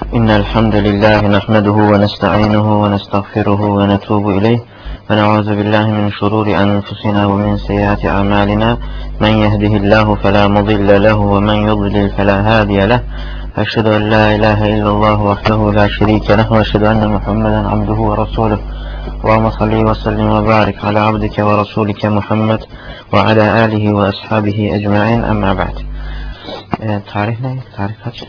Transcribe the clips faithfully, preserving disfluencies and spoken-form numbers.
إن الحمد لله نحمده ونستعينه ونستغفره ونتوب إليه ونعوذ بالله من شرور أنفسنا ومن سيئات أعمالنا من يهده الله فلا مضل له ومن يضلل فلا هادي له أشهد أن لا إله إلا الله وحده لا شريك له وأشهد أن محمدا عبده ورسوله اللهم صل وسلم وبارك على عبدك ورسولك محمد وعلى آله وأصحابه أجمعين أما بعد. e, Tarih ne? Tarih kaç?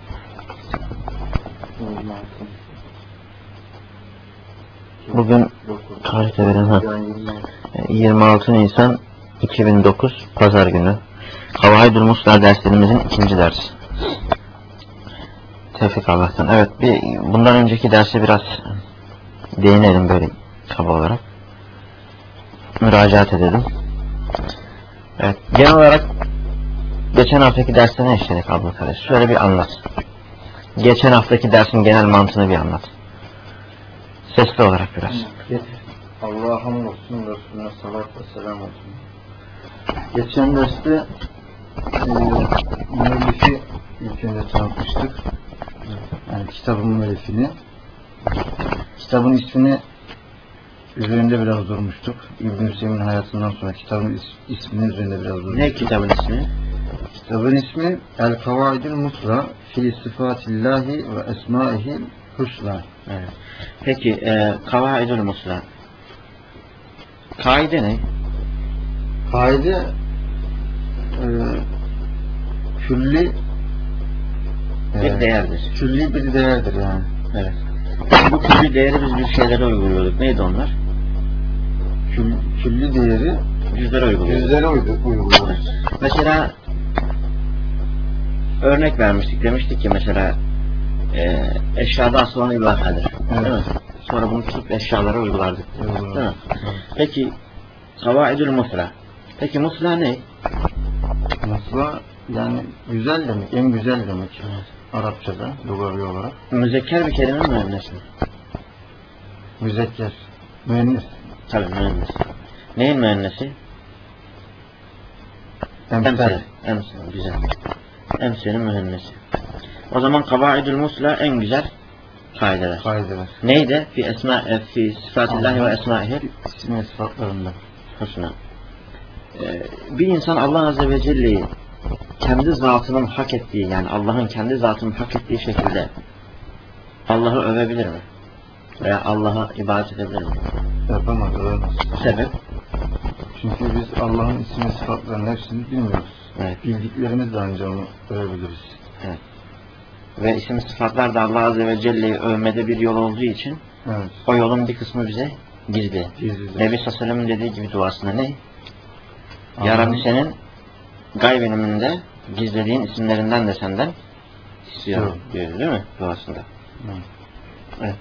Bugün tarihte veren ha. yirmi altı Nisan iki bin dokuz Pazar günü. Kavaidül Musla derslerimizin ikinci dersi. Tevfik Allah'tan. Evet, bir bundan önceki dersi biraz değinelim böyle kaba olarak. Müracaat edelim. Evet, genel olarak geçen haftaki derste ne işledik Abdülkadir? Şöyle bir anlat. Geçen haftaki dersin genel mantığını bir anlat. Sesli olarak biraz. Allah'a hamdolsun, Resulüne salat ve selam olsun. Geçen derste e, müellifi ilk önce tanıtmıştık. Yani kitabın müellifini. Kitabın ismini üzerinde biraz durmuştuk. İbn-i Hüseyin'in hayatından sonra kitabın is, isminin üzerinde biraz durmuştuk. Ne kitabın ismi? Kitabın ismi El-Kavaidül Musla fi Sıfatillahi ve Esmaihi Husna. Evet. Peki e, Kavaidül Musla. Kaide ne? Kaide e, külli Bir e, değerdir. Külli bir değerdir yani. Evet. Bu külli değeri biz bir şeylere uyguluyorduk. Neydi onlar? Kül, külli değeri Yüzlere uyguluyorduk. yüzlere uyguluyoruz. Mesela örnek vermiştik. Demiştik ki mesela e, eşyada asılan ilahadır. Evet. Değil mi? Sonra bunu tutup eşyalara uygulardık. Evet. Değil mi? Peki Kavaidül Musla. Peki Musla ne? Musla yani güzel demek, en güzel demek. Evet. Arapçada, lugavi olarak. Müzekker bir kelime mi müennes mi? Müzekker. Müennes. Tabii müennes. Neyin müennesi? Emsal. Emsal. Güzel. Emsel'in müennesi. O zaman Kavaidül Musla en güzel kaideler. Kaideler. Neydi? Fi esma fi sıfatillahi ve esmaihi İsim ve sıfatlarında. husna. Ee, bir insan Allah Azze ve Celle'yi kendi zatının hak ettiği, yani Allah'ın kendi zatının hak ettiği şekilde Allah'ı övebilir mi? Veya Allah'a ibadet edebilir mi? Yapamaz, övemez. Sebep? Çünkü biz Allah'ın isim ve sıfatlarının hepsini bilmiyoruz. Evet. Bildiklerimizle ancak onu övebiliriz. Evet. Ve isim sıfatlar da Allah Azze ve Celle'yi övmede bir yol olduğu için Evet. o yolun bir kısmı bize gizli. Gizli. Nebi sallallahu aleyhi ve sellem'in dediği gibi duasında ne? Ya Rabbi, senin gayb iliminde gizlediğin isimlerinden de senden istiyorum diyor, değil mi duasında? Evet. Evet.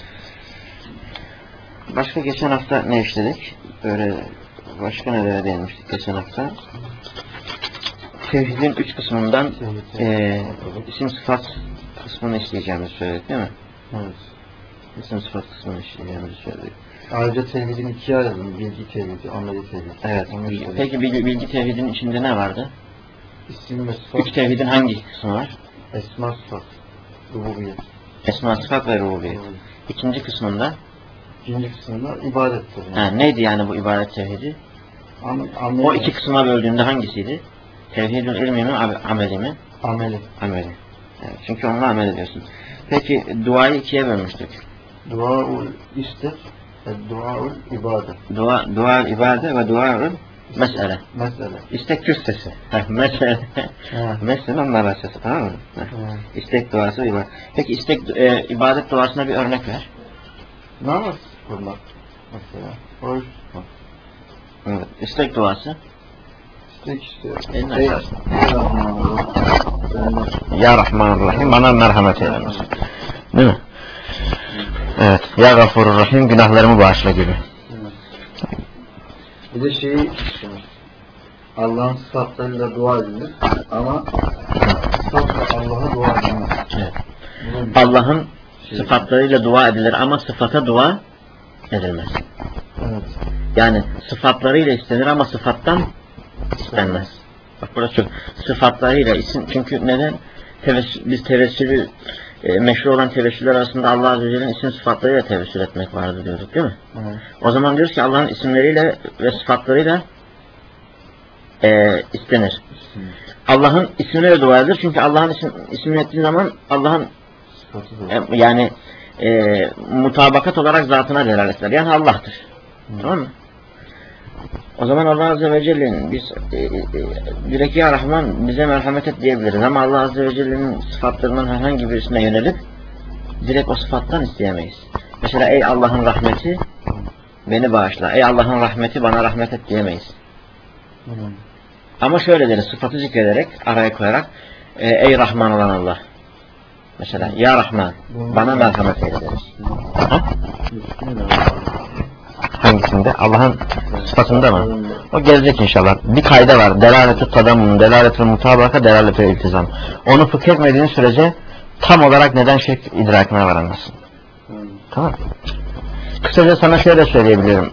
Başka geçen hafta ne işledik? Böyle başka nelere değinmiştik geçen hafta? Tevhidin üç kısmından e, isim sıfat kısmını işleyeceğimizi söyledik, değil mi? Evet. İsim sıfat kısmını işleyeceğimizi söyledik. Ayrıca tevhidin ikiye ayrılır. Bilgi tevhidi, ameli tevhidi. Evet. Bilgi, peki bilgi, bilgi tevhidin içinde ne vardı? İsim ve sıfat. Üç tevhidin hangi kısmı var? Esma sıfat. Rububiyet. Esma sıfat ve rububiyet. Evet. İkinci kısmında? İkinci kısmında ibadettir. Yani. Ha, neydi yani bu ibadet tevhidi? Am ameli. O iki kısma böldüğünde hangisiydi? Tevhidül ilmi mi, ameli mi? Ameli. Ameli. Evet, çünkü onunla amel ediyorsun. Peki duayı ikiye bölmüştük. Duaul istek ve duaul ibadet. Dua, dua ibadet ve duaul mesele. Mesele. İstek Türkçesi. Mesele. Mesele onun Arapçası, tamam mı? Heh. İstek duası ibadet. Peki istek e, ibadet duasına bir örnek ver. Namaz kılmak mesela. Oruç tutmak. Evet. İstek duası. İstek işte. Elini Ey, açarsın. ey Rahman. Ya Rahman Rahim, bana merhamet eylemesin. Değil mi? Evet. Ya Gafurur Rahim, günahlarımı bağışla gibi. Evet. Bir de şeyi Allah'ın sıfatlarıyla dua edilir ama sıfatla Allah'a dua edilmez. Evet. Allah'ın sıfatlarıyla dua edilir ama sıfata dua edilmez. Evet. Yani sıfatlarıyla istenir ama sıfattan istenmez. Bak burası çok sıfatlarıyla isim, çünkü neden? Tevessül, biz tevessülü e, meşru olan tevessüller arasında Allah Azze ve Celle'nin isim sıfatlarıyla tevessül etmek vardı diyorduk değil mi? Evet. O zaman diyoruz ki Allah'ın isimleriyle ve sıfatlarıyla e, istenir. Allah'ın ismiyle dua edilir. Çünkü Allah'ın isim, ismini ettiğin zaman Allah'ın e, yani e, mutabakat olarak zatına delalet eder. Yani Allah'tır. Hı. Tamam mı? O zaman Allah Azze ve Celle'nin biz e, e, direkt ya Rahman bize merhamet et diyebiliriz. Ama Allah Azze ve Celle'nin sıfatlarından herhangi birisine yönelip direkt o sıfattan isteyemeyiz. Mesela ey Allah'ın rahmeti beni bağışla. Ey Allah'ın rahmeti bana rahmet et diyemeyiz. Hı. Ama şöyle deriz, sıfatı zikrederek, araya koyarak e, ey Rahman olan Allah. Mesela ya Rahman bana merhamet eyle deriz. Ha? Hangisinde? Allah'ın sıfatında mı? O gelecek inşallah. Bir kayda var. Delalet-i tadammun, delalet-i mutabaka, delalet-i iltizam. Onu fıkh etmediğin sürece tam olarak neden şirk idrakine varamazsın. Hmm. Tamam. Kısaca sana şöyle söyleyebilirim.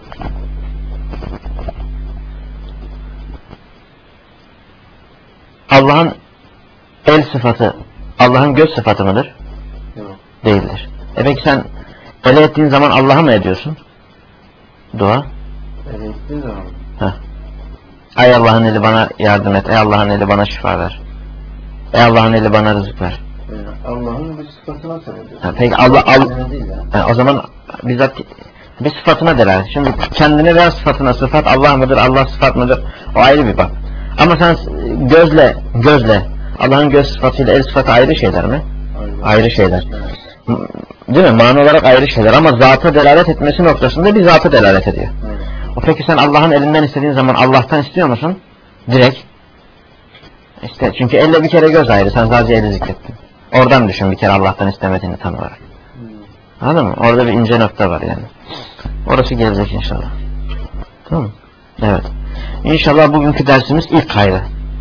Allah'ın el sıfatı, Allah'ın göz sıfatı mıdır? Yok. Değildir. E peki sen ele ettiğin zaman Allah'a mı ediyorsun? Dua. Ele ettiğin zaman. Heh. Ey Allah'ın eli bana yardım et. Ey Allah'ın eli bana şifa ver. Ey Allah'ın eli bana rızık ver. Allah'ın bir sıfatına söylüyor. Ha, peki Allah, Allah ha, o zaman bizzat bir sıfatına delalet. Şimdi kendine ver sıfatına, sıfat Allah mıdır, Allah sıfat mıdır? O ayrı bir bak. Ama sen gözle, gözle Allah'ın göz sıfatıyla el sıfatı ayrı şeyler mi? Ayrı, ayrı şeyler. Evet. Değil mi? Mani olarak ayrı şeyler ama zata delalet etmesi noktasında bir zata delalet ediyor. Evet. O peki sen Allah'ın elinden istediğin zaman Allah'tan istiyor musun? Direkt. İşte çünkü elle bir kere göz ayrı. Sen sadece eli zikrettin. Oradan düşün bir kere Allah'tan istemediğini tam olarak. Hmm. Anladın mı? Orada bir ince nokta var yani. Orası gelecek inşallah. Tamam mı? Evet. İnşallah bugünkü dersimiz ilk kaydı.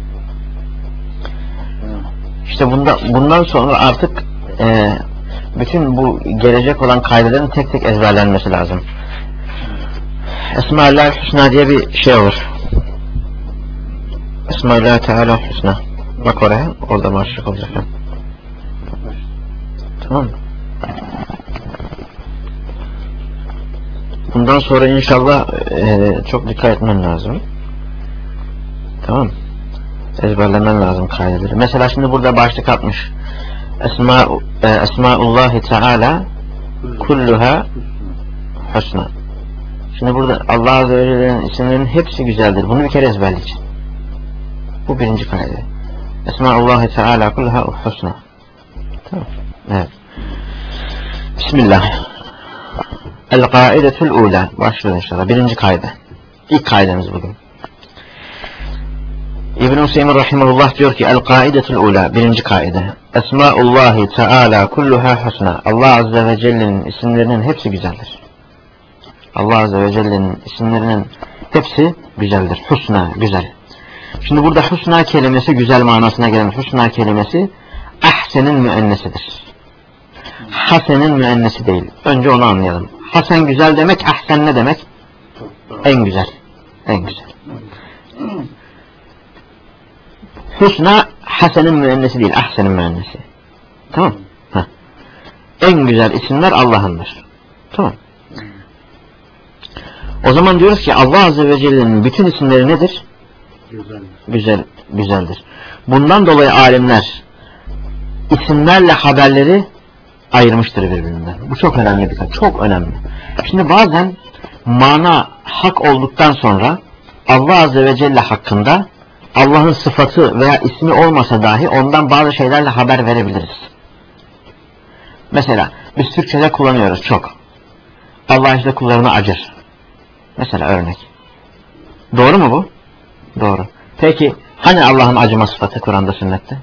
İşte bunda, bundan sonra artık e, bütün bu gelecek olan kaydelerin tek tek ezberlenmesi lazım. Esma-ül Hüsna diye bir şey olur. Esma-ül Teala Hüsna. Bak oraya, orada başlık olacak. Tamam mı? Bundan sonra inşallah e, çok dikkat etmen lazım. Tamam. Ezberlemen lazım kaideleri. Mesela şimdi burada başlık atmış. Esma e, Esmaullahi Teala kulluha husna. Şimdi burada Allah Azze ve Celle'nin isimlerinin hepsi güzeldir. Bunu bir kere ezberleyeceğim. Bu birinci kaide. Esmaullahi Teala kulluha husna. Tamam. Evet. Bismillah. El-Kaidetul Ula. Başlıyoruz inşallah. Birinci kaide. İlk kaidemiz bugün. İbn-i Hüseyin Rahimullah diyor ki El-Kaidetul Ula. Birinci kaide. Esmaullahi Teala kulluha husna. Allah Azze ve Celle'nin isimlerinin hepsi güzeldir. Allah Azze ve Celle'nin isimlerinin hepsi güzeldir. Husna, güzel. Şimdi burada husna kelimesi güzel manasına gelen husna kelimesi ahsenin müennesidir. Hasen'in müennesi değil. Önce onu anlayalım. Hasen güzel demek, ahsen ne demek? En güzel. En güzel. Husna Hasen'in müennesi değil, ahsenin müennesi. Tamam. Heh. En güzel isimler Allah'ındır. Tamam. O zaman diyoruz ki Allah Azze ve Celle'nin bütün isimleri nedir? Güzel. Güzel, güzeldir. Bundan dolayı alimler isimlerle haberleri ayırmıştır birbirinden. Bu çok önemli bir konu. Çok önemli. Şimdi bazen mana hak olduktan sonra Allah Azze ve Celle hakkında Allah'ın sıfatı veya ismi olmasa dahi ondan bazı şeylerle haber verebiliriz. Mesela biz Türkçe'de kullanıyoruz çok. Allah işte kullarına acır. Mesela örnek. Doğru mu bu? Doğru. Peki hani Allah'ın acıma sıfatı Kur'an'da, sünnette?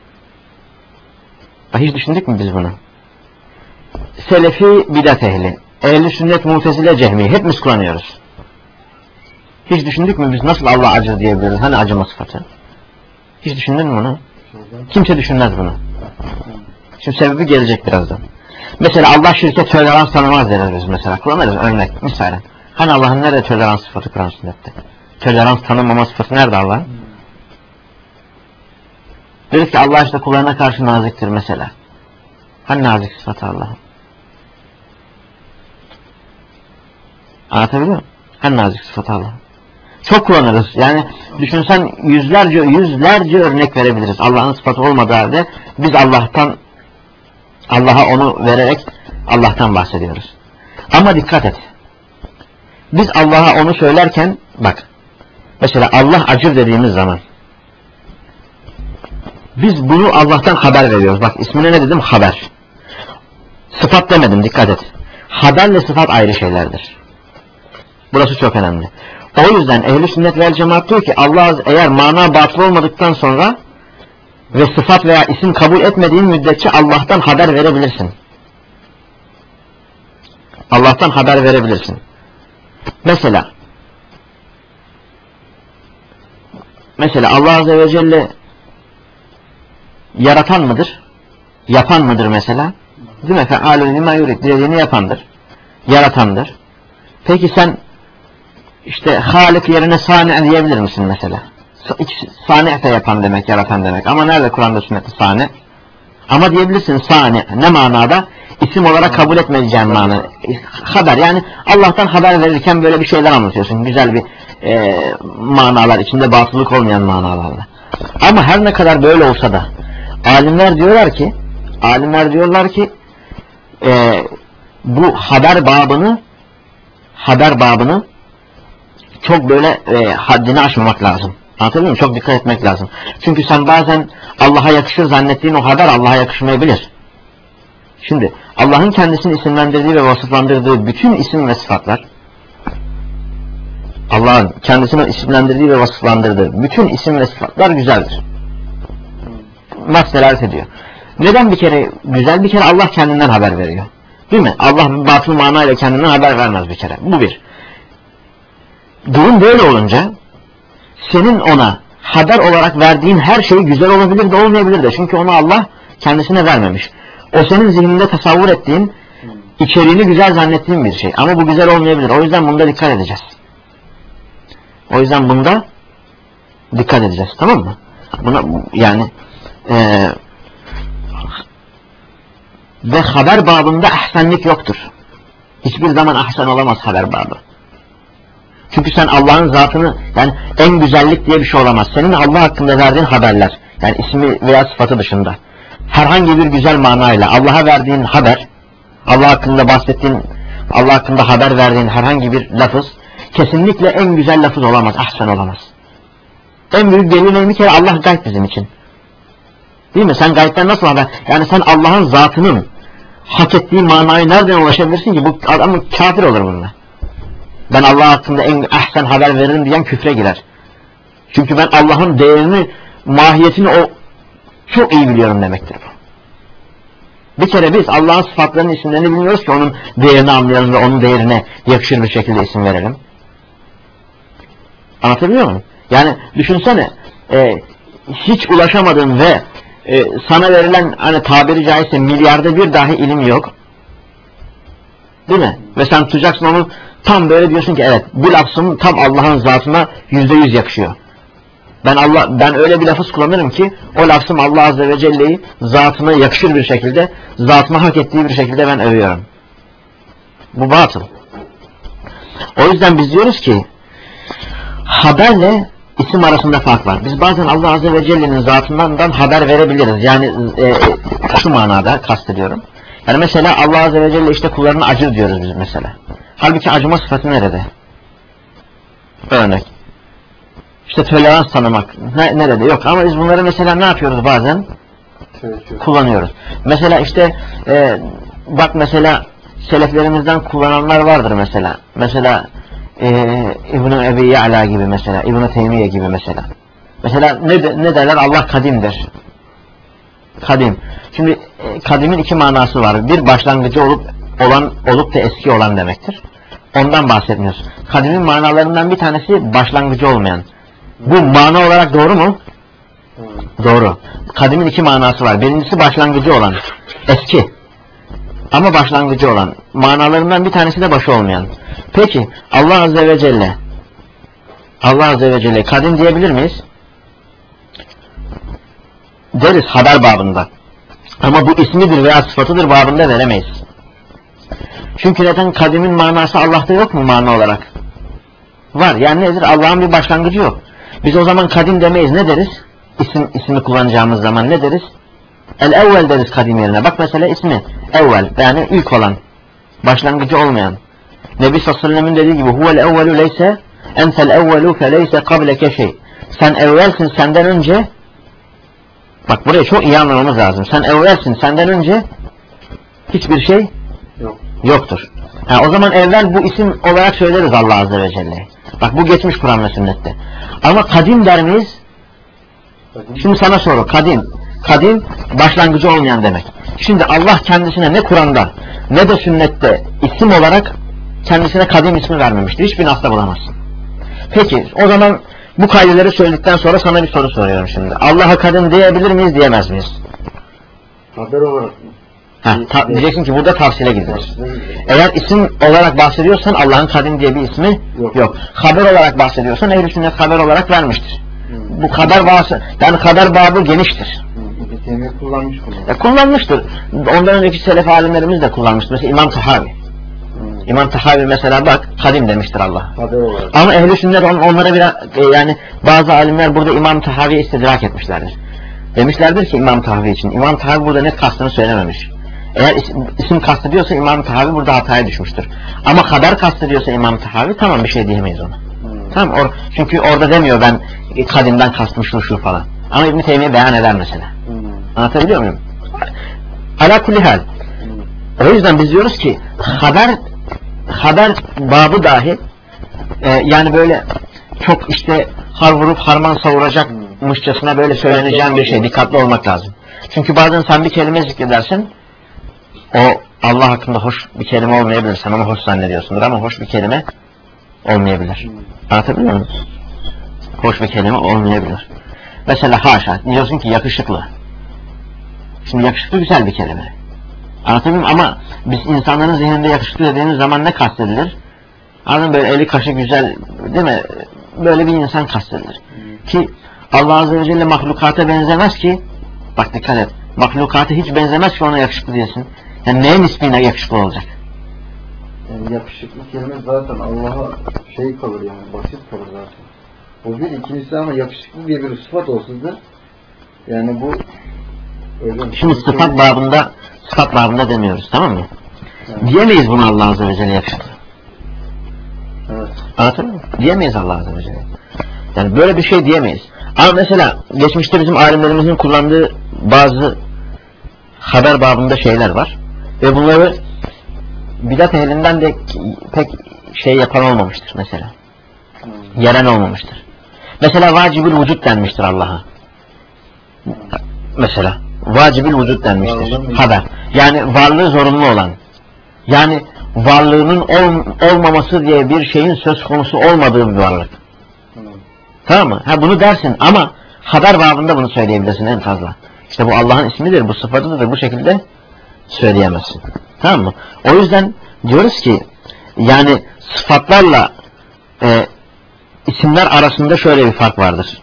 Hiç düşündük mü biz bunu? Selefi bidat ehli, ehli sünnet, mutezile, cehmi hepimiz kullanıyoruz. Hiç düşündük mü biz nasıl Allah acır diyebiliriz? Hani acıma sıfatı? Hiç düşündün mü bunu? Kimse düşünmez bunu. Şimdi sebebi gelecek birazdan. Mesela Allah şirke tolerans tanımaz deriz biz mesela. Kullanırız örnek, misalen. Hani Allah'ın nerede tolerans sıfatı Kur'an sünnette? Tolerans tanımama sıfatı nerede Allah'ın? Dedik ki Allah işte kullarına karşı naziktir mesela. Hani nazik sıfatı Allah'ın? Anlatabiliyor muyum? Hani nazik sıfatı Allah'ın? Çok kullanırız. Yani düşünsen yüzlerce yüzlerce örnek verebiliriz. Allah'ın sıfatı olmadığı halde biz Allah'tan, Allah'a onu vererek Allah'tan bahsediyoruz. Ama dikkat et. Biz Allah'a onu söylerken bak, mesela Allah acır dediğimiz zaman biz bunu Allah'tan haber veriyoruz. Bak ismine ne dedim? Haber. Sıfat demedim, dikkat et. Haberle sıfat ayrı şeylerdir. Burası çok önemli. O yüzden ehl-i sünnet vel cemaat diyor ki Allah eğer mana batıl olmadıktan sonra ve sıfat veya isim kabul etmediğin müddetçe Allah'tan haber verebilirsin. Allah'tan haber verebilirsin. Mesela mesela Allah Azze ve Celle yaratan mıdır? Yapan mıdır mesela? Değil mi? Fe'alun lima yurid, dilediğini yapandır. Yaratandır. Peki sen işte Halik yerine Sani diyebilir misin mesela? Sani de yapan demek, yaratan demek. Ama nerede Kur'an'da sünnette Sani? Ama diyebilirsin Sani. Ne manada? İsim olarak kabul etmeyeceğin manada. Haber, yani Allah'tan haber verirken böyle bir şeyler anlatıyorsun. Güzel bir e, manalar, içinde batıllık olmayan manalarla. Ama her ne kadar böyle olsa da alimler diyorlar ki alimler diyorlar ki e, bu haber babını haber babını çok böyle e, haddini aşmamak lazım. Anlatabiliyor muyum? Çok dikkat etmek lazım. Çünkü sen bazen Allah'a yakışır zannettiğin o haber Allah'a yakışmayabilir. Şimdi Allah'ın kendisini isimlendirdiği ve vasıflandırdığı bütün isim ve sıfatlar, Allah'ın kendisini isimlendirdiği ve vasıflandırdığı bütün isim ve sıfatlar güzeldir. Nasıl ediyor? Neden bir kere güzel? Bir kere Allah kendinden haber veriyor. Değil mi? Allah batıl manayla kendinden haber vermez bir kere. Bu bir. Durum böyle olunca senin ona haber olarak verdiğin her şey güzel olabilir de olmayabilir de. Çünkü onu Allah kendisine vermemiş. O senin zihninde tasavvur ettiğin, içeriğini güzel zannettiğin bir şey. Ama bu güzel olmayabilir. O yüzden bunda dikkat edeceğiz. O yüzden bunda dikkat edeceğiz. Tamam mı? Buna yani e, ve haber babında ahsenlik yoktur. Hiçbir zaman ahsen olamaz haber babı. Çünkü sen Allah'ın zatını, yani en güzellik diye bir şey olamaz. Senin Allah hakkında verdiğin haberler, yani ismi veya sıfatı dışında herhangi bir güzel manayla Allah'a verdiğin haber, Allah hakkında bahsettiğin, Allah hakkında haber verdiğin herhangi bir lafız kesinlikle en güzel lafız olamaz, ahsen olamaz. En büyük delil bir kere Allah gayb bizim için. Değil mi? Sen gaybden nasıl haber? Yani sen Allah'ın zatının hak ettiği manayı nereden ulaşabilirsin ki? Bu adam kafir olur bununla. Ben Allah hakkında en ahsen haber veririm diyen küfre girer. Çünkü ben Allah'ın değerini, mahiyetini o çok iyi biliyorum demektir bu. Bir kere biz Allah'ın sıfatlarının isimlerini bilmiyoruz ki onun değerini anlayalım ve onun değerine yakışır bir şekilde isim verelim. Anlatabiliyor muyum? Yani düşünsene e, hiç ulaşamadığın ve e, sana verilen hani tabiri caizse milyarda bir dahi ilim yok. Değil mi? Ve sen tutacaksın onu tam böyle diyorsun ki evet bu lafzım tam Allah'ın zatına yüzde yüz yakışıyor. Ben Allah ben öyle bir lafız kullanırım ki o lafzım Allah Azze ve Celle'yi zatına yakışır bir şekilde, zatına hak ettiği bir şekilde ben övüyorum. Bu batıl. O yüzden biz diyoruz ki haberle isim arasında fark var. Biz bazen Allah Azze ve Celle'nin zatından haber verebiliriz. Yani e, şu manada kastediyorum. Yani mesela Allah Azze ve Celle işte kullarına acır diyoruz biz mesela. Halbuki acıma sıfatı nerede? Örnek. İşte tolerans tanımak ne, nerede? Yok. Ama biz bunları mesela ne yapıyoruz bazen? Kullanıyoruz. Mesela işte e, bak mesela seleflerimizden kullananlar vardır mesela. Mesela e, İbn-i Ebi Ya'la gibi mesela. İbn-i Teymiye gibi mesela. Mesela ne, de, ne derler? Allah kadimdir. Kadim. Şimdi e, kadimin iki manası var. Bir başlangıcı olup olan olup da eski olan demektir. Ondan bahsetmiyoruz. Kadimin manalarından bir tanesi başlangıcı olmayan. Bu mana olarak doğru mu? Hmm. Doğru. Kadimin iki manası var. Birincisi başlangıcı olan. Eski. Ama başlangıcı olan. Manalarından bir tanesi de başı olmayan. Peki Allah Azze ve Celle Allah Azze ve Celle kadim diyebilir miyiz? Deriz haber babında. Ama bu ismidir veya sıfatıdır babında veremeyiz. Çünkü neden? Kadimin manası Allah'ta yok mu mana olarak? Var. Yani nedir? Allah'ın bir başlangıcı yok. Biz o zaman kadim demeyiz. Ne deriz? İsim, ismi kullanacağımız zaman ne deriz? El-evvel deriz kadim yerine. Bak mesela ismi evvel. Yani ilk olan. Başlangıcı olmayan. Nebi sallallahu aleyhi ve sellem'in dediği gibi huvel evvelu leyse entel evvelu fe leyse kableke şey. Sen evvelsin, senden önce. Bak buraya çok iyi anlamamız lazım. Sen evvelsin, senden önce hiçbir şey Yok. yoktur. Ha, o zaman evvel bu isim olarak söyleriz Allah Azze ve Celle. Bak bu geçmiş Kur'an ve sünnette. Ama kadim der miyiz? Kadim. Şimdi sana soru. Kadim. Kadim başlangıcı olmayan demek. Şimdi Allah kendisine ne Kur'an'da ne de sünnette isim olarak kendisine kadim ismi vermemiştir. Hiçbir nasla bulamazsın. Peki o zaman bu kaideleri söyledikten sonra sana bir soru soruyorum şimdi. Allah'a kadim diyebilir miyiz, diyemez miyiz? Haber olarak mı? Ha, ta, diyeceksin ki burada tavsile gidilir. Eğer isim olarak bahsediyorsan Allah'ın kadim diye bir ismi yok. yok. Haber olarak bahsediyorsan ehl-i sünnet haber olarak vermiştir. Hmm. Bu haber bahsi, yani haber babı geniştir. İbn Teymiye kullanmış bunu. E, kullanmıştır. Ondan önceki selef alimlerimiz de kullanmıştır. Mesela İmam Tahavi. Hmm. İmam Tahavi mesela bak kadim demiştir Allah. Haber olarak. Ama ehl-i sünnet on, onlara biraz e, yani bazı alimler burada İmam Tahavi'ye istidrak etmişlerdir. Demişlerdir ki İmam Tahavi için. İmam Tahavi burada net kastını söylememiş. Eğer isim, isim kastediyorsa İmam Tahavi burada hataya düşmüştür. Ama haber kastediyorsa İmam Tahavi tamam bir şey diyemeyiz ona. Hmm. Tamam or, çünkü orada demiyor ben kadimden kastım şu şu falan. Ama İbn Teymiye beyan eder mesela. Hmm. Anlatabiliyor muyum? Ala kulli hal. Hmm. O yüzden biz diyoruz ki haber haber babı dahi e, yani böyle çok işte har vurup harman savuracakmışçasına böyle söyleneceğin bir şey. Dikkatli olmak lazım. Çünkü bazen sen bir kelime zikredersin, o Allah hakkında hoş bir kelime olmayabilir. Sen onu hoş zannediyorsundur ama hoş bir kelime olmayabilir. Hmm. Anlatabiliyor muyum? Hoş bir kelime olmayabilir. Mesela haşa diyorsun ki yakışıklı. Şimdi yakışıklı güzel bir kelime. Anlatabiliyor muyum? Ama biz insanların zihninde yakışıklı dediğimiz zaman ne kastedilir? Anladın böyle eli kaşı güzel değil mi? Böyle bir insan kastedilir. Hmm. Ki Allah Azze ve Celle mahlukata benzemez ki, bak dikkat et, mahlukata hiç benzemez ki ona yakışıklı diyesin. Yani neye nisbine yakışıklı olacak? Yani yakışıklı kelime zaten Allah'a şey kalır yani, basit kalır zaten. O bir, ikincisi ama yakışıklı diye bir sıfat olsaydı, yani bu öyle. Şimdi sıfat şey babında, sıfat babında demiyoruz, tamam mı? Yani. Diyemeyiz bunu Allah Azze ve Celle yakışıklı. Evet. Anlatabiliyor muyum? Diyemeyiz Allah Azze ve Celle. Yani böyle bir şey diyemeyiz. Ama mesela geçmişte bizim alimlerimizin kullandığı bazı haber babında şeyler var. Ve bunları bidat ehlinden de pek şey yapan olmamıştır mesela. Hmm. Yeren olmamıştır. Mesela vacibül vücut denmiştir Allah'a. Hmm. Mesela vacibül vücut denmiştir. Varlığın haber. Yani varlığı zorunlu olan. Yani varlığının ol, olmaması diye bir şeyin söz konusu olmadığı bir varlık. Hmm. Tamam mı? Ha bunu dersin ama haber babında bunu söyleyebilirsin en fazla. İşte bu Allah'ın ismidir, bu sıfatıdır, bu şekilde söyleyemezsin. Tamam mı? O yüzden diyoruz ki yani sıfatlarla e, isimler arasında şöyle bir fark vardır.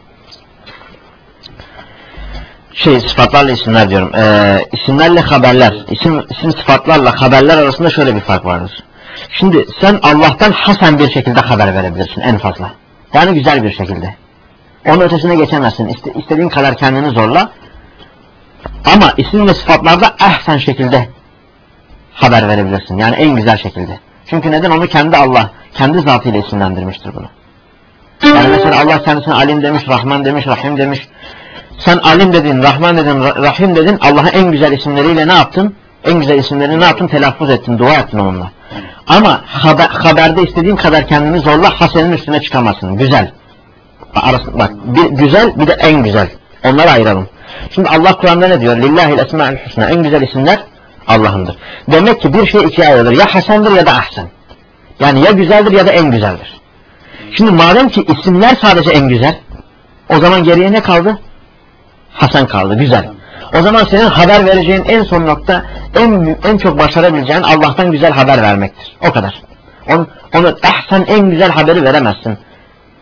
Şey sıfatlarla isimler diyorum. E, isimlerle haberler, isim, isim sıfatlarla haberler arasında şöyle bir fark vardır. Şimdi sen Allah'tan hasen bir şekilde haber verebilirsin en fazla. Yani güzel bir şekilde. Onun ötesine geçemezsin. İste, istediğin kadar kendini zorla. Ama isim ve sıfatlarda ahsen şekilde haber verebilirsin. Yani en güzel şekilde. Çünkü neden? Onu kendi Allah, kendi zatıyla isimlendirmiştir bunu. Yani mesela Allah kendisine alim demiş, Rahman demiş, Rahim demiş. Sen alim dedin, Rahman dedin, Rahim dedin. Allah'a en güzel isimleriyle ne yaptın? En güzel isimlerini ne yaptın? Telaffuz ettin, dua ettin onunla. Ama haber, haberde istediğin kadar kendini zorla, hasenin üstüne çıkamazsın. Güzel. Arası, bak, bir güzel, bir de en güzel. Onları ayıralım. Şimdi Allah Kur'an'da ne diyor? Lillahil esma'ül husna. En güzel isimler Allah'ındır. Demek ki bir şey ikiye ayrılır. Ya hasendir ya da ahsen. Yani ya güzeldir ya da en güzeldir. Şimdi madem ki isimler sadece en güzel, o zaman geriye ne kaldı? Hasen kaldı, güzel. O zaman senin haber vereceğin en son nokta, en en çok başarabileceğin Allah'tan güzel haber vermektir. O kadar. Onu, onu ahsen en güzel haberi veremezsin.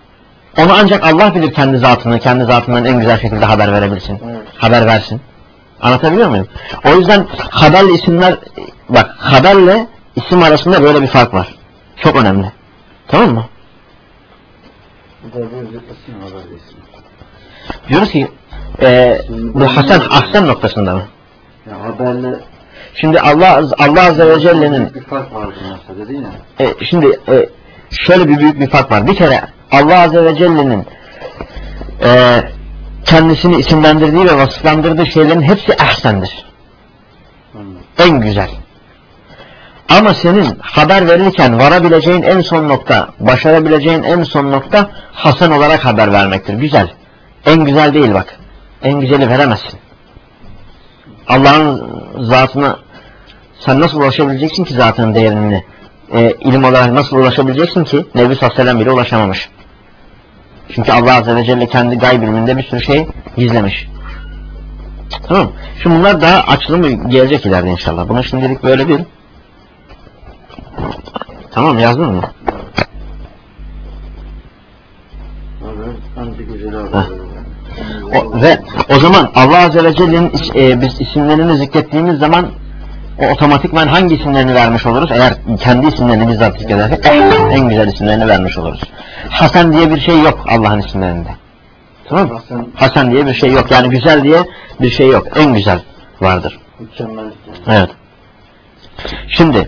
Onu ancak Allah bilir kendi zatını, kendi zatından en güzel şekilde haber verebilsin. Evet. Haber versin. Anlatabiliyor muyum? O yüzden haberle isimler, bak haberle isim arasında böyle bir fark var. Çok önemli. Tamam mı? Diyoruz ki e, bu Hasan Ahsen noktasında mı? Ya haberle şimdi Allah Allah Azze ve Celle'nin bir fark vardır mesela değil mi? E, şimdi e, şöyle bir büyük bir fark var. Bir kere Allah Azze ve Celle'nin e, kendisini isimlendirdiği ve vasıflandırdığı şeylerin hepsi ehsendir. Hmm. En güzel. Ama senin haber verirken varabileceğin en son nokta, başarabileceğin en son nokta hasen olarak haber vermektir. Güzel. En güzel değil bak. En güzeli veremezsin. Allah'ın zatına sen nasıl ulaşabileceksin ki zatının değerini? E, ilim olarak nasıl ulaşabileceksin ki? Nebi sallallahu aleyhi ve sellem bile ulaşamamış. Çünkü Allah Azze ve Celle kendi gayb ilminde bir sürü şey gizlemiş. Tamam. Şimdi bunlar daha açılımı gelecek ileride inşallah. Bunu şimdilik böyle bir. Tamam, yazdın mı? O, ve o zaman Allah Azze ve Celle'nin e, biz isimlerini zikrettiğimiz zaman o otomatikman hangi isimlerini vermiş oluruz? Eğer kendi isimlerini bizzat zikredersek en güzel isimlerini vermiş oluruz. Hasan diye bir şey yok Allah'ın isimlerinde. Tamam mı? Hasan, Hasan diye bir şey yok. Yani güzel diye bir şey yok. En güzel vardır. Mükemmel. Evet. Şimdi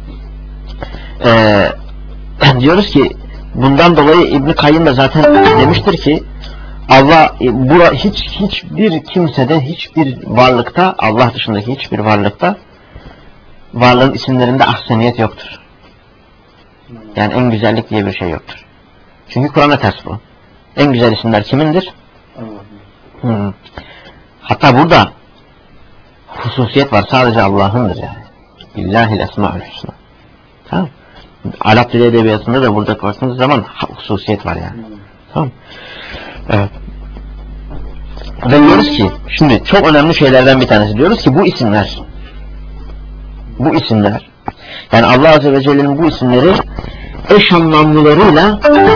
e, diyoruz ki bundan dolayı İbn Kayyım da zaten demiştir ki Allah bura hiç hiçbir kimsede, hiçbir varlıkta, Allah dışındaki hiçbir varlıkta varlığın isimlerinde ahseniyet yoktur. Yani en güzellik diye bir şey yoktur. Çünkü Kur'an'a ters bu. En güzel isimler kimindir? Hmm. Hatta burada hususiyet var. Sadece Allah'ındır yani. İllahil esma'ül hüsna. Tamam. Arap dili edebiyatında da burada baktığınız zaman hususiyet var yani. Tamam. Evet. Ve diyoruz ki, şimdi çok önemli şeylerden bir tanesi. Diyoruz ki bu isimler, bu isimler, yani Allah Azze ve Celle'nin bu isimleri eş anlamlılarıyla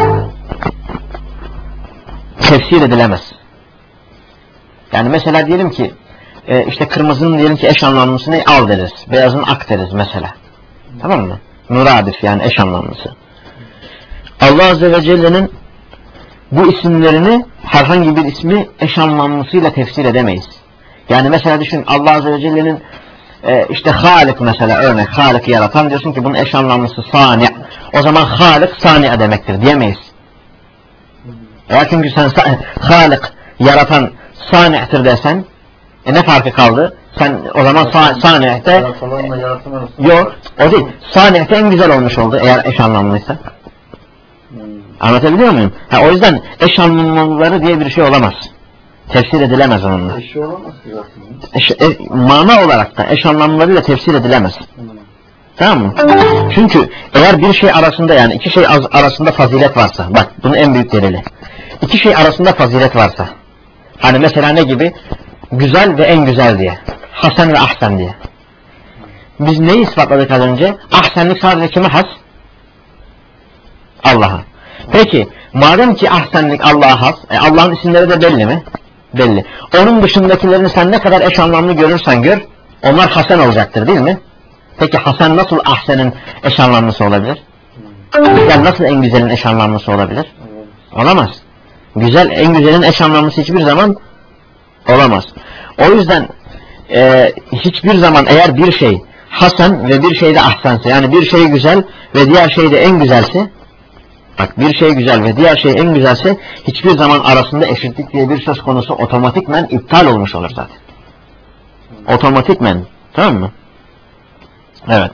tefsir edilemez. Yani mesela diyelim ki, e, işte kırmızının diyelim ki eş anlamlısı ne? Al deriz. Beyazın ak deriz mesela. Tamam mı? Muradif yani eş anlamlısı. Allah Azze ve Celle'nin bu isimlerini herhangi bir ismi eş anlamlısıyla tefsir edemeyiz. Yani mesela düşün Allah Azze ve Celle'nin e, işte Halik mesela örnek Halik yaratan diyorsun ki bunun eş anlamlısı Sani. O zaman Halik Sani demektir diyemeyiz. Eğer çünkü sen Halik yaratan Sani'tir desen e ne farkı kaldı? Sen o zaman Sani'te yok o değil. Sani'te en güzel olmuş oldu eğer eş anlamlıysa. Anlatabiliyor muyum? Ha, o yüzden eş anlamlıları diye bir şey olamaz. Tefsir edilemez onunla. Eşi olamaz ki zaten. Eş, e, mana olarak da eş anlamlarıyla tefsir edilemez. Hmm. Tamam mı? Çünkü eğer bir şey arasında yani iki şey arasında fazilet varsa, bak bunun en büyük delili. İki şey arasında fazilet varsa, hani mesela ne gibi? Güzel ve en güzel diye. Hasan ve ahsen diye. Biz neyi ispatladık az önce? Ahsenlik sadece kime has? Allah'a. Peki, madem ki ahsenlik Allah'a has, e Allah'ın isimleri de belli mi? Belli. Onun dışındakilerini sen ne kadar eş anlamlı görürsen gör, onlar hasen olacaktır değil mi? Peki hasen nasıl ahsenin eş anlamlısı olabilir? Yani nasıl en güzelin eş anlamlısı olabilir? Olamaz. Güzel, en güzelin eş anlamlısı hiçbir zaman olamaz. O yüzden e, hiçbir zaman eğer bir şey hasen ve bir şey de ahsense, yani bir şey güzel ve diğer şey de en güzelse, bak bir şey güzel ve diğer şey en güzelse hiçbir zaman arasında eşitlik diye bir söz konusu otomatikmen iptal olmuş olur zaten. Otomatikmen. Tamam mı? Evet.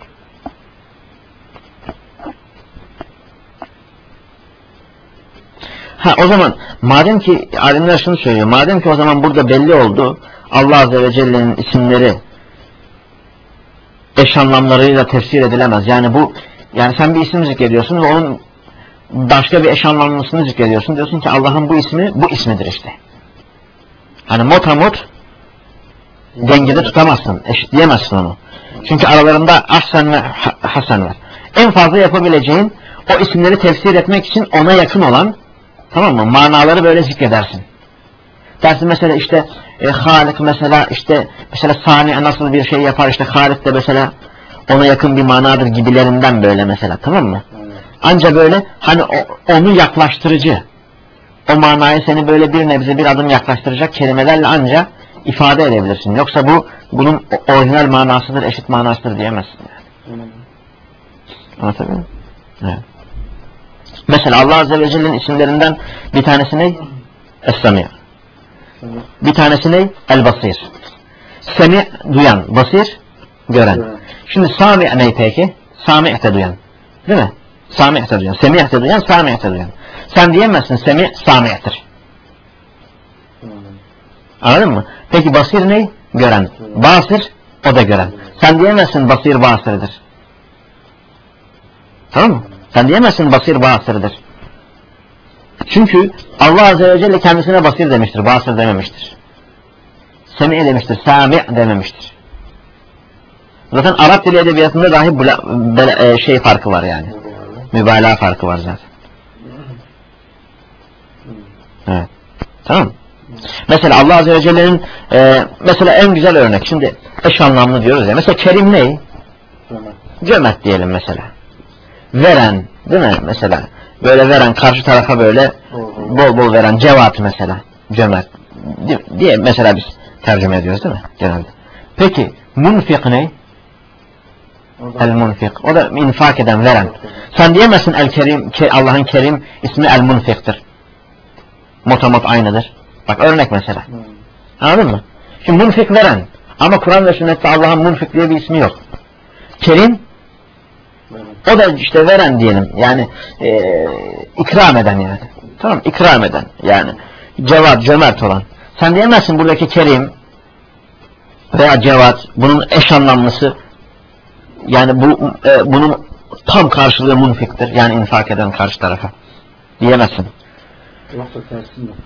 Ha o zaman madem ki alimler şunu söylüyor. Madem ki o zaman burada belli oldu. Allah Azze ve Celle'nin isimleri eş anlamlarıyla tefsir edilemez. Yani bu yani sen bir isim zikrediyorsun ve onun başka bir eş anlamlısını zikrediyorsun. Diyorsun ki Allah'ın bu ismi bu ismidir işte. Hani motamot dengede tutamazsın. Eşitleyemezsin onu. Çünkü aralarında ahsen ve hasen var. En fazla yapabileceğin o isimleri tefsir etmek için ona yakın olan, tamam mı? Manaları böyle zikredersin. Dersin mesela işte e, Halik mesela işte mesela Sani nasıl bir şey yapar, işte Halik de mesela ona yakın bir manadır gibilerinden böyle mesela, tamam mı? Ancak böyle hani o, onu yaklaştırıcı, o manayı seni böyle bir nebze bir adım yaklaştıracak kelimelerle ancak ifade edebilirsin. Yoksa bu bunun orijinal manasıdır, eşit manasıdır diyemezsin yani. Hmm. Anlatabiliyor muyum? Evet. Mesela Allah Azze ve Celle'nin isimlerinden bir tanesi ne? Es-Sami'. Bir tanesi ne? El-Basir. Semi duyan, basir gören. Evet. Şimdi Sami ne peki? Sami'te duyan. Değil mi? Sami'te duyan. Semi'te duyan, Sami'te duyan. Sen diyemezsin Semi Sami'tir. Hmm. Anladın mı? Peki basir ne? Gören. Hmm. Basir o da gören. Hmm. Sen diyemezsin basir basirdir. Tamam mı? Sen diyemezsin basir basirdir. Çünkü Allah Azze ve Celle kendisine basir demiştir, basir dememiştir. Semi demiştir, sami dememiştir. Zaten Arap dili edebiyatında dahi bula, bela, şey farkı var yani. Mübalağa farkı var zaten. Evet. Tamam. Mesela Allah Azze ve Celle'nin e, mesela en güzel örnek, şimdi eş anlamlı diyoruz ya. Mesela Kerim ne? Cömert diyelim mesela. Veren, değil mi mesela? Böyle veren, karşı tarafa böyle bol bol veren, cevat mesela. Cömert diye mesela biz tercüme ediyoruz değil mi? Genelde. Peki munfik ne? El-Munfik. O da infak eden, veren. Sen diyemezsin El-Kerim, Allah'ın Kerim ismi El-Munfik'tir. Motomot aynıdır. Bak örnek mesela. Anladın mı? Şimdi munfik veren. Ama Kur'an ve sünnette Allah'ın munfik diye bir ismi yok. Kerim o da işte veren diyelim. Yani e, ikram eden yani. Tamam, ikram eden. Yani cevat, cömert olan. Sen diyemezsin buradaki Kerim veya cevat bunun eş anlamlısı, yani bu e, bunun tam karşılığı munfiktir. Yani infak eden karşı tarafa. Diyemezsin. Yoksa tersi mi?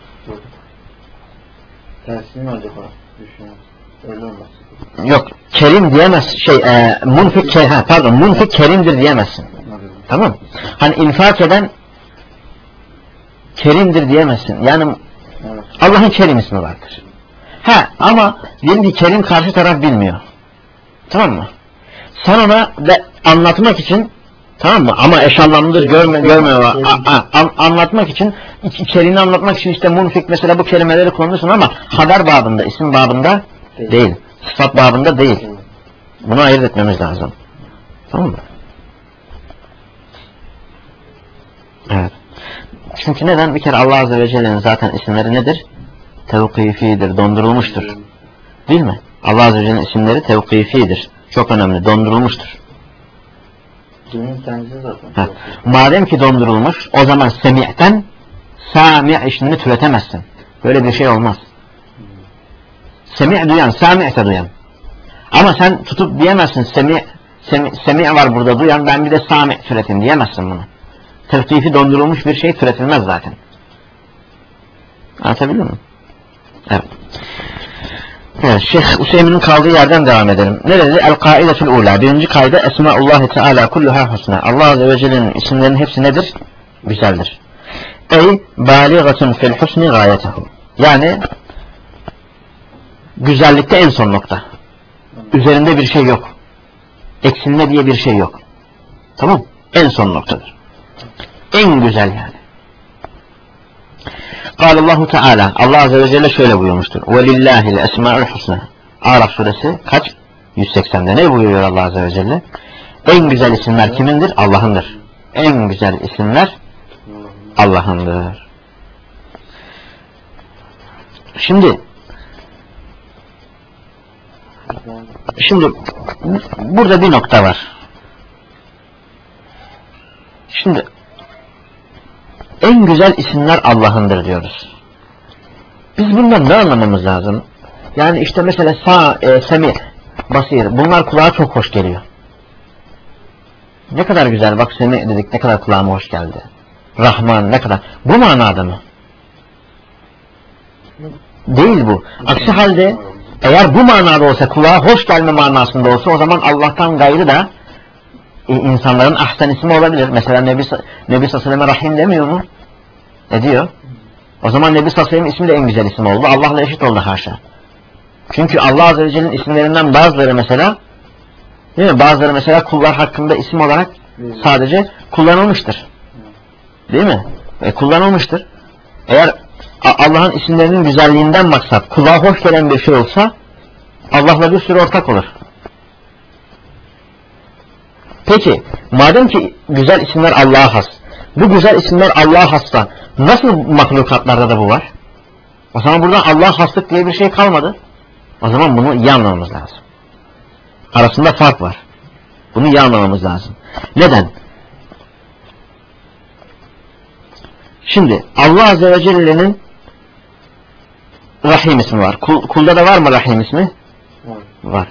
Tersi mi acaba? Düşünüyorum. Öyle olmaz. Yok. Kerim diyemez. Şey, e, munfik, ke, ha, pardon, munfik kerimdir diyemezsin. Tamam. Hani infak eden kerimdir diyemezsin. Yani evet. Allah'ın Kerim ismi vardır. Ha, ama diyelim ki Kerim karşı taraf bilmiyor. Tamam mı? Sen ona de anlatmak için, tamam mı? Ama eş anlamlıdır, görme, görmüyor. A, a, an, anlatmak için, içeriğini anlatmak için işte munfik mesela bu kelimeleri kullanırsın ama haber babında, isim babında değil. değil. Sıfat babında değil. Bunu ayırt etmemiz lazım. Tamam mı? Evet. Çünkü neden? Bir kere Allah Azze ve Celle'nin zaten isimleri nedir? Tevkifidir, dondurulmuştur. Değil mi? Allah Azze ve Celle'nin isimleri tevkifidir. Çok önemli, dondurulmuştur. Ha. Madem ki dondurulmuş, o zaman semi'ten sami' işini türetemezsin. Böyle bir şey olmaz. Semi' duyan, sami'te duyan. Ama sen tutup diyemezsin, semi' semi', semi' var burada duyan, ben bir de sami' türetim diyemezsin bunu. Tevkifi dondurulmuş bir şey türetilmez zaten. Anlatabiliyor muyum? Evet. Evet, Şeyh Hüseyin'in kaldığı yerden devam edelim. Ne dedi? El-Kaidetul Ula. Birinci kaide Esmaullahi Teala kulluha husna. Allah Azze ve Celle'nin isimlerinin hepsi nedir? Güzeldir. Ey baligatun fil husni gayetehu. Yani güzellikte en son nokta. Üzerinde bir şey yok. Eksilme diye bir şey yok. Tamam? En son noktadır. En güzel yani. Allahu Teala, Allah Azze ve Celle şöyle buyurmuştur. وَلِلَّهِ الْاَسْمَاءُ الْحُسْنَى. Araf suresi kaç? yüz seksende. Ne buyuruyor Allah Azze ve Celle? En güzel isimler kimindir? Allah'ındır. En güzel isimler Allah'ındır. Şimdi şimdi burada bir nokta var. Şimdi en güzel isimler Allah'ındır diyoruz. Biz bundan ne anlamamız lazım? Yani işte mesela Sa, e, Semi, Basir, bunlar kulağa çok hoş geliyor. Ne kadar güzel, bak Semi dedik, ne kadar kulağıma hoş geldi. Rahman, ne kadar. Bu manada mı? Değil bu. Aksi halde eğer bu manada olsa, kulağa hoş gelme manasında olsa, o zaman Allah'tan gayrı da e, insanların ahsen ismi olabilir. Mesela Nebi, Nebi Sallallahu Aleyhi ve Sellem Rahim demiyor mu? Ne diyor? O zaman Nebi sallallahu aleyhi ve sellem ismi de en güzel isim oldu. Allah'la eşit oldu haşa. Çünkü Allah azze ve celle'nin isimlerinden bazıları mesela, değil mi? Bazıları mesela kullar hakkında isim olarak sadece kullanılmıştır. Değil mi? E, kullanılmıştır. Eğer Allah'ın isimlerinin güzelliğinden maksat kulağa hoş gelen bir şey olsa Allah'la bir sürü ortak olur. Peki madem ki güzel isimler Allah'a has, bu güzel isimler Allah'a hassa nasıl mahlukatlarda da bu var? O zaman buradan Allah'a haslık diye bir şey kalmadı. O zaman bunu iyi anlamamız lazım. Arasında fark var. Bunu iyi anlamamız lazım. Neden? Şimdi Allah Azze ve Celle'nin Rahim ismi var. Kul, kulda da var mı Rahim ismi? Var. Var.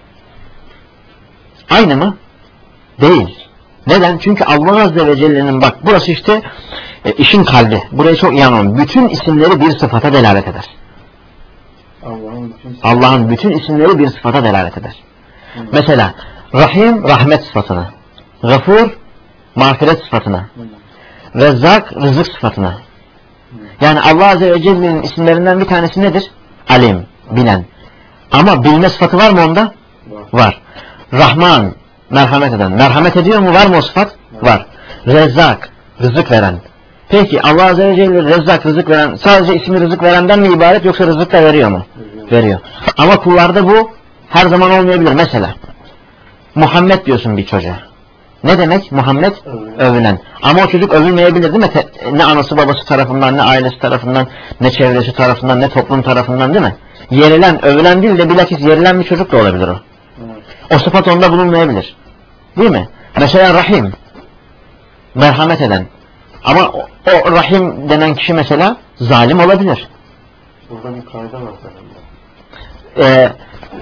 Aynı mı? Değil. Neden? Çünkü Allah Azze ve Celle'nin bak burası işte e, işin kalbi. Burayı çok iyi anlamam. Bütün isimleri bir sıfata delalet eder. Allah'ın bütün, Allah bütün isimleri bir sıfata delalet eder. Hı. Mesela Rahim rahmet sıfatına, Gafur mağfiret sıfatına, Hı. Rezzak rızık sıfatına. Hı. Yani Allah Azze ve Celle'nin isimlerinden bir tanesi nedir? Alim, bilen. Ama bilme sıfatı var mı onda? Var. Var. Rahman merhamet eden. Merhamet ediyor mu? Var mı o sıfat? Var. Var. Rezzak rızık veren. Peki Allah Azze ve Celle Rezzak rızık veren sadece ismi rızık verenden mi ibaret yoksa rızık da veriyor mu? Veriyor. Veriyor. Ama kullarda bu her zaman olmayabilir. Mesela Muhammed diyorsun bir çocuğa. Ne demek? Muhammed övünen. övünen. Ama o çocuk övülmeyebilir değil mi? Ne anası babası tarafından, ne ailesi tarafından, ne çevresi tarafından, ne toplum tarafından değil mi? Yerilen, övülen değil de bilakis yerilen bir çocuk da olabilir o. Evet. O sıfat onda bulunmayabilir. Değil mi? Mesela Rahim. Merhamet eden. Ama o, o Rahim denen kişi mesela zalim olabilir. Burada bir kayda var. Ee,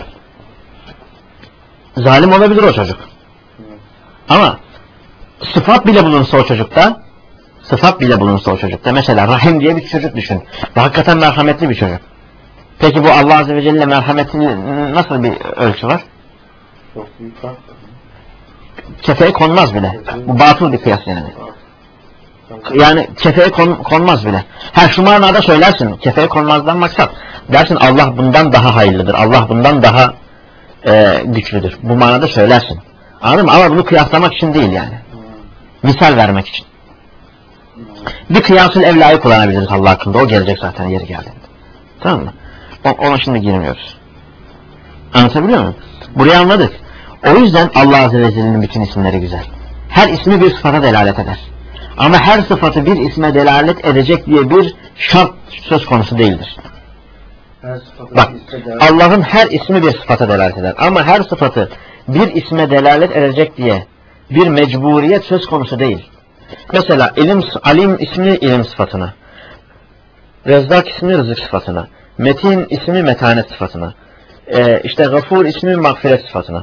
zalim olabilir o çocuk. Evet. Ama sıfat bile bulunsa o çocukta, sıfat bile bulunsa o çocukta, mesela Rahim diye bir çocuk düşün. Ve hakikaten merhametli bir çocuk. Peki bu Allah Azze ve Celle merhametinin nasıl bir ölçü var? Çok büyük fark. Kefeye konmaz bile. Bu batıl bir kıyas yani. Yani kefeye kon, konmaz bile. Her şu manada söylersin. Kefeye konmazdan maksat. Dersin Allah bundan daha hayırlıdır. Allah bundan daha e, güçlüdür. Bu manada söylersin. Anladın mı? Ama bunu kıyaslamak için değil yani. Misal vermek için. Bir kıyasın evlayı kullanabiliriz Allah hakkında. O gelecek zaten yeri geldiğinde. Tamam mı? O, ona şimdi girmiyoruz. Anlatabiliyor muyum? Burayı anladık. O yüzden Allah Azze ve Celle'nin bütün isimleri güzel. Her ismi bir sıfata delalet eder. Ama her sıfatı bir isme delalet edecek diye bir şart söz konusu değildir. Bak, Allah'ın her ismi bir sıfata delalet eder. Ama her sıfatı bir isme delalet edecek diye bir mecburiyet söz konusu değil. Mesela ilim, alim ismi ilim sıfatına, Rezzak ismi rızık sıfatına, Metin ismi metanet sıfatına, ee, işte Gafur ismi mağfiret sıfatına,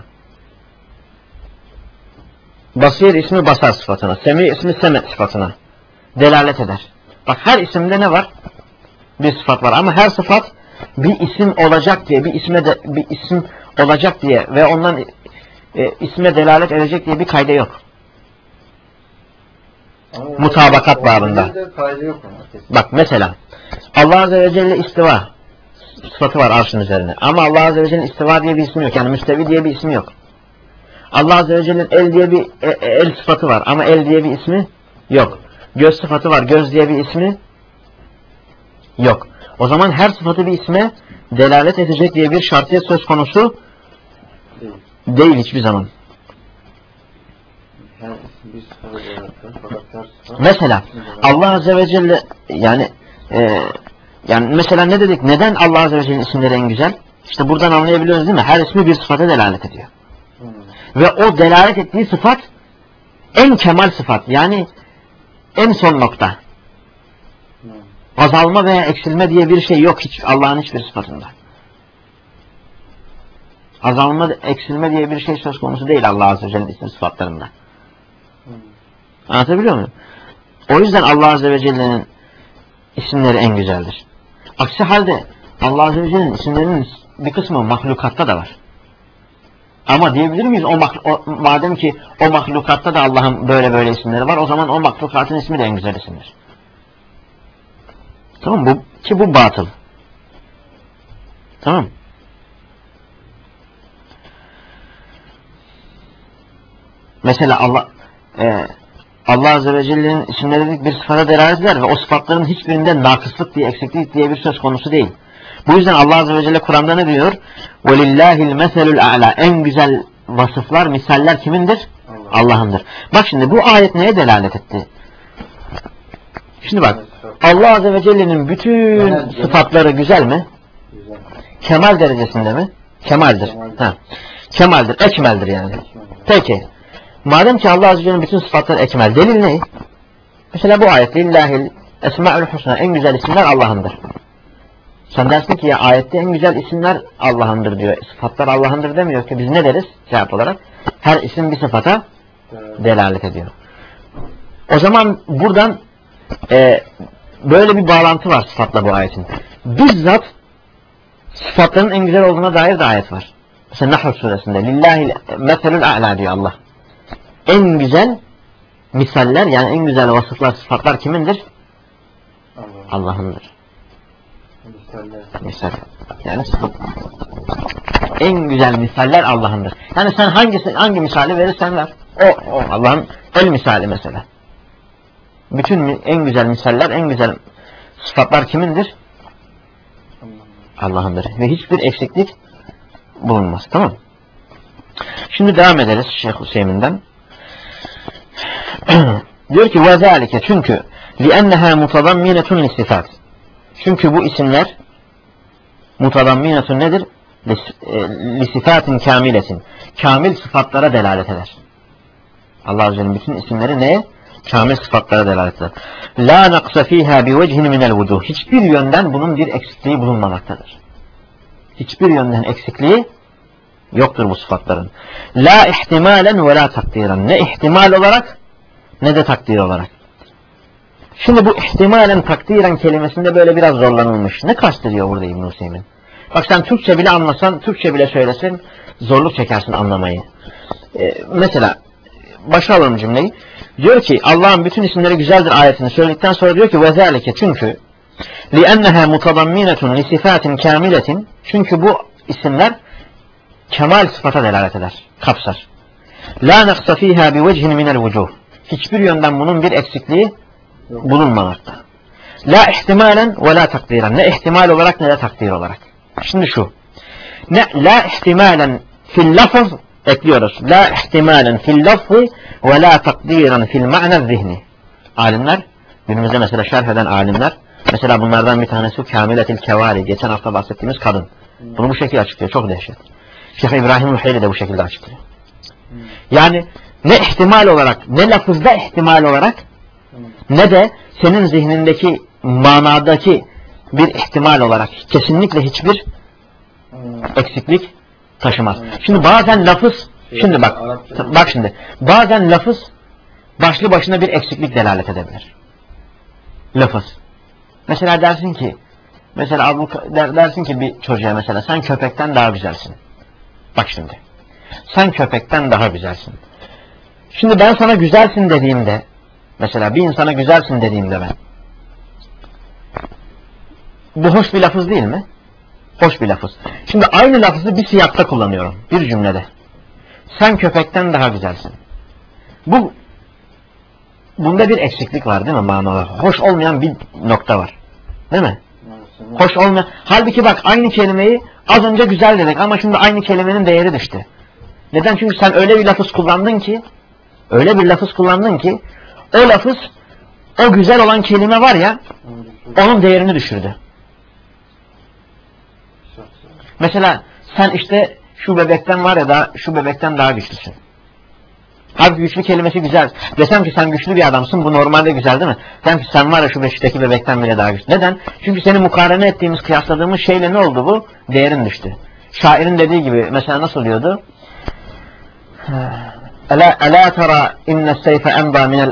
Basir ismi basar sıfatına, Semi ismi semet sıfatına delalet eder. Bak her isimde ne var? Bir sıfat var ama her sıfat bir isim olacak diye, bir isme de, bir isim olacak diye ve ondan e, isme delalet edecek diye bir kayda yok. Ama mutabakat babında. Bak mesela Allah Azze ve Celle istiva sıfatı var arşın üzerine. Ama Allah Azze ve Celle'nin istiva diye bir ismi yok. Yani müstevi diye bir ismi yok. Allah Azze ve Celle'nin el diye bir e, el sıfatı var ama el diye bir ismi yok. Göz sıfatı var. Göz diye bir ismi yok. O zaman her sıfatı bir isme delalet edecek diye bir şartiyet söz konusu değil, değil hiçbir zaman. Mesela Allah Azze ve Celle yani e, yani mesela ne dedik? Neden Allah Azze ve Celle'nin isimleri en güzel? İşte buradan anlayabiliyoruz değil mi? Her ismi bir sıfata delalet ediyor. Hmm. Ve o delalet ettiği sıfat en kemal sıfat. Yani en son nokta. Hmm. Azalma veya eksilme diye bir şey yok hiç Allah'ın hiçbir sıfatında. Azalma, eksilme diye bir şey söz konusu değil Allah Azze ve Celle'nin isim sıfatlarında. Hmm. Anlatabiliyor muyum? O yüzden Allah Azze ve Celle'nin isimleri en güzeldir. Aksi halde Allah Azze ve Celle'nin isimlerinin bir kısmı mahlukatta da var. Ama diyebilir miyiz o, o madem ki o mahlukatta da Allah'ın böyle böyle isimleri var, o zaman o mahlukatın ismi de en güzel isimdir. Tamam mı? Bu, ki bu batıl. Tamam. Mesela Allah e, Allah Azze ve Celle'nin isimleri dedik bir sıfata delalet eder ve o sıfatların hiçbirinde nakıslık diye, eksiklik diye bir söz konusu değil. Bu yüzden Allah Azze ve Celle Kur'an'da ne diyor? وَلِلَّهِ الْمَثَلُ الْاَعْلَى. En güzel vasıflar, misaller kimindir? Allah. Allah'ındır. Bak şimdi bu ayet neye delalet etti? Şimdi bak. Allah Azze ve Celle'nin bütün evet, sıfatları güzel mi? Güzel. Kemal derecesinde mi? Kemaldir. Kemaldir. Ha. Kemaldir. Ekmeldir yani. Ekmeldir. Peki. Madem ki Allah Azze ve Celle'nin bütün sıfatları ekmel. Delil ne? Mesela bu ayet. Lillahil esma'ül husna. En güzel isimler Allah'ındır. Sen dersin ki ya ayette en güzel isimler Allah'ındır diyor. Sıfatlar Allah'ındır demiyor ki. Biz ne deriz cevap olarak? Her isim bir sıfata delalet ediyor. O zaman buradan e, böyle bir bağlantı var sıfatla bu ayetin. Bizzat sıfatların en güzel olduğuna dair de ayet var. Mesela Nahl suresinde Lillahi meselul a'la diyor Allah. En güzel misaller yani en güzel vasıflar, sıfatlar kimindir? Allah'ındır. Misaller. Misaller. Yani sıfat. En güzel misaller Allah'ındır. Yani sen hangisi, hangi misali verirsen ver. O, o Allah'ın el misali mesela. Bütün en güzel misaller, en güzel sıfatlar kimindir? Allah'ındır. Ve hiçbir eksiklik bulunmaz. Tamam. Şimdi devam ederiz Şeyh Hüseyin'den. Diyor ki وَذَٰلِكَ çünkü لِأَنَّهَا مُتَضَمِّنَةٌ لِصِفَاتٍ. Çünkü bu isimler mutadamminetun nedir? Lisifatin kamiletin. Kamil sıfatlara delalet eder. Allah Azze ve Celle'nin bütün isimleri neye? Kamil sıfatlara delalet eder. La naqsa fiha bi vechin minel vucuh. Hiçbir yönden bunun bir eksikliği bulunmamaktadır. Hiçbir yönden eksikliği yoktur bu sıfatların. La ihtimalen ve la takdiren. Ne ihtimal olarak ne de takdir olarak. Şimdi bu ihtimalen takdiren kelimesinde böyle biraz zorlanılmış. Ne kastediyor burada İbn-i Hüseyin? Bak sen Türkçe bile anlasan, Türkçe bile söylesen zorluk çekersin anlamayı. Ee, mesela başa alalım cümleyi. Diyor ki Allah'ın bütün isimleri güzeldir ayetini söyledikten sonra diyor ki وَذَٰلِكَ çünkü لِأَنَّهَا مُتَضَمِّنَةٌ لِصِفَاتٍ كَامِلَةٍ çünkü bu isimler kemal sıfata delalet eder, kapsar. لَا نَقْصَ ف۪يهَا بِوَجْهٍ مِنَ الْوُجُوهِ hiçbir yönden bunun bir eksikliği bulunmamakta. La ihtimalen ve la takdiren. Ne ihtimal olarak ne de takdir olarak. Şimdi şu. Ne la ihtimalen fil lafz ekliyoruz. La ihtimalen fil lafzi ve la takdiren fil ma'na zihni. Alimler günümüzde mesela şerh eden alimler mesela bunlardan bir tanesi Kamiletil Kevari. Geçen hafta bahsettiğimiz kadın. Bunu bu şekilde açıklıyor. Çok dehşet. Şeyh İbrahim Ruheyli de bu şekilde açıklıyor. Yani ne ihtimal olarak ne lafızda ihtimal olarak ne de senin zihnindeki manadaki bir ihtimal olarak kesinlikle hiçbir eksiklik taşımaz. Şimdi bazen lafız, şimdi bak, bak şimdi, bazen lafız başlı başına bir eksiklik delalet edebilir. Lafız. Mesela dersin ki, mesela bu dersin ki bir çocuğa mesela sen köpekten daha güzelsin. Bak şimdi, sen köpekten daha güzelsin. Şimdi ben sana güzelsin dediğimde, mesela bir insana güzelsin dediğimde ben, bu hoş bir lafız değil mi? Hoş bir lafız. Şimdi aynı lafızı bir siyakta kullanıyorum. Bir cümlede. Sen köpekten daha güzelsin. Bu, bunda bir eksiklik var değil mi manada? Hoş olmayan bir nokta var. Değil mi? Hoş olmayan. Halbuki bak aynı kelimeyi az önce güzel dedik ama şimdi aynı kelimenin değeri düştü. Neden? Çünkü sen öyle bir lafız kullandın ki, öyle bir lafız kullandın ki, o lafız, o güzel olan kelime var ya, onun değerini düşürdü. Mesela sen işte şu bebekten var ya da şu bebekten daha güçlüsün. Halbuki güçlü kelimesi güzel. Desem ki sen güçlü bir adamsın, bu normalde güzel değil mi? Desem ki sen var ya şu beşteki bebekten bile daha güçlü. Neden? Çünkü seni mukarene ettiğimiz, kıyasladığımız şeyle ne oldu bu? Değerin düştü. Şairin dediği gibi mesela nasıl diyordu? Ela ela tara inne seyfe emba minel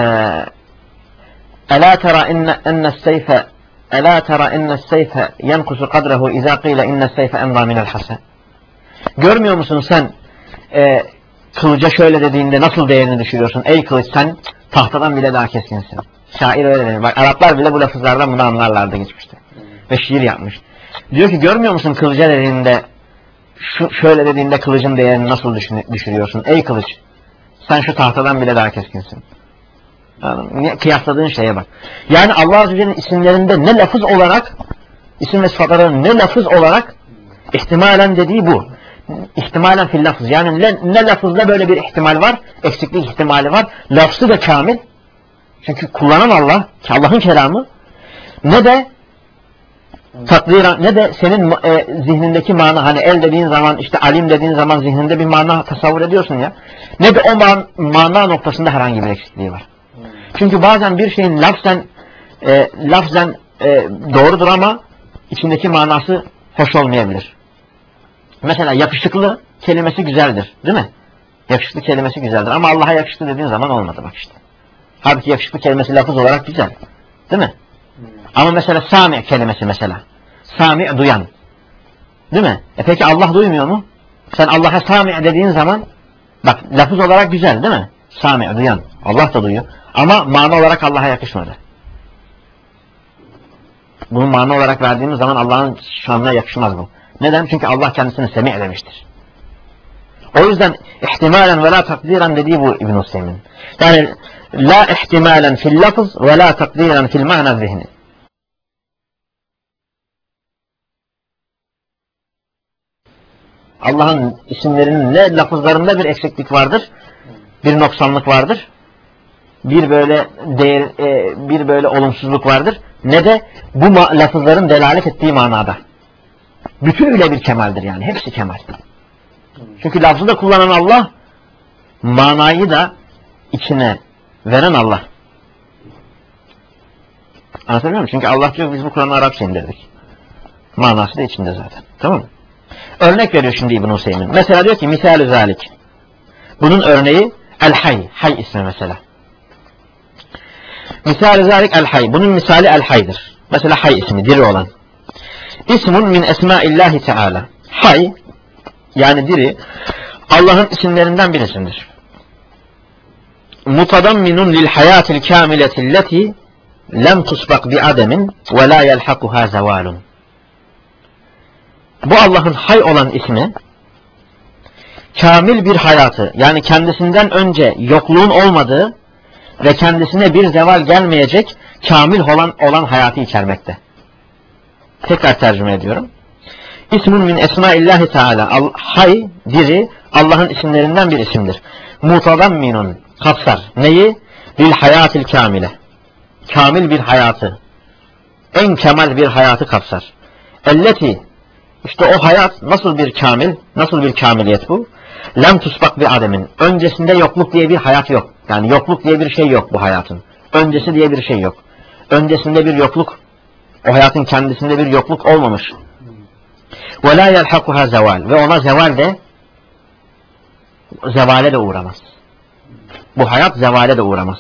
ela tara inne inne seyfe ela tara inne seyfe yenkusu kadrehu iza qila inne seyfe emba minel hasan. Görmüyor musun sen e, kılıca şöyle dediğinde nasıl değerini düşürüyorsun? Ey kılıç sen tahtadan bile daha keskinsin. Şair öyle denir. Bak Araplar bile bu lafızlardan bunu anlarlardı geçmişte. Ve şiir yapmış. Diyor ki görmüyor musun kılıca dediğinde, şu, şöyle dediğinde kılıcın değerini nasıl düşün, düşürüyorsun? Ey kılıç, sen şu tahtadan bile daha keskinsin. Yani, kıyasladığın şeye bak. Yani Allah Azze ve Celle'nin isimlerinde ne lafız olarak, isim ve sıfatların ne lafız olarak ihtimalen dediği bu. İhtimalen fil lafız. Yani ne, ne lafızda böyle bir ihtimal var, eksiklik ihtimali var. Lafzı da kamil. Çünkü kullanan Allah, Allah'ın kelamı. Ne de takdiren, ne de senin e, zihnindeki mana, hani el dediğin zaman, işte alim dediğin zaman zihninde bir mana tasavvur ediyorsun ya. Ne de o man, mana noktasında herhangi bir eksikliği var. Çünkü bazen bir şeyin lafzen e, lafzen e, doğrudur ama içindeki manası hoş olmayabilir. Mesela yakışıklı kelimesi güzeldir, değil mi? Yakışıklı kelimesi güzeldir ama Allah'a yakışıklı dediğin zaman olmadı bak işte. Halbuki yakışıklı kelimesi lafız olarak güzel, değil mi? Hmm. Ama mesela sami kelimesi mesela. Sami duyan, değil mi? E peki Allah duymuyor mu? Sen Allah'a sami dediğin zaman bak lafız olarak güzel, değil mi? Sami duyan. Allah da duyuyor. Ama mana olarak Allah'a yakışmadı. Bunu mana olarak verdiğimiz zaman Allah'ın şanına yakışmaz bu. Neden? Çünkü Allah kendisini semi' demiştir. O yüzden ihtimalen ve la takdiren dediği bu İbn-i Hüseyin. Yani la ihtimalen fil lafız ve la takdiren fil ma'na zihni. Allah'ın isimlerinin ne lafızlarında bir eksiklik vardır, bir noksanlık vardır, bir böyle değer, e, bir böyle olumsuzluk vardır, ne de bu lafızların delalet ettiği manada. Bütünüyle bir kemaldir yani, hepsi kemal. Çünkü lafzı da kullanan Allah, manayı da içine veren Allah. Anlatabiliyor muyum? Çünkü Allah diyor biz bu Kur'an'ı Arapça indirdik. Manası da içinde zaten. Tamam mı? Örnek veriyor şimdi İbn-i Hüseyin. Mesela diyor ki misal-i zalik. Bunun örneği el-hay. Hay ismi mesela. Misal-i zalik el-hay. Bunun misali el-hay'dir. Mesela hay ismi, diri olan. İsmun min esmaillahi teala. Hay, yani diri, Allah'ın isimlerinden birisidir. Mutadamminun lil hayatil kamiletilleti lem tusbak bi ademin ve la yelhakuha zevalun. Bu Allah'ın hay olan ismi, kamil bir hayatı, yani kendisinden önce yokluğun olmadığı ve kendisine bir zeval gelmeyecek kamil olan, olan hayatı içermekte. Tekrar tercüme ediyorum. İsmun min esmaillahi teala. Hay, diri, Allah'ın isimlerinden bir isimdir. Mutadamminun, kapsar. Neyi? Bil hayatil kamile. Kamil bir hayatı. En kemal bir hayatı kapsar. Elleti, işte o hayat nasıl bir kamil, nasıl bir kamiliyet bu? Lem tusbak bir ademin. Öncesinde yokluk diye bir hayat yok. Yani yokluk diye bir şey yok bu hayatın. Öncesi diye bir şey yok. Öncesinde bir yokluk, o hayatın kendisinde bir yokluk olmamış. Ve la yelhakuha zeval. Ve ona zeval de zevale de uğramaz. Bu hayat zevale de uğramaz.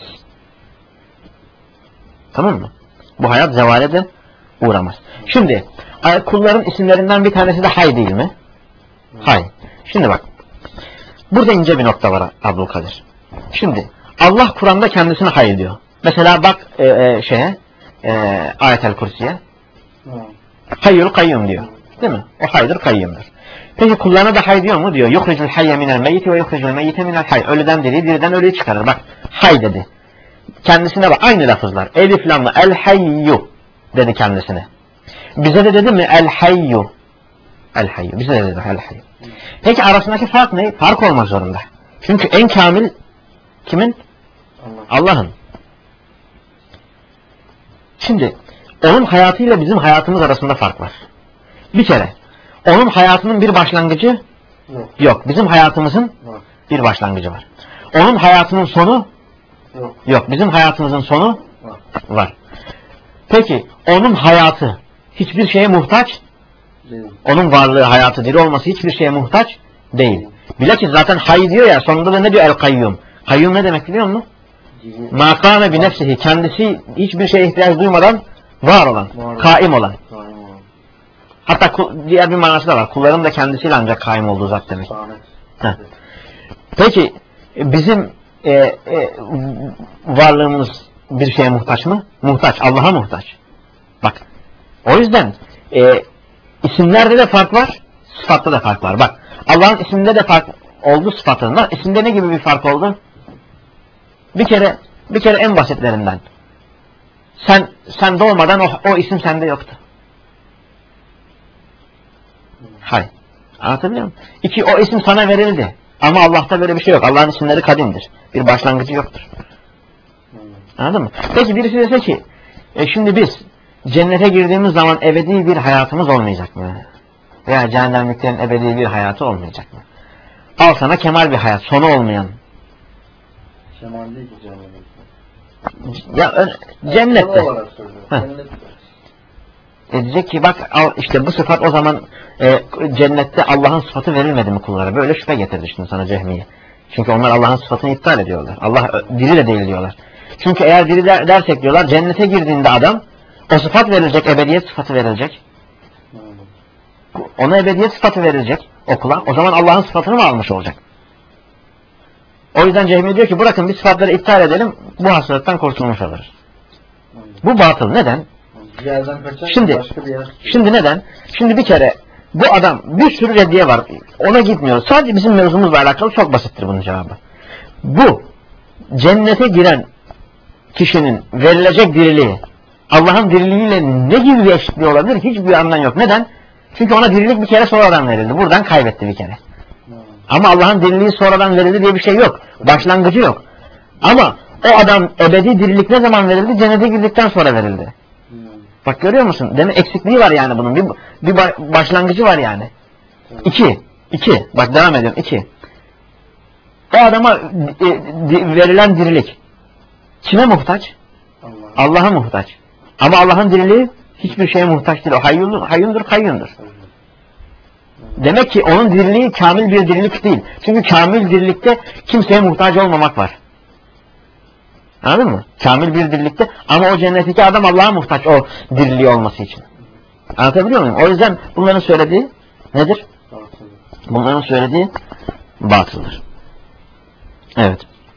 Tamam mı? Bu hayat zevale de uğramaz. Şimdi kulların isimlerinden bir tanesi de hay değil mi? Hay. Şimdi bak. Burada ince bir nokta var Abdülkadir. Şimdi Allah Kur'an'da kendisine hay diyor. Mesela bak e, e, şeye e, Ayet-el Kursi'ye. Hayyul kayyum diyor. Değil mi? O haydır, kayyumdur. Peki kullarına da hay diyor mu? Diyor. Yuhricul hayye minel meyyiti ve yuhricul meyyite minel hay. Ölüden diriyi, diriden ölüyü çıkarır. Bak hay dedi. Kendisine bak. Aynı lafızlar. Elif lamla el hayyu dedi kendisine. Bize de dedi mi? El hayyu. El hayyu. Bize de dedi el hayyu. Peki arasındaki fark ne? Fark olmak zorunda. Çünkü en kamil kimin? Allah'ın. Şimdi onun hayatıyla bizim hayatımız arasında fark var. Bir kere onun hayatının bir başlangıcı yok. yok. Bizim hayatımızın var. Bir başlangıcı var. Onun hayatının sonu yok. yok. Bizim hayatımızın sonu var. var. Peki onun hayatı hiçbir şeye muhtaç değil. Onun varlığı, hayatı, diri olması hiçbir şeye muhtaç değil. Bilakis zaten hay diyor ya, sonunda da ne diyor? El kayyum. Kayyum ne demek biliyor musun? Makame bi nefsihi. Kendisi hiçbir şeye ihtiyaç duymadan var olan, var kaim olan. Kaim olan. Hatta diğer bir manası da var. Kulların da kendisiyle ancak kaim olduğu zat demek. Peki bizim e, e, varlığımız bir şeye muhtaç mı? Muhtaç. Allah'a muhtaç. Bak. O yüzden e, isimlerde de fark var, sıfatta da fark var. Bak. Allah'ın isminde de fark oldu, sıfatında. İsimde ne gibi bir fark oldu? Bir kere bir kere en basitlerinden. Sen sen doğmadan o, o isim sende yoktu. Hayır. Anlatabiliyor muyum? İki, o isim sana verildi. Ama Allah'ta böyle bir şey yok. Allah'ın isimleri kadimdir. Bir başlangıcı yoktur. Anladın mı? Peki birisi dese ki e şimdi biz cennete girdiğimiz zaman ebedi bir hayatımız olmayacak mı? Veya cehennemliklerin ebedi bir hayatı olmayacak mı? Al sana kemal bir hayat. Sonu olmayan. Kemal değil ki cehennemlik. Ya cennette. Cennet. E diyecek ki bak al işte bu sıfat o zaman e, cennette Allah'ın sıfatı verilmedi mi kullara? Böyle şüphe getirdi şimdi sana Cehmiye. Çünkü onlar Allah'ın sıfatını iptal ediyorlar. Allah diri de değil diyorlar. Çünkü eğer diri der, dersek diyorlar cennete girdiğinde adam o sıfat verilecek, ebediyet sıfatı verilecek. Ona ebediyet sıfatı verilecek o kula. O zaman Allah'ın sıfatını mı almış olacak? O yüzden Cehmiye diyor ki bırakın bir sıfatları iptal edelim, bu hastalıktan kurtulmuş oluruz. Bu batıl. Neden? Şimdi, şimdi neden? Şimdi bir kere bu adam bir sürü reddiye var. Ona gitmiyoruz. Sadece bizim mevzumuzla alakalı çok basittir bunun cevabı. Bu cennete giren kişinin verilecek diriliği Allah'ın diriliğiyle ne gibi bir eşitliği olabilir? Hiçbir anlam yok. Neden? Çünkü ona dirilik bir kere sonradan verildi. Buradan kaybetti bir kere. Ama Allah'ın diriliği sonradan verildi diye bir şey yok. Başlangıcı yok. Ama o adam ebedi dirilik ne zaman verildi? Cennete girdikten sonra verildi. Bak görüyor musun? Demek eksikliği var yani bunun. Bir, bir başlangıcı var yani. İki. İki. Bak devam ediyorum. İki. O adama e, di, verilen dirilik kime muhtaç? Allah'a muhtaç. Ama Allah'ın diriliği hiçbir şeye muhtaç değil. O hayyundur, hayyundur, kayyundur. Demek ki onun diriliği kamil bir dirilik değil. Çünkü kamil dirilikte kimseye muhtaç olmamak var. Anladın mı? Kamil bir dirilikte ama o cennetteki adam Allah'a muhtaç o diriliği olması için. Anlatabiliyor muyum? O yüzden bunların söylediği nedir? Bunların söylediği batıldır. Evet.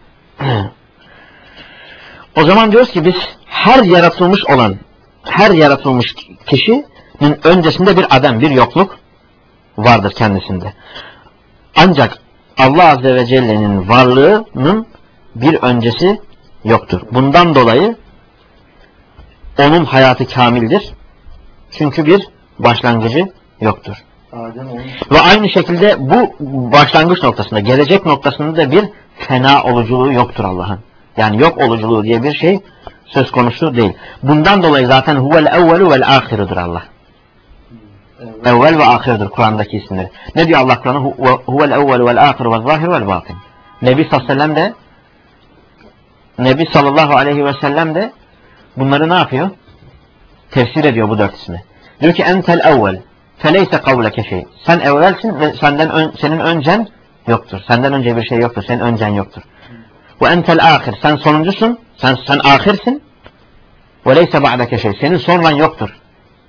O zaman diyoruz ki biz her yaratılmış olan, her yaratılmış kişinin öncesinde bir adam, bir yokluk vardır kendisinde. Ancak Allah Azze ve Celle'nin varlığının bir öncesi yoktur. Bundan dolayı onun hayatı kamildir. Çünkü bir başlangıcı yoktur. Ve aynı şekilde bu başlangıç noktasında, gelecek noktasında da bir fena oluculuğu yoktur Allah'ın. Yani yok oluculuğu diye bir şey söz konusu değil. Bundan dolayı zaten huvel evvelu vel ahirudur Allah. Evvel ve ahirdir Kur'an'daki isimleri. Ne diyor Allah Kur'an'ı? Huvel evvelu vel ahiru vel zahir vel batin. Nebi sallallahu aleyhi ve sellem de Nebi sallallahu aleyhi ve sellem de bunları ne yapıyor? Tefsir ediyor bu dört ismi. Diyor ki entel evvel feleyse kavleke şey. Sen evvelsin ve senden ön, senin öncen yoktur. Senden önce bir şey yoktur. Senin öncen yoktur. Ve entel ahir. Sen sonuncusun. Sen sen ahirsin. Ve leyse ba'deke şey. Senin sonran yoktur.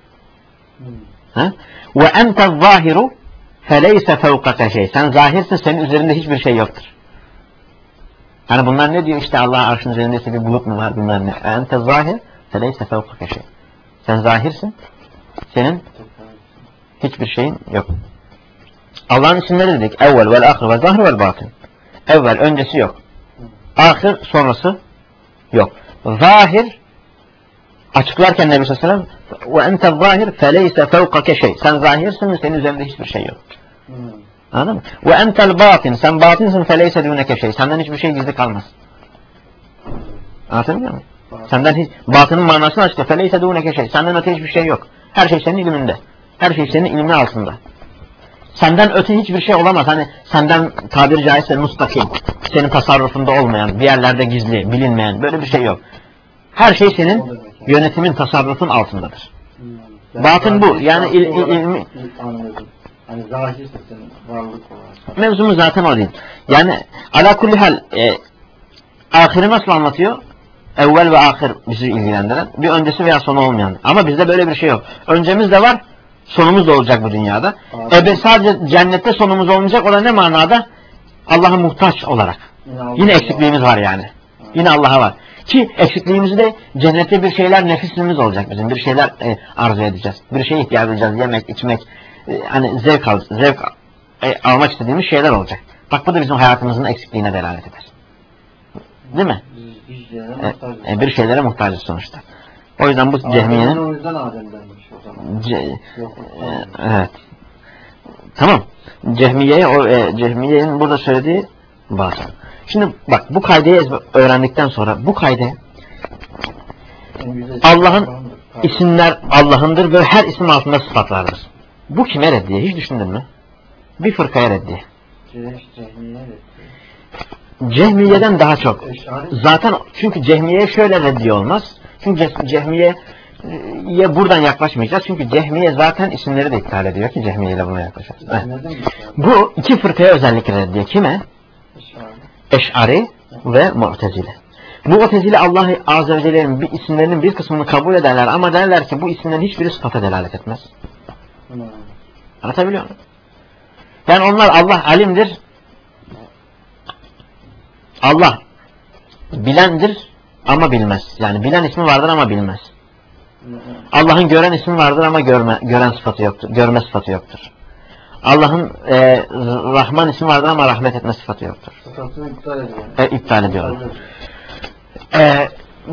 Ve entel zahiru feleyse fevkake şey. Sen zahirsin. Senin üzerinde hiçbir şey yoktur. Hani bunlar ne diyor? İşte Allah arşın üzerindeyse bir bulut mu var? Bunlar ne? Entel zahir feleyse fevkake şey. Sen zahirsin. Senin hiçbir şeyin yok. Allah'ın isimleri dedik. Evvel vel ahir ve zahir vel batin. Evvel öncesi yok. Ahir sonrası yok. Zahir açıklarken Nebi sallallahu aleyhi ve sellem ve ente zahir feleyse fevkake şey. Sen zahirsin ve senin üzerinde hiçbir şey yok. Hmm. Anladın mı? Ve entel batin. Sen batinsin feleyse dûneke şey. Senden hiçbir şey gizli kalmaz. Anlatabiliyor muyum? Senden hiç batının manasını açıkla. Feleyse dûneke şey. Senden öte hiçbir şey yok. Her şey senin ilminde. Her şey senin ilmin altında. Senden öte hiçbir şey olamaz. Hani senden tabiri caizse mustakim, senin tasarrufunda olmayan, bir yerlerde gizli, bilinmeyen böyle bir şey yok. Her şey senin yönetimin, tasarrufun altındadır. Yani batın bu. Yani il, il, ilmi... Hani zahirse senin varlık olarak. Mevzumuz zaten o değil. Yani ala kulli hal e, ahiri nasıl anlatıyor? Evvel ve ahir bizi ilgilendiren. Bir öncesi veya sonu olmayan. Ama bizde böyle bir şey yok. Öncemiz de var. Sonumuz da olacak bu dünyada. Ebe sadece cennette sonumuz olmayacak. O da ne manada? Allah'a muhtaç olarak. Yine, Yine eksikliğimiz var yani. Ha. Yine Allah'a var. Ki eksikliğimizi de cennette bir şeyler nefisimiz olacak bizim. Bir şeyler e, arzu edeceğiz. Bir şeye ihtiyaç duyacağız. Yemek, içmek, e, hani zevk, al, zevk e, almak istediğimiz şeyler olacak. Bak bu da bizim hayatımızın eksikliğine delalet eder. Değil mi? E, e, bir şeylere muhtacız sonuçta. O yüzden bu Cehmiye'nin... O yüzden Adem'denmiş o zaman. Ce, e, evet. Tamam. Cehmiye'ye o e, Cehmiye'nin burada söylediği batıl. Şimdi bak bu kaydeyi öğrendikten sonra bu kayde Allah'ın isimler Allah'ındır ve her isim altında sıfatlardır. Bu kime reddiye? Hiç düşündün mü? Bir fırkaya reddiye. Cehmiye'den daha çok. Zaten çünkü Cehmiye'ye şöyle reddiye olmaz. Çünkü Cehmiye'ye buradan yaklaşmayacağız. Çünkü Cehmiye zaten isimleri de iptal ediyor ki Cehmiye ile buna yaklaşacağız. Evet. Bu iki fırkaya özellikle reddiye. Kime? Eş'ari ve Mu'tezile. Mu'tezile Allah Azze ve Celle'nin bir isimlerinin bir kısmını kabul ederler ama derler ki bu isimlerin hiçbiri sıfata delalet etmez. Hmm. Anlatabiliyor muyum? Yani onlar Allah alimdir. Allah bilendir ama bilmez. Yani bilen ismi vardır ama bilmez. Allah'ın gören ismi vardır ama görme, gören sıfatı yoktur. Görme sıfatı yoktur. Allah'ın e, Rahman ismi vardır ama rahmet etme sıfatı yoktur. Sıfatını iptal ediyor. E, iptal ediyorlar. E,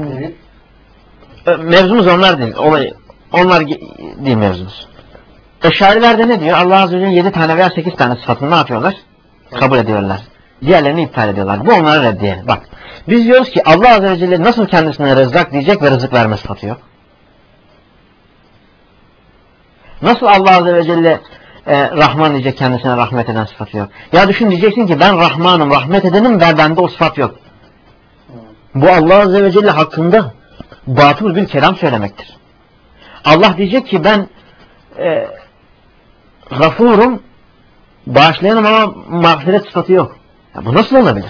mevzumuz onlar değil. Olay, onlar değil mevzumuz. Eşariler de ne diyor? Allah Azze ve Celle yedi tane veya sekiz tane sıfatını ne yapıyorlar? Kabul ediyorlar. Diğerlerini iptal ediyorlar. Bu onlara reddiye. Bak. Biz diyoruz ki Allah Azze ve Celle nasıl kendisine rızık diyecek ve rızık verme sıfatı yok? Nasıl Allah Azze ve Celle e, Rahman diyecek kendisine rahmet eden sıfatı yok? Ya düşün diyeceksin ki ben Rahmanım, rahmet edenim ve bende o sıfat yok. Bu Allah Azze ve Celle hakkında batıl bir kelam söylemektir. Allah diyecek ki ben e, gafurum, bağışlayanım ama mağfiret sıfatı yok. Ya bu nasıl olabilir?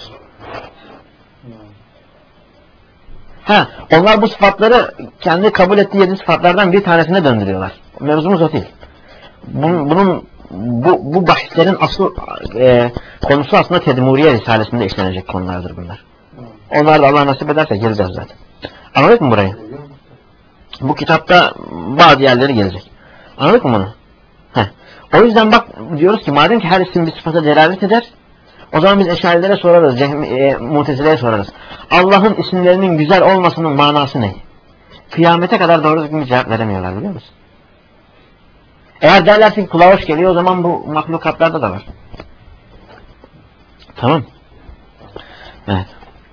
Ha, onlar bu sıfatları kendi kabul ettiği yedi sıfatlardan bir tanesine döndürüyorlar. Mevzumuz o değil. Bunun, bunun bu, bu bahislerin asıl e, konusu aslında Tedmuriye Risalesi'nde işlenecek konulardır bunlar. Onlar da Allah nasip ederse geleceğiz zaten. Anladık mı burayı? Bu kitapta bazı yerleri gelecek. Anladık mı bunu? Heh. O yüzden bak diyoruz ki madem ki her isim bir sıfata delalet eder, o zaman biz Eşarilere sorarız, e, Mu'tezile'ye sorarız. Allah'ın isimlerinin güzel olmasının manası ne? Kıyamete kadar doğru düzgün bir cevap veremiyorlar biliyor musun? Eğer derlerse ki kulağa hoş geliyor o zaman bu mahlukatlarda da var. Tamam. Evet.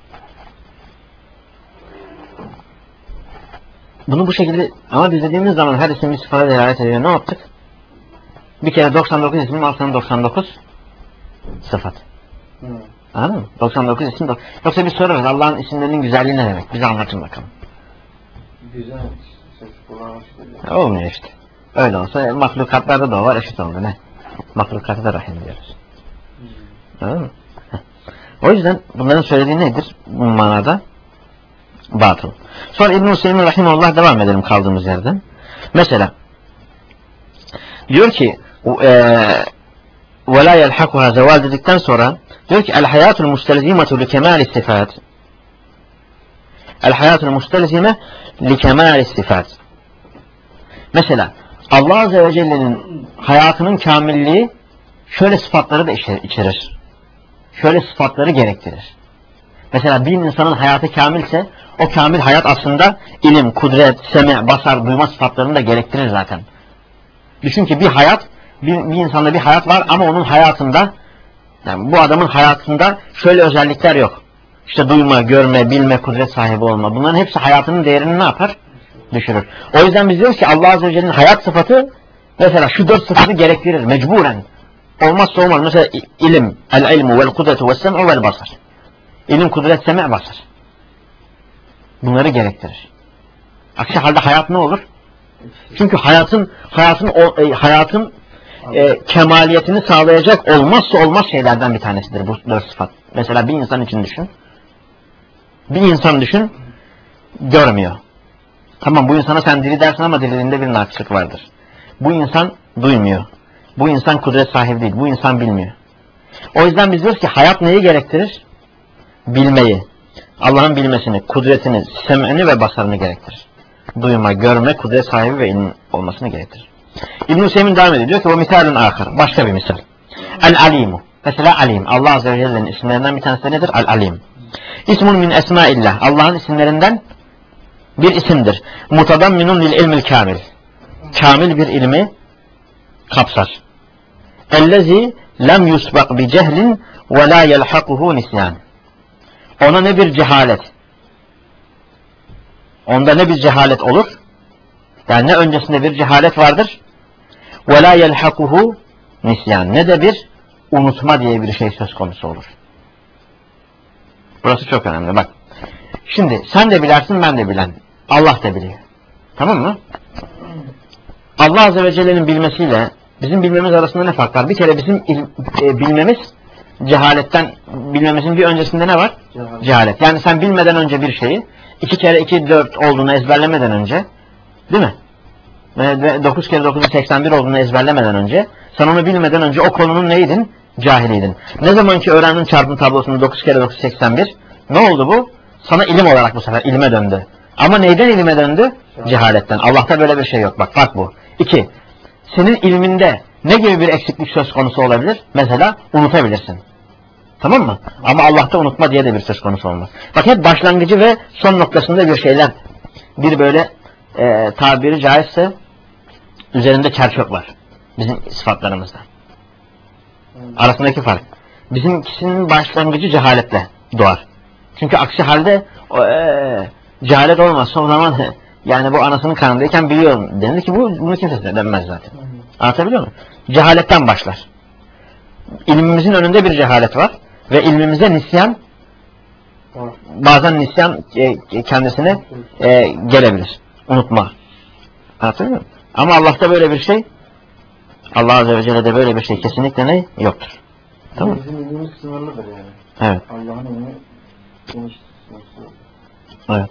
Bunu bu şekilde ama biz dediğimiz zaman her isim bir sıfata delalet ediyor. Ne yaptık? Bir kere doksan dokuz ismin altından doksan dokuz sıfat. Hmm. Anladın mı? doksan dokuz isim de... Yoksa biz sorarız Allah'ın isimlerinin güzelliği ne demek? Bize anlatın bakalım. Güzel. Olmuyor işte. Öyle olsa mahlukatlarda da var eşit oldu ne? Mahlukatı da rahim diyoruz. Hmm. Anladın mı? O yüzden bunların söylediği nedir? Bu manada batıl. Sonra İbn-i Hüseyin Rahimullah devam edelim kaldığımız yerden. Mesela diyor ki وَلَا يَلْحَقُهَا zeval dedikten sonra diyor ki الْحَيَاتُ الْمُسْتَلْزِيمَةُ لِكَمَالِ الصِّفَاتِ الْحَيَاتُ الْمُسْتَلْزِيمَةُ لِكَمَالِ الصِّفَاتِ Mesela Allah Azze ve Celle'nin hayatının kamilliği şöyle sıfatları da içerir. Şöyle sıfatları gerektirir. Mesela bir insanın hayatı kamilse o kamil hayat aslında ilim, kudret, seme, basar, duyma sıfatlarını da gerektirir zaten. Düşün ki bir hayat, bir, bir insanda bir hayat var ama onun hayatında, yani bu adamın hayatında şöyle özellikler yok. İşte duyma, görme, bilme, kudret sahibi olma. Bunların hepsi hayatının değerini ne yapar? Düşürür. O yüzden biz diyoruz ki Allah Azze ve Celle'nin hayat sıfatı mesela şu dört sıfatı gerektirir mecburen. Olmazsa olmaz. Mesela ilim, el-ilmu, vel-kudretu, vel-sem'u, vel-basar. İlim, kudret, seme, basar. Bunları gerektirir. Aksi halde hayat ne olur? Çünkü hayatın hayatın o, e, hayatın e, kemaliyetini sağlayacak olmazsa olmaz şeylerden bir tanesidir bu dört sıfat. Mesela bir insan için düşün. Bir insan düşün, görmüyor. Tamam bu insana sen diri dersin ama dilinde bir nakıslık vardır. Bu insan duymuyor. Bu insan kudret sahibi değil. Bu insan bilmiyor. O yüzden biz diyoruz ki hayat neyi gerektirir? Bilmeyi, Allah'ın bilmesini, kudretini, sem'ini ve basarını gerektirir. Duyma, görme, kudret sahibi ve ilim olmasını gerektirir. İbn-i Hüseyin devam ediyor. Diyor ki o misalun ahir. Başka bir misal. El-alimu. Mesela alim. Allah Azze ve Celle'nin isimlerinden bir tanesi nedir? El-alim. İsmun min esmaillah. Allah'ın isimlerinden bir isimdir. Mutadamminun lil ilmil kamil. Kamil bir ilmi kapsar. Ellezî lem yusbak bi cehlin ve la yelhakuhu nisyan. Ona ne bir cehalet, onda ne bir cehalet olur, yani ne öncesinde bir cehalet vardır, ve la yelhakuhu nisyan, ne de bir unutma diye bir şey söz konusu olur. Burası çok önemli. Bak, şimdi sen de bilersin, ben de bilen, Allah da biliyor. Tamam mı? Allah Azze ve Celle'nin bilmesiyle bizim bilmemiz arasında ne fark var? Bir kere bizim il, e, bilmemiz, cehaletten bilmemizin bir öncesinde ne var? Cehalet. Cehalet. Yani sen bilmeden önce bir şeyi, iki kere iki dört olduğunu ezberlemeden önce, değil mi? Ve dokuz kere dokuzun seksen bir olduğunu ezberlemeden önce, sen onu bilmeden önce o konunun neydin? Cahiliydin. Ne zaman ki öğrendin çarpım tablosunu dokuz kere dokuz seksen bir, ne oldu bu? Sana ilim olarak bu sefer ilime döndü. Ama neyden ilime döndü? Cehaletten. Allah'ta böyle bir şey yok. Bak fark bu. İki, senin ilminde ne gibi bir eksiklik söz konusu olabilir? Mesela unutabilirsin. Tamam mı? Ama Allah'ta unutma diye de bir söz konusu olmaz. Bak hep başlangıcı ve son noktasında bir şeyler, bir böyle e, tabiri caizse üzerinde çerçöp var. Bizim sıfatlarımızda. Arasındaki fark. Bizimkisinin başlangıcı cehaletle doğar. Çünkü aksi halde o, e, cehalet olmazsa o zaman yani bu anasının karnındayken biliyorum denir ki bu bunu kimse denmez zaten. Anlatabiliyor muyum? Cehaletten başlar. İlmimizin önünde bir cehalet var ve ilmimize nisyan, bazen nisyan e, kendisine e, gelebilir. Unutma. Anlatabiliyor muyum? Ama Allah'ta böyle bir şey, Allah Azze ve Celle'de böyle bir şey kesinlikle ne? Yoktur. Tamam. Bizim ilmimiz sınırlıdır yani. Evet. Allah'ın ilmi geniş sınırsız. Evet.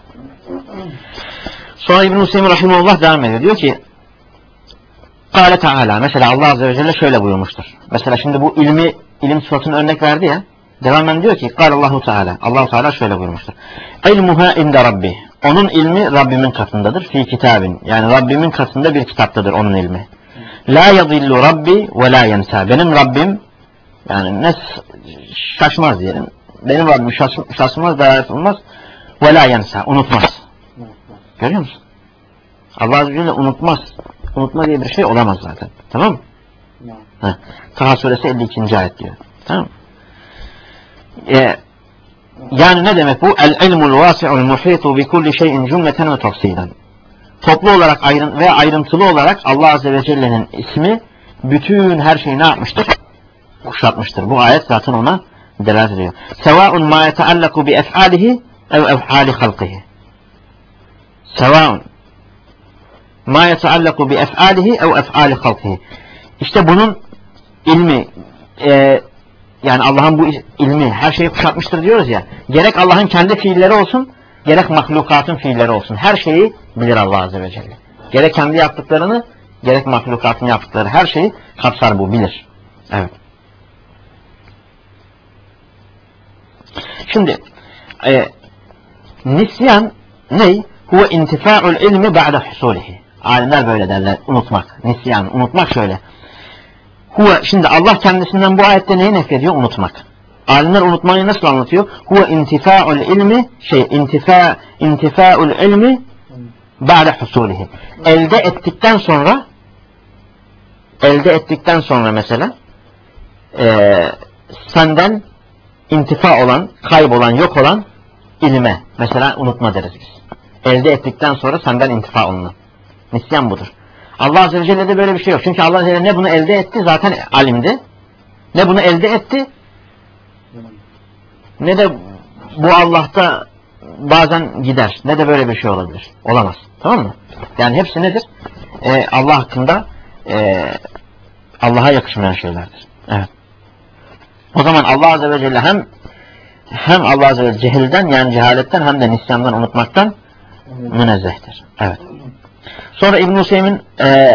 Sonra İbn-i Hüseyin Rahimullah devam ediyor. Diyor ki Kâle Teâlâ. Mesela Allah Azze ve Celle şöyle buyurmuştur. Mesela şimdi bu ilmi, ilim sıfatını örnek verdi ya. Devamen diyor ki Allahu Teala. Allah Teala şöyle buyurmuştur. İlmuha inde Rabbi. Onun ilmi Rabbimin katındadır. Fi kitabin. Yani Rabbimin katında bir kitaptadır onun ilmi. La yadillu Rabbi ve la yensa. Benim Rabbim yani ne şaşmaz diyelim. Benim Rabbim şaş, şaşmaz, davet olmaz. Ve la yensa. Unutmaz. Görüyor musun? Allah Azze ve Celle unutmaz. Unutma diye bir şey olamaz zaten. Tamam mı? Heh. Taha suresi elli ikinci ayet diyor. Tamam mı? Ee, yani ne demek bu? El-ilmul vasi'ul muhitu bi kulli şeyin cümleten ve tafsilen. Toplu olarak ayrın ve ayrıntılı olarak Allah Azze ve Celle'nin ismi bütün her şeyi ne yapmıştır? Kuşatmıştır. Bu ayet zaten ona delalet ediyor. Sevaun ma yeteallaku bi ef'alihi ev ef'ali halqihi. Sevaun ma yeteallaku bi ef'alihi ev ef'ali halqihi. İşte bunun ilmi e, yani Allah'ın bu ilmi her şeyi kuşatmıştır diyoruz ya. Gerek Allah'ın kendi fiilleri olsun, gerek mahlukatın fiilleri olsun. Her şeyi bilir Allah Azze ve Celle. Gerek kendi yaptıklarını, gerek mahlukatın yaptıkları her şeyi kapsar bu, bilir. Evet. Şimdi e, nisyan ne? Huve intifa'ul ilmi ba'de husulihi. Alimler böyle derler. Unutmak. Nisyan. Unutmak şöyle. Huve, şimdi Allah kendisinden bu ayette neyi nefrediyor? Unutmak. Alimler unutmayı nasıl anlatıyor? Huve intifa'ul ilmi şey intifa intifa'ul ilmi ba'de husulihi. Elde ettikten sonra elde ettikten sonra mesela e, senden intifa olan, kaybolan, yok olan ilme mesela unutma deriz biz. Elde ettikten sonra senden intifa olunan. Nisyan budur. Allah Azze ve Celle'de böyle bir şey yok. Çünkü Allah Azze ve Celle ne bunu elde etti zaten alimdi. Ne bunu elde etti ne de bu Allah'ta bazen gider. Ne de böyle bir şey olabilir. Olamaz. Tamam mı? Yani hepsi nedir? Ee, Allah hakkında e, Allah'a yakışmayan şeylerdir. Evet. O zaman Allah Azze ve Celle hem hem Allah Azze ve Celle cehilden yani cehaletten hem de nisyandan unutmaktan münezzehtir. Evet. Sonra İbn-i Hüseyin e,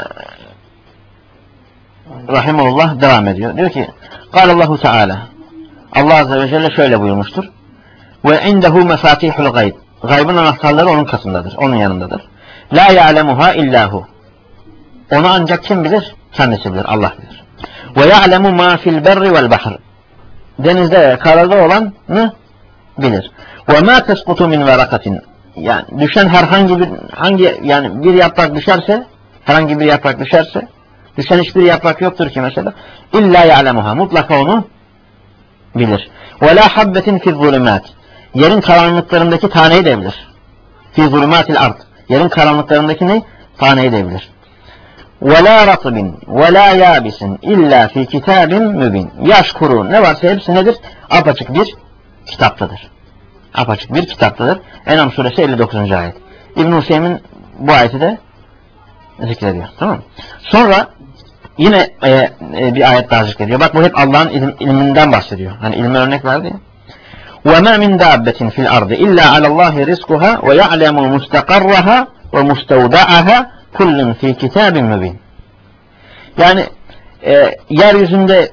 Rahimullah devam ediyor. Diyor ki Allahu Teala Allah Azze ve Celle şöyle buyurmuştur. Ve indehu mefatihul gayb. Gaybın anahtarları onun katındadır, onun yanındadır. La ya'lemuha illahu. Onu ancak kim bilir? Kendisi bilir, Allah bilir. Ve ya'lemu ma fil berri vel bahr. Denizde ve karada olanı bilir. Ve ma tesqutu min verakatin. Yani düşen herhangi bir hangi yani bir yaprak düşerse, herhangi bir yaprak düşerse, düşen hiçbir yaprak yoktur ki mesela. İlla ya'lemuha. Mutlaka onu bilir. Ve la habbetin fi zulümat. Yerin karanlıklarındaki taneyi de bilir. Fi zulümatil ard. Yerin karanlıklarındaki ne? Taneyi de bilir. Ve la ratbin ve la yabisin illa fi kitabin mübin. Yaş kuru ne varsa hepsi nedir? Apaçık bir kitaptadır. Apaçık bir kitaptadır. En'am suresi elli dokuzuncu ayet. İbn-i Hüseyin bu ayeti de zikrediyor. Tamam mı? Sonra yine e, e, bir ayet daha zikrediyor. Bak bu hep Allah'ın ilim, ilminden bahsediyor. Hani ilme örnek verdi ya. وَمَا مِنْ دَابَّةٍ فِي الْأَرْضِ إِلَّا عَلَى اللّٰهِ رِزْقُهَا وَيَعْلَمُ مُسْتَقَرَّهَا وَمُسْتَوْدَعَهَا كُلٌّ فِي كِتَابٍ مُبِينٍ. Yani e, yeryüzünde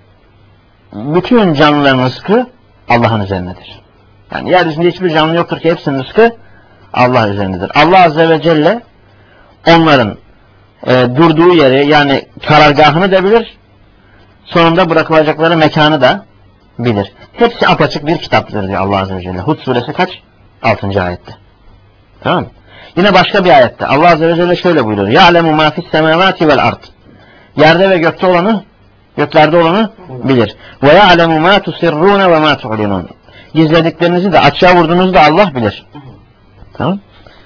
bütün canlıların rızkı Allah'ın üzerindedir. Yani yeryüzünde hiçbir canlı yoktur ki hepsinin rızkı Allah üzerindedir. Allah Azze ve Celle onların e, durduğu yeri yani karargahını da bilir, sonunda bırakılacakları mekanı da bilir. Hepsi apaçık bir kitaptır diyor Allah Azze ve Celle. Hud suresi kaç? altıncı ayette. Tamam mı? Yine başka bir ayette Allah Azze ve Celle şöyle buyuruyor. Ya'lemu ma fis semavati vel ard. Yerde ve gökte olanı, göklerde olanı bilir. Ve ya'lemu ma tusirrun ve ma tu'linun. Gizlediklerinizi de açığa vurduğunuzu da Allah bilir. Tamam?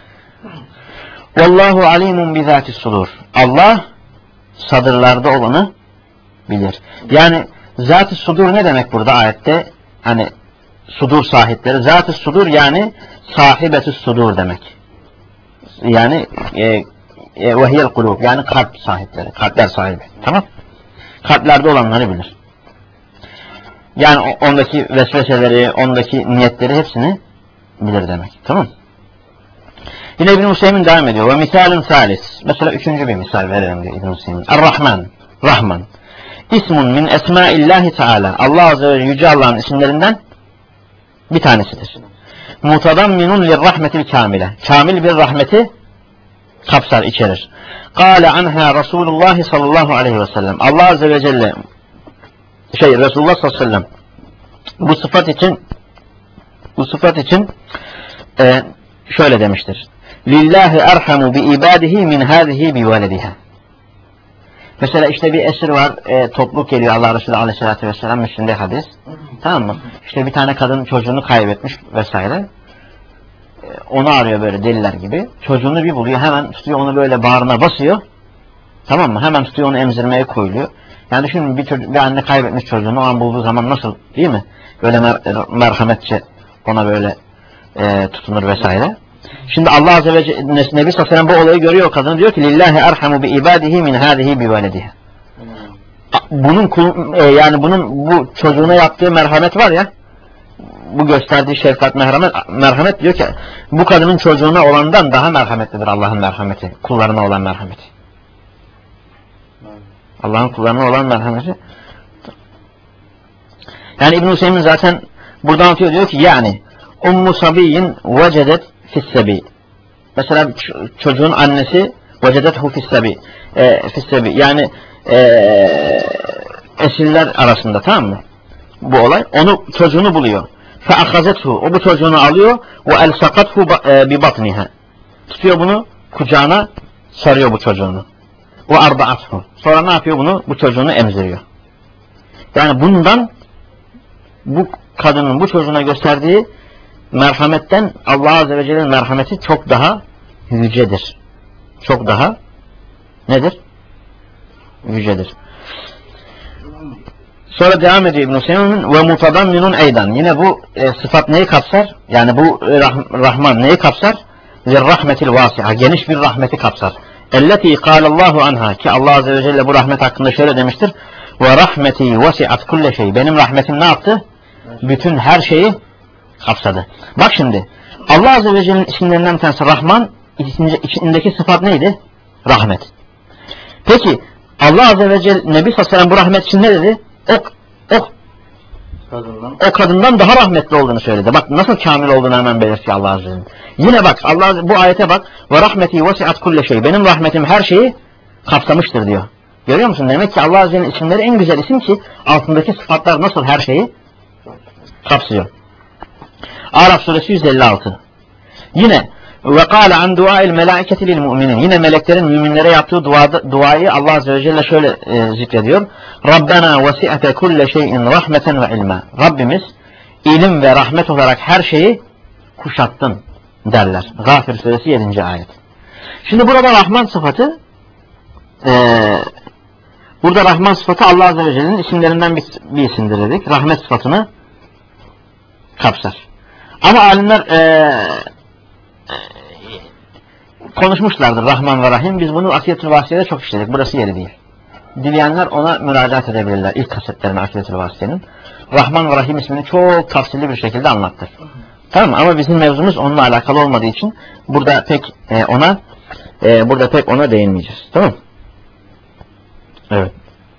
Vallahu alimun bi zatis sudur. Allah sadırlarda olanı bilir. Yani zat-ı sudur ne demek burada ayette? Hani sudur sahipleri. Zat-ı sudur yani sahibetü sudur demek. Yani e, e, vehiyel kulub yani kalp sahipleri. Kalpler sahibi. Tamam? Kalplerde olanları bilir. Yani ondaki vesveseleri, ondaki niyetleri hepsini bilir demek. Tamam? Yine İbn-i Hüseyin devam ediyor. Ve misalin salis. Mesela üçüncü bir misal verelim diyor İbn-i Hüseyin. Er-Rahman. Rahman. İsmun min esmaillahi teala. Allah Azze ve Celle Yüce Allah'ın isimlerinden bir tanesidir. Mutadamminun lirrahmetil kamile. Kamil bir rahmeti kapsar, içerir. Kâle anha Resulullah sallallahu aleyhi ve sellem. Allah Azze ve Celle şey Resulullah sallallahu aleyhi ve sellem bu sıfat için bu sıfat için e, şöyle demiştir. Lillahi erhamu bi ibadihi min hâzihi bi velediha. Mesela işte bir esir var, e, topluluk geliyor Allah Resulü aleyhissalatü vesselam Müslim'de hadis. Tamam mı? İşte bir tane kadın çocuğunu kaybetmiş vesaire. E, onu arıyor böyle deliler gibi. Çocuğunu bir buluyor, hemen tutuyor onu böyle bağrına basıyor. Tamam mı? Hemen tutuyor onu emzirmeye koyuluyor. Yani düşünün bir, çocuk, bir anne kaybetmiş çocuğunu o an bulduğu zaman nasıl değil mi? Böyle mer merhametçe ona böyle e, tutunur vesaire. Şimdi Allah Azze ve Celle Nebi sallallahu aleyhi ve sellem bu olayı görüyor o kadın diyor ki lillahi erhamu bi ibadihi min hadihi bi velediha. Bunun e, yani bunun bu çocuğuna yaptığı merhamet var ya, bu gösterdiği şefkat merhamet merhamet diyor ki bu kadının çocuğuna olandan daha merhametlidir Allah'ın merhameti, kullarına olan merhameti. Allah'ın kullarına olan merhameti. Yani İbn-i Hüseyin zaten buradan anlatıyor diyor ki yani Ummu Sabiyyin vecedet fissebi. Mesela çocuğun annesi vecedethu fissebi. E, fissebi. Yani e, esirler arasında, tamam mı? Bu olay. Onu çocuğunu buluyor. Fe akhazethu. O bu çocuğunu alıyor ve elsakathu bi batniha. Tutuyor bunu kucağına, sarıyor bu çocuğunu. Ve ardaathu. Sonra ne yapıyor bunu? Bu çocuğunu emziriyor. Yani bundan bu kadının bu çocuğuna gösterdiği merhametten Allah Azze ve Celle'nin merhameti çok daha yücedir. Çok daha nedir? Yücedir. Sonra devam ediyor İbn-i Hüseyin ve mutadamminun eydan. Yine bu e, sıfat neyi kapsar? Yani bu e, rah Rahman neyi kapsar? Zirrahmetil vasi'a. Geniş bir rahmeti kapsar. Elleti kâlallahu anha. Ki Allah Azze ve Celle bu rahmet hakkında şöyle demiştir. Ve rahmeti vasi'at kulle şey. Benim rahmetim ne yaptı? Bütün her şeyi kapsadı. Bak şimdi Allah Azze ve Celle'nin isimlerinden bir tanesi Rahman, içindeki sıfat neydi? Rahmet. Peki Allah Azze ve Celle Nebi sallallahu aleyhi ve sellem bu rahmet için ne dedi? Ok, ok. Kadından. O kadından daha rahmetli olduğunu söyledi. Bak nasıl kamil olduğunu hemen belirtiyor Allah Azze ve Celle. Yine bak Allah bu ayete bak. Ve rahmeti vesiat kulle şey. Benim rahmetim her şeyi kapsamıştır diyor. Görüyor musun? Demek ki Allah Azze ve Celle'nin isimleri en güzel isim ki altındaki sıfatlar nasıl her şeyi kapsıyor. Araf suresi yüz elli altı. Yine ve kâle an duâil melâiketi lil mu'minin. Yine meleklerin müminlere yaptığı duada, duayı Allah Azze ve Celle şöyle e, zikrediyor. Rabbena vesi'ate kulle şeyin rahmeten ve ilma. Rabbimiz ilim ve rahmet olarak her şeyi kuşattın derler. Gafir suresi yedinci ayet. Şimdi burada Rahman sıfatı e, burada Rahman sıfatı Allah Azze ve Celle'nin isimlerinden bir, bir isimdir dedik. Rahmet sıfatını kapsar. Ama alimler e, konuşmuşlardır Rahman ve Rahim. Biz bunu Akidetül Vasiye'de çok işledik. Burası yeri değil. Dileyenler ona müracaat edebilirler. İlk kasetlerine Akidetül Vasiye'nin. Rahman ve Rahim ismini çok tafsilli bir şekilde anlattır. Tamam mı? Ama bizim mevzumuz onunla alakalı olmadığı için burada pek e, ona e, burada pek ona değinmeyeceğiz. Tamam mı? Evet.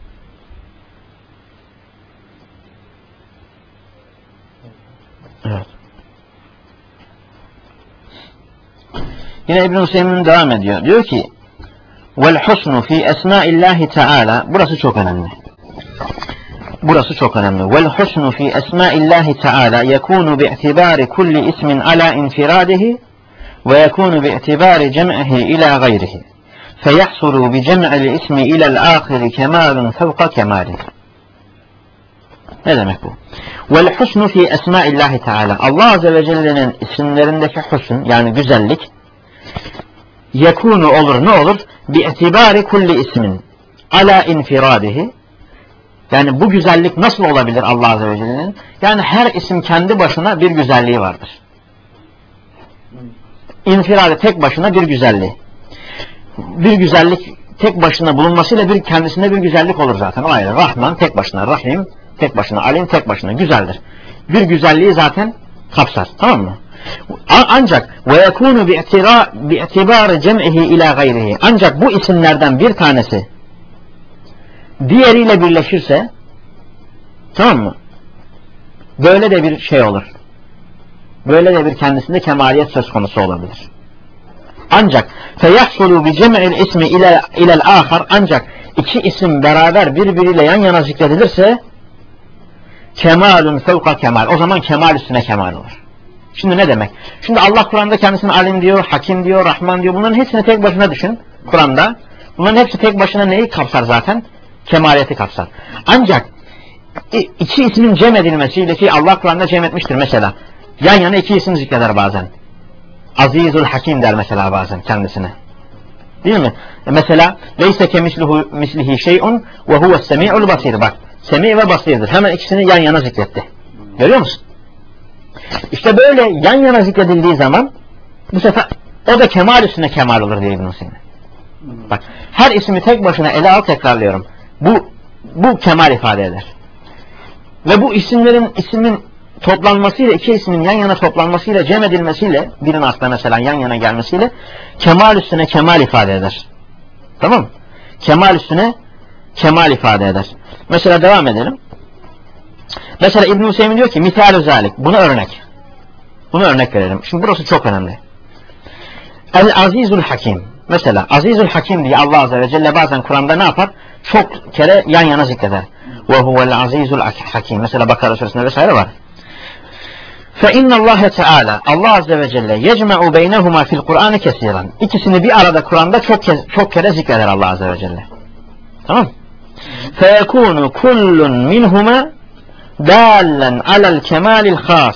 Evet. Yine İbn-i Hüseyin devam ediyor. Diyor ki vel husnu fi esmaillahi teala. Burası çok önemli. Burası çok önemli. Vel husnu fi esmaillahi teala yekunu bi'tibari kulli ismin ala infiradihi ve yekunu bi'tibari cem'ihi ila gayrihi. Feyahsulu bi cem'il ismi ila'l ahiri kemalun fevka kemalihi. Ne demek bu? Vel husnu fi esmaillahi teala. Allah Azze ve Celle'nin isimlerindeki husn yani güzellik yekunu olur ne olur? Bi'tibari kulli ismin ala infiradihi. Yani bu güzellik nasıl olabilir Allah Azze ve Celle'nin? Yani her isim kendi başına bir güzelliği vardır. İnfirade tek başına bir güzelliği. Bir güzellik tek başına bulunmasıyla bir kendisinde bir güzellik olur zaten. O ayrı. Rahman tek başına, Rahim tek başına, Alim tek başına güzeldir. Bir güzelliği zaten kapsar. Tamam mı? Ancak ve yekunu bi'tibari cem'ihi ila gayrihi. Ancak bu isimlerden bir tanesi diğeriyle birleşirse tamam mı? Böyle de bir şey olur. Böyle de bir kendisinde kemaliyet söz konusu olabilir. Ancak feyahsulu bi cem'il ismi ila ila'l ahar ancak iki isim beraber birbiriyle yan yana zikredilirse kemalun fevka kemal. O zaman kemal üstüne kemal olur. Şimdi ne demek? Şimdi Allah Kur'an'da kendisine alim diyor, hakim diyor, rahman diyor. Bunların hepsini tek başına düşün Kur'an'da. Bunların hepsi tek başına neyi kapsar zaten? Kemaliyeti kapsar. Ancak iki ismin cem edilmesiyle ki Allah Kur'an'da cem etmiştir mesela. Yan yana iki isim zikreder bazen. Azizul Hakim der mesela bazen kendisine. Değil mi? Mesela leyse kemislihu mislihi şey'un ve huves semi'ul basir. Bak, semi ve basirdir. Hemen ikisini yan yana zikretti. Görüyor musun? İşte böyle yan yana zikredildiği zaman bu sefer o da kemal üstüne kemal olur diye İbn-i Hüseyin. Bak, her ismi tek başına ele al tekrarlıyorum. Bu bu kemal ifade eder. Ve bu isimlerin ismin toplanmasıyla, iki ismin yan yana toplanmasıyla, cem edilmesiyle, birinin aslında mesela yan yana gelmesiyle kemal üstüne kemal ifade eder. Tamam mı? Kemal üstüne kemal ifade eder. Mesela devam edelim. Mesela İbn-i Hüseyin diyor ki misal-ü zalik. Buna örnek. Bunu örnek verelim. Şimdi burası çok önemli. El-Azizul Hakim. Mesela Azizul Hakim diye Allah Azze ve Celle bazen Kur'an'da ne yapar? Çok kere yan yana zikreder. Ve huvel azizul hakim. Mesela Bakara suresinde vesaire var. Fe innallâhe teâlâ. Allah Azze ve Celle yecme'u beynehuma fil Kur'an'ı kesiren. İkisini bir arada Kur'an'da çok kez, çok kere zikreder Allah Azze ve Celle. Tamam? Fe yekûnu kullun minhuma dâllen alel kemalil khas.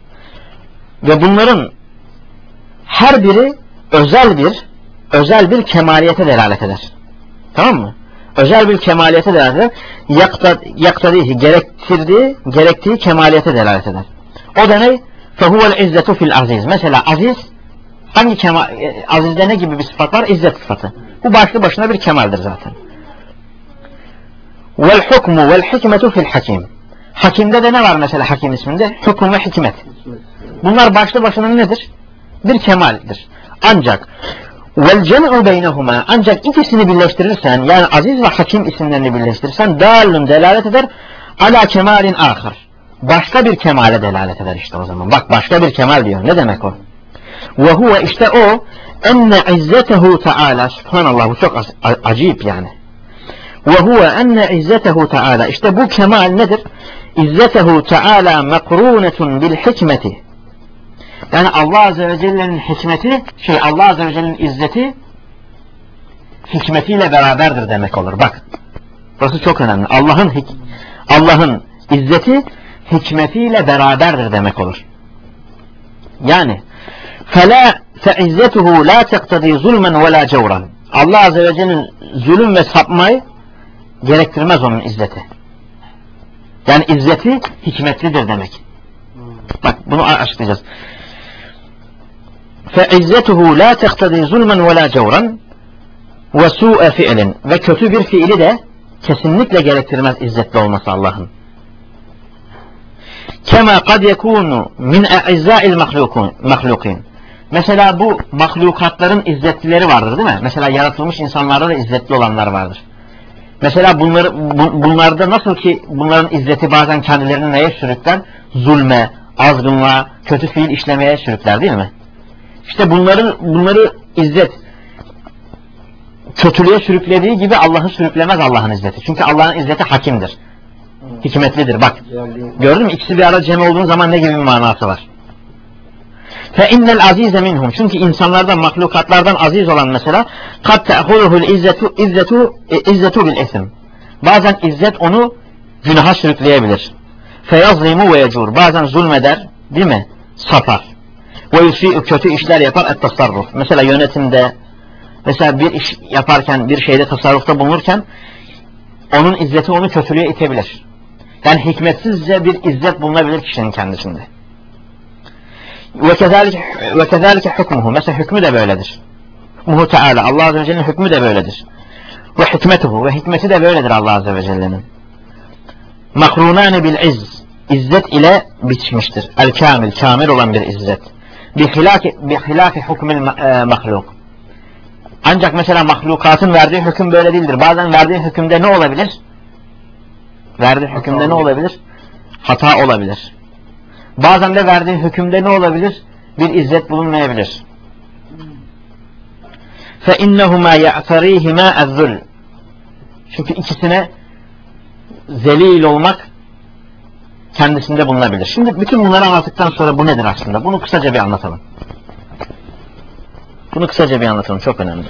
Ve bunların her biri özel bir özel bir kemaliyete delalet eder. Tamam mı? Özel bir kemaliyete delalet eder. Yaktadihi gerektirdiği, gerektiği kemaliyete delalet eder. O da ne? Fehuvel izzetu fil aziz. Mesela aziz, hangi kemal, azizde ne gibi bir sıfat var? İzzet sıfatı. Bu başlı başına bir kemaldir zaten. Vel hukmu vel hikmetu fil hakim. Hakimde de ne var mesela hakim isminde? Hüküm ve hikmet. Bunlar başlı başına nedir? Bir kemaldir. Ancak vel cem'u beynehuma ancak ikisini birleştirirsen yani aziz ve hakim isimlerini birleştirirsen dâlun delalet eder ala kemalin ahar. başka bir kemale delalet eder işte o zaman. Bak başka bir kemal diyor. Ne demek o? Ve huve işte o enne izzetehu teala, subhanallah, bu çok acayip yani. Ve huve enne izzetehu teala, işte bu kemal nedir? İzzetehu teala mekrunetun bil hikmeti. Yani Allah Azze ve Celle'nin hikmeti, şey Allah Azze ve Celle'nin izzeti hikmetiyle beraberdir demek olur. Bak. Burası çok önemli. Allah'ın Allah'ın izzeti hikmetiyle beraberdir demek olur. Yani فَلَا فَعِزَّتُهُ لَا تَقْتَدِي ظُلْمًا وَلَا جَوْرًا. Allah Azze ve Celle'nin zulüm ve sapmayı gerektirmez onun izzeti. Yani izzeti hikmetlidir demek. Bak bunu açıklayacağız. فَعِزَّتُهُ لَا تَقْتَدِي ظُلْمًا وَلَا جَوْرًا وَسُوءَ فِعْلٍ. Ve kötü bir fiili de kesinlikle gerektirmez izzetli olması Allah'ın. Kema kad yekunu min e'izza'il mahlukin. Mesela bu mahlukatların izzetlileri vardır değil mi? Mesela yaratılmış insanlarda da izzetli olanlar vardır. Mesela bunları, bu, bunlarda nasıl ki bunların izzeti bazen kendilerini neye sürükler? Zulme, azgınlığa, kötü fiil işlemeye sürükler değil mi? İşte bunları, bunları izzet kötülüğe sürüklediği gibi Allah'ı sürüklemez Allah'ın izzeti. Çünkü Allah'ın izzeti hakimdir. Hikmetlidir. Bak. Gördün mü? İkisi bir arada cem olduğun zaman ne gibi bir manası var? Fe innel azize minhum. Çünkü insanlardan, mahlukatlardan aziz olan mesela kad te'huruhul izzetu izzetu izzetu bil isim. Bazen izzet onu günaha sürükleyebilir. Fe yazlimu ve yecur. Bazen zulmeder, değil mi? Sapar. Ve yusi'u, kötü işler yapar, et tasarruf. Mesela yönetimde, mesela bir iş yaparken, bir şeyde tasarrufta bulunurken onun izzeti onu kötülüğe itebilir. Yani hikmetsizce bir izzet bulunabilir kişinin kendisinde. Ve kezalike hükmuhu. Mesela hükmü de böyledir. Hükmuhu Teala. Allah Azze ve Celle'nin hükmü de böyledir. Ve hikmetuhu. Ve hikmeti de böyledir Allah Azze ve Celle'nin. Makrunâne bil izz. İzzet ile bitişmiştir. El kamil. Kamil olan bir izzet. Bihilafi hükmül mahluk. Ancak mesela mahlukatın verdiği hüküm böyle değildir. Bazen verdiği hükümde ne olabilir? Verdiği hükümde ne olabilir? Hata olabilir. Bazen de verdiği hükümde ne olabilir? Bir izzet bulunmayabilir. فَاِنَّهُمَا يَعْتَرِيهِمَا اَذُّلْ. Çünkü ikisine zelil olmak kendisinde bulunabilir. Şimdi bütün bunları anlattıktan sonra bu nedir aslında? Bunu kısaca bir anlatalım. Bunu kısaca bir anlatalım. Çok önemli.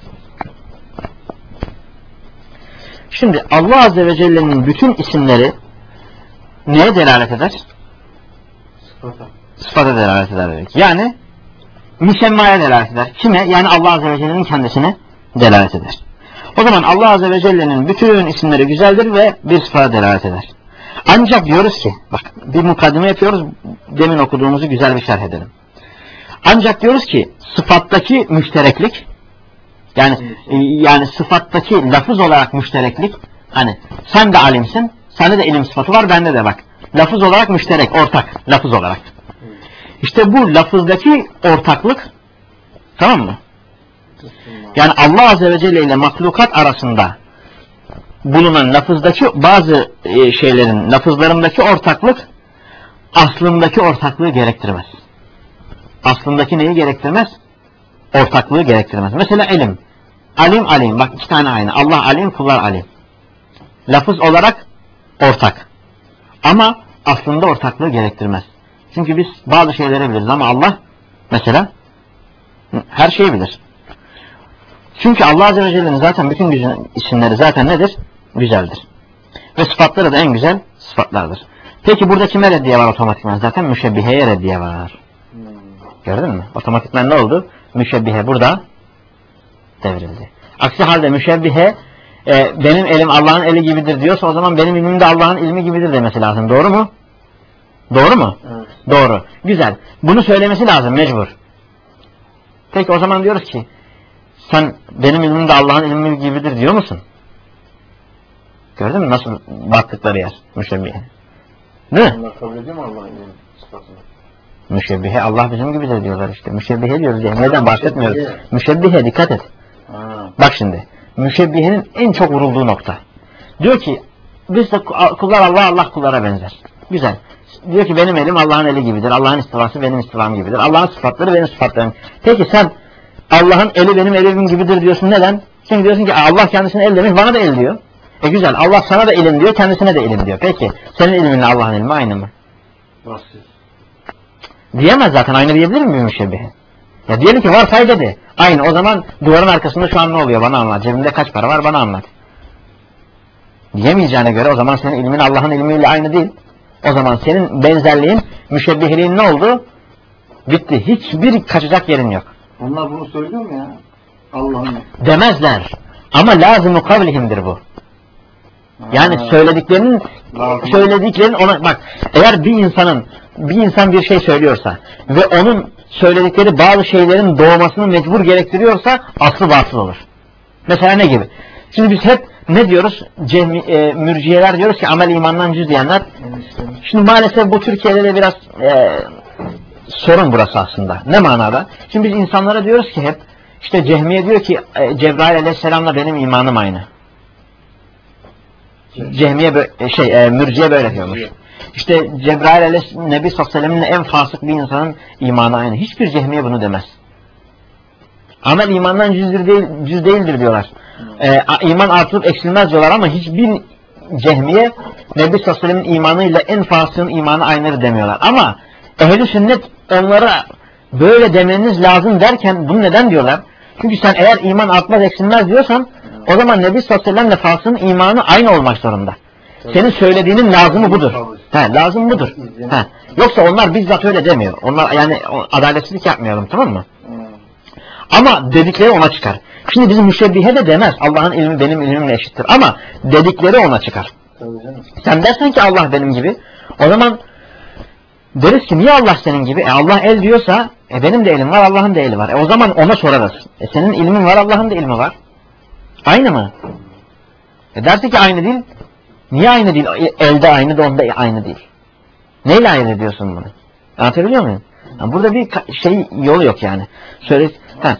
Şimdi Allah Azze ve Celle'nin bütün isimleri neye delalet eder? Sıfata. Sıfata delalet eder dedik. Yani müsemmaya delalet eder. Kime? Yani Allah Azze ve Celle'nin kendisine delalet eder. O zaman Allah Azze ve Celle'nin bütün isimleri güzeldir ve bir sıfata delalet eder. Ancak diyoruz ki, bak bir mukaddime yapıyoruz, demin okuduğumuzu güzel bir şerh edelim. Ancak diyoruz ki sıfattaki müştereklik, yani yani sıfattaki lafız olarak müştereklik, hani sen de alimsin, sende de ilim sıfatı var, bende de bak. Lafız olarak müşterek, ortak, lafız olarak. İşte bu lafızdaki ortaklık, tamam mı? Yani Allah Azze ve Celle ile mahlukat arasında bulunan lafızdaki bazı şeylerin, lafızlarındaki ortaklık aslındaki ortaklığı gerektirmez. Aslındaki neyi gerektirmez? Ortaklığı gerektirmez. Mesela ilim. Alim alim. Bak iki tane aynı. Allah alim, kullar alim. Lafız olarak ortak. Ama aslında ortaklığı gerektirmez. Çünkü biz bazı şeyleri biliriz ama Allah mesela her şeyi bilir. Çünkü Allah Azze ve Celle'nin zaten bütün güzel isimleri zaten nedir? Güzeldir. Ve sıfatları da en güzel sıfatlardır. Peki burada kime reddiye var otomatikman? Zaten müşebbiheye reddiye var. Gördün mü? Otomatikman ne oldu? Müşebbihe burada devrildi. Aksi halde müşebbihe e, benim elim Allah'ın eli gibidir diyorsa o zaman benim ilmim de Allah'ın ilmi gibidir demesi lazım. Doğru mu? Doğru mu? Evet. Doğru. Güzel. Bunu söylemesi lazım mecbur. Peki o zaman diyoruz ki sen benim ilmim de Allah'ın ilmi gibidir diyor musun? Gördün mü nasıl baktıkları yer müşebbihe? Değil mi? Allah kabul ediyor mu Allah'ın ilim sıfatını? Müşebbihe Allah bizim gibidir diyorlar işte. Müşebbihe diyoruz yani. Neden bahsetmiyoruz? Müşebbihe. Müşebbihe dikkat et. Ha. Bak şimdi. Müşebbihenin en çok vurulduğu nokta. Diyor ki biz de kullar Allah, Allah kullara benzer. Güzel. diyor ki benim elim Allah'ın eli gibidir. Allah'ın istivası benim istivam gibidir. Allah'ın sıfatları benim sıfatlarım. Peki sen Allah'ın eli benim elim gibidir diyorsun. Neden? Çünkü diyorsun ki Allah kendisine el demiş, bana da el diyor. E güzel, Allah sana da ilim diyor, kendisine de ilim diyor. Peki senin ilminle Allah'ın ilmi aynı mı? Nasıl? Diyemez zaten, aynı diyebilir mi bir müşebbihe? Ya diyelim ki varsay dedi. Aynı. O zaman duvarın arkasında şu an ne oluyor? Bana anlat. Cebimde kaç para var? Bana anlat. Diyemeyeceğine göre o zaman senin ilmin Allah'ın ilmiyle aynı değil. O zaman senin benzerliğin, müşebbihliğin ne oldu? Bitti. Hiçbir kaçacak yerin yok. Onlar bunu söylüyor mu ya? Allah'ın. Demezler. Ama lazım-ı kavlihimdir bu. Yani Ha. söylediklerinin Lazım. söylediklerin ona bak, eğer bir insanın bir insan bir şey söylüyorsa ve onun söyledikleri bazı şeylerin doğmasını mecbur gerektiriyorsa aslı batıl olur. Mesela ne gibi? Şimdi biz hep ne diyoruz? Cemi, e, mürciyeler diyoruz ki amel imandan cüz diyenler. Şimdi maalesef bu Türkiye'de de biraz e, sorun burası aslında. Ne manada? Şimdi biz insanlara diyoruz ki hep işte Cehmiye diyor ki e, Cebrail aleyhisselamla benim imanım aynı. Cehmiye böyle, şey e, mürciye böyle diyormuş. İşte Cebrail aleyhisselam Nebi sallallahu aleyhi ve sellem'in en fasık bir insanın imanı aynı. Hiçbir Cehmiye bunu demez. Amel imandan cüzdür değil, cüz değildir diyorlar. E, iman artırıp eksilmez diyorlar ama hiçbir Cehmiye Nebi sallallahu aleyhi ve sellem'in imanıyla en fasığın imanı aynıdır demiyorlar. Ama ehl-i sünnet onlara böyle demeniz lazım derken bunu neden diyorlar? Çünkü sen eğer iman artmaz eksilmez diyorsan o zaman Nebi sallallahu aleyhi ve sellem'le fasığın imanı aynı olmak zorunda. Senin söylediğinin lazımı budur. He, lazım budur. He. Yoksa onlar bizzat öyle demiyor. Onlar yani adaletsizlik yapmayalım, tamam mı? Ama dedikleri ona çıkar. Şimdi bizim müşebbihe de demez. Allah'ın ilmi benim ilmimle eşittir. Ama dedikleri ona çıkar. Sen dersen ki Allah benim gibi, o zaman deriz ki niye Allah senin gibi? E Allah el diyorsa e benim de elim var, Allah'ın da eli var. E o zaman ona sorarız. E senin ilmin var, Allah'ın da ilmi var. Aynı mı? E derse ki aynı değil. Niye aynı değil? Elde aynı da onda aynı değil. Neyle aynı ediyorsun bunu? Anlatabiliyor muyum? Yani burada bir şey yolu yok yani. Söyle. Ha.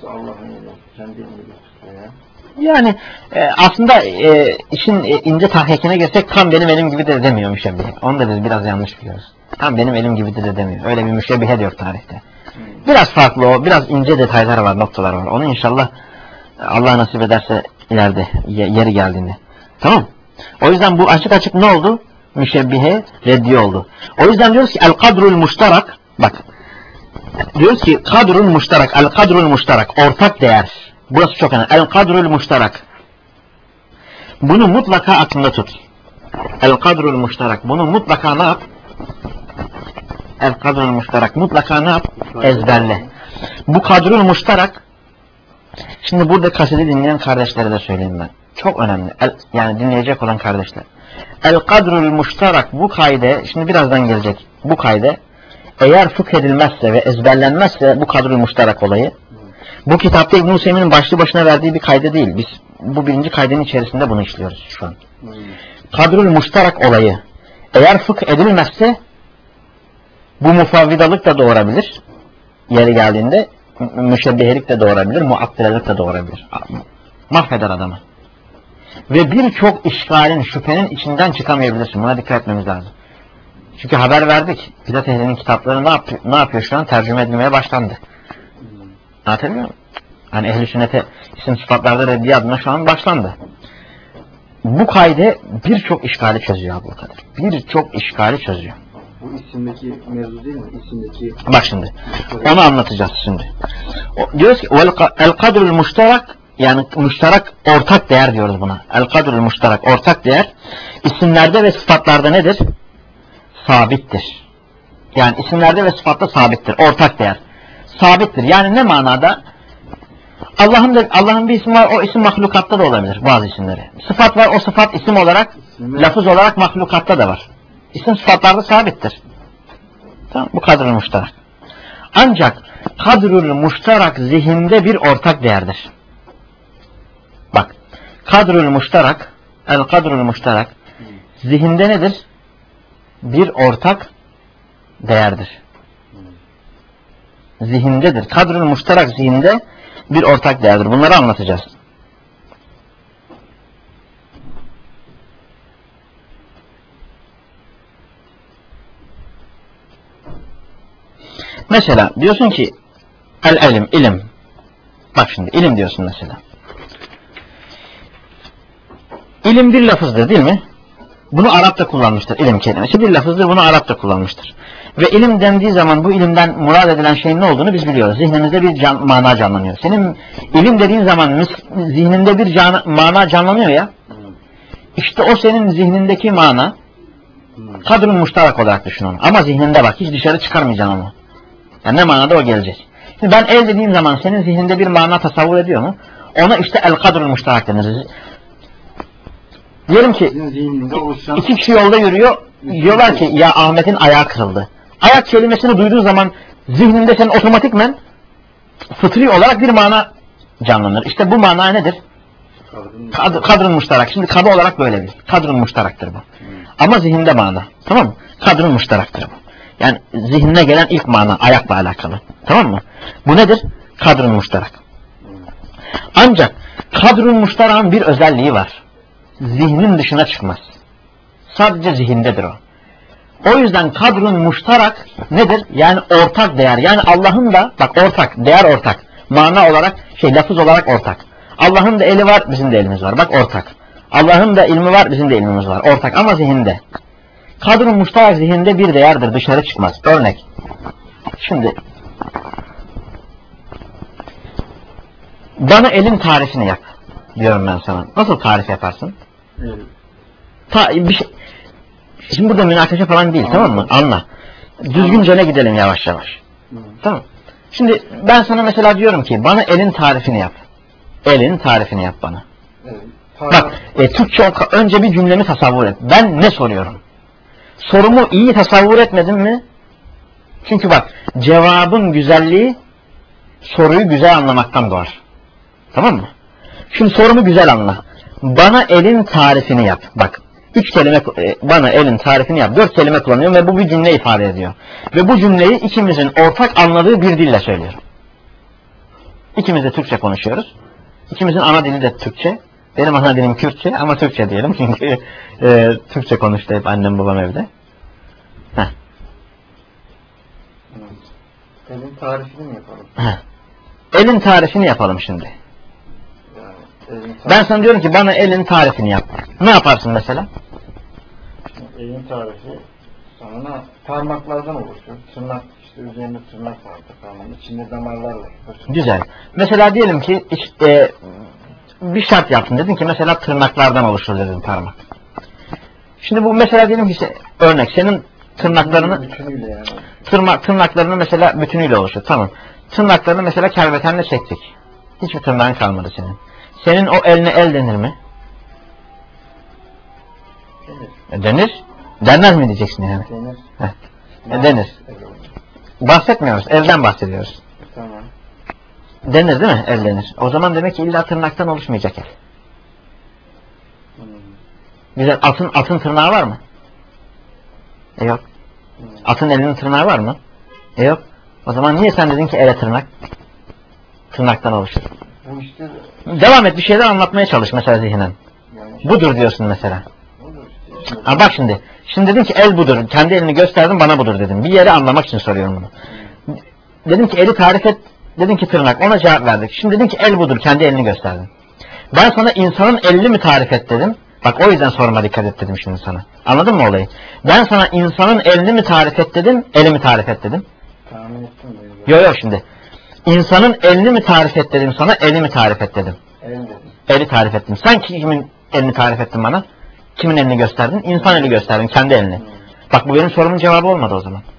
Yani e, aslında e, işin e, ince tahkikine girsek tam benim elim gibi de demiyor müşebbihe. Onu da biz biraz yanlış biliyoruz. Tam benim elim gibi de demiyor. Öyle bir müşebbihe diyor tarihte. Biraz farklı o. Biraz ince detaylar var, noktalar var. Onu inşallah Allah nasip ederse ileride yeri geldiğinde. Tamam. O yüzden bu açık açık ne oldu? Müşebbihe reddi oldu. O yüzden diyoruz ki el kadrul muştarak, bak diyoruz ki kadrul muştarak, el kadrul muştarak, ortak değer. Burası çok önemli. El kadrul muştarak. Bunu mutlaka aklında tut. El kadrul muştarak. Bunu mutlaka ne yap? El kadrul muştarak. Mutlaka ne yap? Ezberle. Bu kadrul muştarak, şimdi burada kaseti dinleyen kardeşlere de söyleyeyim ben. Çok önemli. El, yani dinleyecek olan kardeşler. El kadrul muştarak, bu kaide, şimdi birazdan gelecek. Bu kaide eğer fıkh edilmezse ve ezberlenmezse bu kadrul muştarak olayı, bu kitapta İbn-i Hüseyin'in başlı başına verdiği bir kayde değil. Biz bu birinci kaydenin içerisinde bunu işliyoruz şu an. Hmm. Kadrul muştarak olayı eğer fıkh edilmezse bu mufavvidalık da doğurabilir. Yeri geldiğinde müşebbihelik de doğurabilir, muattilelik de doğurabilir. Mahveder adamı. Ve birçok işgalin, şüphenin içinden çıkamayabilirsin. Buna dikkat etmemiz lazım. Çünkü haber verdik. Bidat ehlinin kitapları ne yapıyor, ne yapıyor şu an? Tercüme edilmeye başlandı. Anlatabiliyor muyum? Hani ehl-i sünnete isim sıfatlarda reddiye adına şu an başlandı. Bu kaide birçok işgali çözüyor Abdülkadir. Birçok işgali çözüyor. Bu isimdeki mevzu değil mi? İsimdeki... Bak şimdi. Onu anlatacağız şimdi. O, diyoruz ki el kadrul muştarak, yani müşterak ortak değer diyoruz buna. El kadrul muştarak ortak değer isimlerde ve sıfatlarda nedir? Sabittir. Yani isimlerde ve sıfatta sabittir. Ortak değer. Sabittir. Yani ne manada? Allah'ın da Allah'ın bir ismi var, o isim mahlukatta da olabilir bazı isimleri. Sıfat var, o sıfat isim olarak, İsmi. lafız olarak mahlukatta da var. İsim sıfatlarda sabittir. Tamam, bu kadrul muştarak. Ancak kadrul muştarak zihinde bir ortak değerdir. Bak, kadrul muştarak, el kadrul muştarak zihinde nedir? Bir ortak değerdir. Zihindedir. Kadrul muştarak zihinde bir ortak değerdir. Bunları anlatacağız. Mesela diyorsun ki el ilim, ilim. Bak şimdi ilim diyorsun mesela. İlim bir lafızdır değil mi? Bunu Arap'ta kullanmıştır. İlim kelimesi bir lafızdır. Bunu Arap'ta kullanmıştır. Ve ilim dendiği zaman bu ilimden murad edilen şeyin ne olduğunu biz biliyoruz. Zihnimizde bir can, mana canlanıyor. Senin ilim dediğin zaman zihninde bir can, mana canlanıyor ya. İşte o senin zihnindeki mana kadrun muştarak olarak düşün onu. Ama zihninde bak. Hiç dışarı çıkarmayacaksın onu. Yani ne manada o gelecek. Şimdi ben el dediğim zaman senin zihninde bir mana tasavvur ediyor mu? Ona işte el kadrun muştarak denir. Diyelim ki iki kişi yolda yürüyor. Diyorlar ki ya Ahmet'in ayağı kırıldı. Ayak kelimesini duyduğun zaman zihninde senin otomatikmen fıtri olarak bir mana canlanır. İşte bu mana nedir? Kad kadrun muştarak. Şimdi kadı olarak böyle bir. Kadrun muştaraktır bu. Hmm. Ama zihinde mana. Tamam mı? Kadrun muştaraktır bu. Yani zihnine gelen ilk mana ayakla alakalı. Tamam mı? Bu nedir? Kadrun muştarak. Hmm. Ancak kadrun muştarakın bir özelliği var. Zihnin dışına çıkmaz. Sadece zihindedir o. O yüzden kadrun muştarak nedir? Yani ortak değer. Yani Allah'ın da bak ortak, değer ortak. Mana olarak, şey lafız olarak ortak. Allah'ın da eli var, bizim de elimiz var. Bak ortak. Allah'ın da ilmi var, bizim de ilmimiz var. Ortak ama zihinde. Kadrun muştarak zihinde bir değerdir. Dışarı çıkmaz. Örnek. Şimdi bana elin tarifini yap diyorum ben sana. Nasıl tarif yaparsın? Evet. Ta, bir şey, şimdi burada münakaşa falan değil, tamam mı? Anla. Düzgünce ne gidelim yavaş yavaş. Hı. Tamam. Şimdi ben sana mesela diyorum ki bana elin tarifini yap. Elin tarifini yap bana. Evet. Bak e, Türkçe önce bir cümlemi tasavvur et. Ben ne soruyorum? Sorumu iyi tasavvur etmedim mi? Çünkü bak cevabın güzelliği soruyu güzel anlamaktan doğar. Tamam mı? Şimdi sorumu güzel anla. Bana elin tarifini yap. Bak. Üç kelime, bana elin tarifini yap. Dört kelime kullanıyorum ve bu bir cümle ifade ediyor. Ve bu cümleyi ikimizin ortak anladığı bir dille söylüyorum. İkimiz de Türkçe konuşuyoruz. İkimizin ana dili de Türkçe. Benim ana dilim Kürtçe ama Türkçe diyelim. Çünkü e, Türkçe konuştu hep annem babam evde. Heh. Elin tarifini mi yapalım? Heh. Elin tarifini yapalım şimdi. Ben sana diyorum ki bana elin tarifini yap. Ne yaparsın mesela? Elin tarifi sana parmaklardan oluşuyor. Tırnak işte üzerinde tırnak vardır. Parmağın içinde damarlar var. Güzel. Mesela diyelim ki işte, bir şart yaptın. Dedin ki mesela tırnaklardan oluşur dedin parmak. Şimdi bu mesela diyelim ki işte, örnek senin tırnaklarını bütünüyle yani. Tırnak, tırnaklarını mesela bütünüyle oluşur. Tamam. Tırnaklarını mesela kerbetenle çektik. Hiçbir tırnağın kalmadı senin. Senin o eline el denir mi? Denir. E, denir. Denmez mi diyeceksin yani? Denir. E, denir. Bahsetmiyoruz. Elden bahsediyoruz. Tamam. Denir değil mi? El denir. O zaman demek ki illa tırnaktan oluşmayacak el. Hmm. Güzel. Atın, atın tırnağı var mı? E yok. Hmm. Atın elinin tırnağı var mı? E yok. O zaman niye sen dedin ki ele tırnak? Tırnaktan oluşur. Bu işte... Devam et, bir şeyler anlatmaya çalış mesela zihnen. Yani budur diyorsun mesela. Budur işte. Ha bak şimdi. Şimdi dedim ki el budur. Kendi elini gösterdim bana budur dedim. Bir yeri anlamak için soruyorum bunu. Hmm. Dedim ki eli tarif et. Dedim ki tırnak. Ona cevap verdik. Şimdi dedim ki el budur. Kendi elini gösterdim. Ben sana insanın elini mi tarif et dedim. Bak o yüzden soruma dikkat et dedim şimdi sana. Anladın mı olayı? Ben sana insanın elini mi tarif et dedim. Elimi tarif et dedim. Tahmin ettim. Yok yok şimdi. İnsanın elini mi tarif et dedim sana, eli mi tarif et dedim? El dedim. Eli tarif ettim. Sen kimin elini tarif ettin bana? Kimin elini gösterdin? İnsan eli gösterdin, kendi elini. Hmm. Bak bu benim sorumun cevabı olmadı o zaman.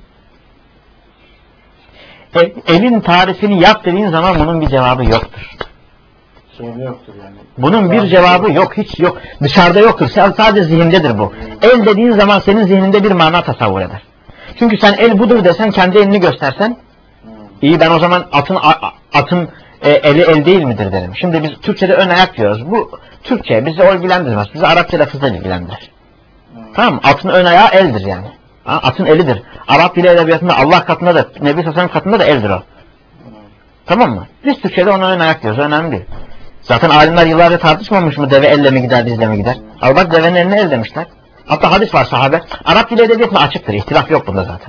E, elin tarifini yap dediğin zaman bunun bir cevabı yoktur. Soru yoktur yani. Bunun bir cevabı yok, hiç yok. Dışarıda yoktur, sadece zihindedir bu. Hmm. El dediğin zaman senin zihninde bir mana tasavvur eder. Çünkü sen el budur desen, kendi elini göstersen, İyi ben o zaman atın atın e, eli el değil midir derim. Şimdi biz Türkçe'de ön ayak diyoruz. Bu Türkçe bizi o ilgilendirmez. Bizi Arapça lafızla ilgilendirir. Hmm. Tamam mı? Atın ön ayağı eldir yani. Ha, atın elidir. Arap dili edebiyatında Allah katında da Nebi Sallallahu katında da eldir o. Hmm. Tamam mı? Biz Türkçe'de ona ön ayak diyoruz. Önemli değil. Zaten alimler yıllarca tartışmamış mı deve elle mi gider dizle mi gider? Hmm. Al bak devenin eline el demişler. Hatta hadis var sahabe. Arap dili edebiyatında açıktır. İhtilaf yok bunda zaten.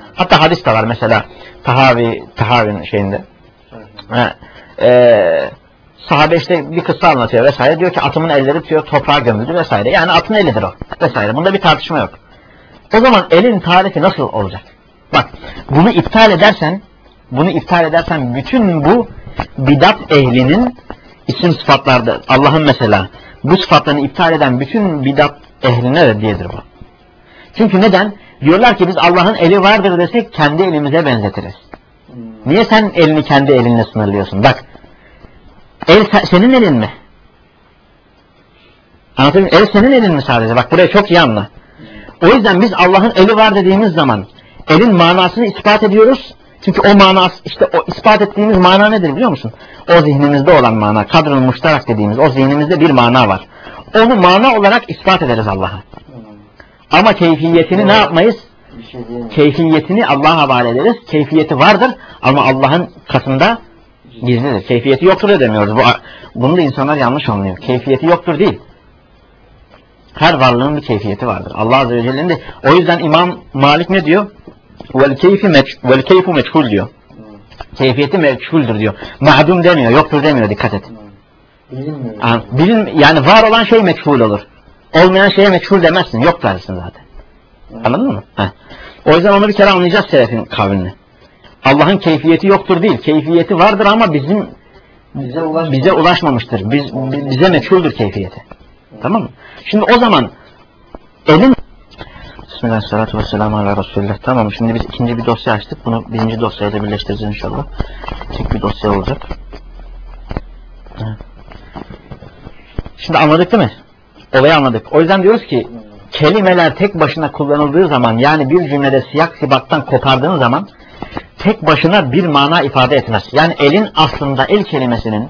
Hatta hadis de var mesela Tahavi, Tahavi'nin şeyinde. Ha, e, sahabe işte bir kıssa anlatıyor vesaire. Diyor ki atımın elleri diyor toprağa gömüldü vesaire. Yani atın elidir o vesaire. Bunda bir tartışma yok. O zaman elin tarifi nasıl olacak? Bak bunu iptal edersen bunu iptal edersen bütün bu bidat ehlinin isim sıfatlarda Allah'ın mesela bu sıfatlarını iptal eden bütün bidat ehline reddiyedir bu. Çünkü neden? Diyorlar ki biz Allah'ın eli vardır desek kendi elimize benzetiriz. Niye sen elini kendi elinle sınırlıyorsun? Bak el senin elin mi? Anlatayım mı? El senin elin mi sadece? Bak buraya çok iyi anla. O yüzden biz Allah'ın eli var dediğimiz zaman elin manasını ispat ediyoruz. Çünkü o manası işte o ispat ettiğimiz mana nedir biliyor musun? O zihnimizde olan mana, kadrın muştarak dediğimiz o zihnimizde bir mana var. Onu mana olarak ispat ederiz Allah'a. Ama keyfiyetini ne yapmayız? Keyfiyetini Allah'a havale ederiz. Keyfiyeti vardır ama Allah'ın katında gizlidir. Keyfiyeti yoktur da demiyoruz. Bu, bunu da insanlar yanlış anlıyor. Keyfiyeti yoktur değil. Her varlığın bir keyfiyeti vardır. Allah Azze ve Celle'nin de o yüzden İmam Malik ne diyor? Vel keyfi vel keyfu meçhul diyor. Keyfiyeti meçhuldür diyor. Ma'dum demiyor, yoktur demiyor. Dikkat et. Bilinmiyor. Bilin, yani var olan şey meçhul olur. Olmayan şeye meçhul demezsin. Yok dersin zaten. Evet. Anladın mı? Heh. O yüzden onu bir kere anlayacağız selefin kavlini. Allah'ın keyfiyeti yoktur değil. Keyfiyeti vardır ama bizim bize, ulaşmamış. bize ulaşmamıştır. Biz, bize meçhuldür keyfiyeti. Evet. Tamam mı? Şimdi o zaman elin Bismillahirrahmanirrahim ve selamu ala Resulullah. Tamam, şimdi biz ikinci bir dosya açtık. Bunu birinci dosyayla birleştireceğiz inşallah. Tek bir dosya olacak. Şimdi anladık değil mi? Olayı anladık. O yüzden diyoruz ki kelimeler tek başına kullanıldığı zaman, yani bir cümlede siyak sibaktan kopardığın zaman tek başına bir mana ifade etmez. Yani elin aslında el kelimesinin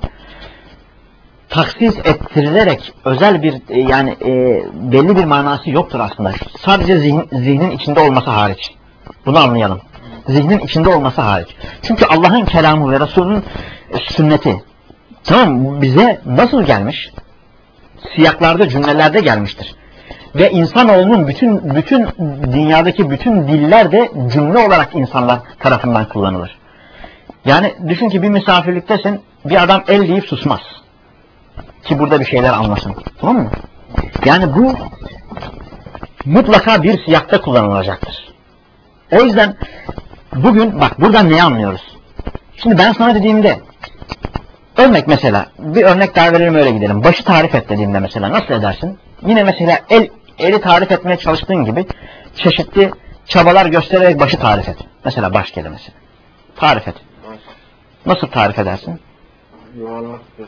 taksis ettirilerek özel bir yani e, belli bir manası yoktur aslında. Sadece zihin, zihnin içinde olması hariç. Bunu anlayalım. Zihnin içinde olması hariç. Çünkü Allah'ın kelamı ve Resulünün sünneti tamam bize nasıl gelmiş? Siyaklarda, cümlelerde gelmiştir. Ve insanoğlunun bütün bütün dünyadaki bütün diller de cümle olarak insanlar tarafından kullanılır. Yani düşün ki bir misafirliktesin, bir adam el deyip susmaz. Ki burada bir şeyler anlasın. Tamam mı? Yani bu mutlaka bir siyakta kullanılacaktır. O yüzden bugün bak buradan neyi anlıyoruz? Şimdi ben sana dediğimde örnek mesela bir örnek daha verelim öyle gidelim. Başı tarif et dediğimde mesela nasıl edersin? Yine mesela el eli tarif etmeye çalıştığın gibi çeşitli çabalar göstererek başı tarif et. Mesela baş kelimesi. Tarif et. Nasıl tarif edersin? Yuvarlaktır.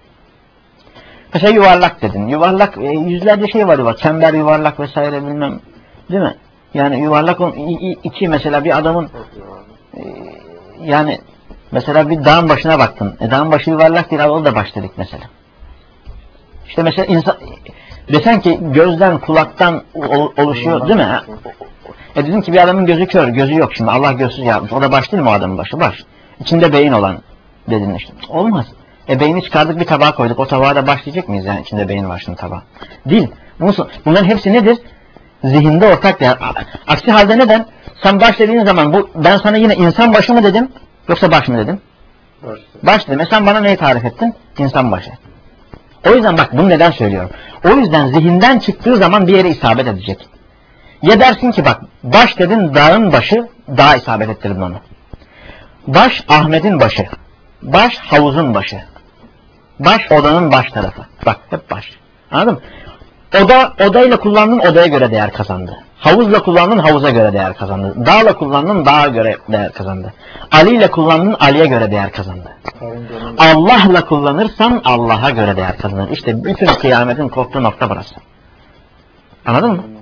Mesela yuvarlak dedin. Yuvarlak e, yüzlerce şey var yuvarlak. Çember yuvarlak vesaire bilmem. Değil mi? Yani yuvarlak iki mesela bir adamın e, yani mesela bir dağın başına baktın. E, dağın başı yuvarlak değil, o da baş dedik mesela. İşte mesela insan desen ki gözden kulaktan oluşuyor değil mi? E dedim ki bir adamın gözü kör, gözü yok şimdi. Allah gözsüz yapmış. O da baş değil mi o adamın başı? Baş. İçinde beyin olan dedin işte. Olmaz. E beyni çıkardık bir tabağa koyduk. O tabağa da baş diyecek miyiz yani içinde beyin var şimdi tabağa? Değil. Bunların hepsi nedir? Zihinde ortak değer. Aksi halde neden? Sen baş dediğin zaman bu ben sana yine insan başı mı dedim? Yoksa baş mı dedim? Baş, baş dedim. E sen bana neyi tarif ettin? İnsan başı. O yüzden bak bunu neden söylüyorum? O yüzden zihinden çıktığı zaman bir yere isabet edecek. Ya dersin ki bak baş dedin dağın başı, dağa isabet ettirdin onu. Baş Ahmet'in başı. Baş havuzun başı. Baş odanın baş tarafı. Bak hep baş. Anladın mı? Oda, odayla kullandığın odaya göre değer kazandı. Havuzla kullandığın havuza göre değer kazandı. Dağla kullandığın dağa göre değer kazandı. Ali ile kullandığın Ali'ye göre değer kazandı. Allah'la kullanırsan Allah'a göre değer kazanır. İşte bütün kıyametin koptuğu nokta burası. Anladın mı?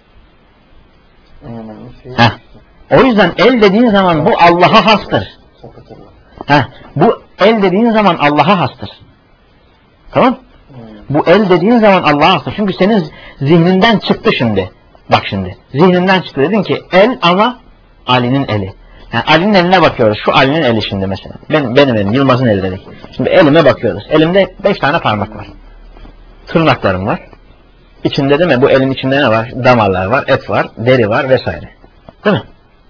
Heh. O yüzden el dediğin zaman bu Allah'a hastır. Heh. Bu el dediğin zaman Allah'a hastır. Tamam? Bu el dediğin zaman Allah'a hastır. Çünkü senin zihninden çıktı şimdi. Bak şimdi. Zihninden çıktı. Dedin ki el ama Ali'nin eli. Yani Ali'nin eline bakıyoruz. Şu Ali'nin eli şimdi mesela. Benim, benim elim. Yılmaz'ın eli dedik. Şimdi elime bakıyoruz. Elimde beş tane parmak var. Tırnaklarım var. İçinde değil mi? Bu elin içinde ne var? Damarlar var, et var, deri var vesaire. Değil mi?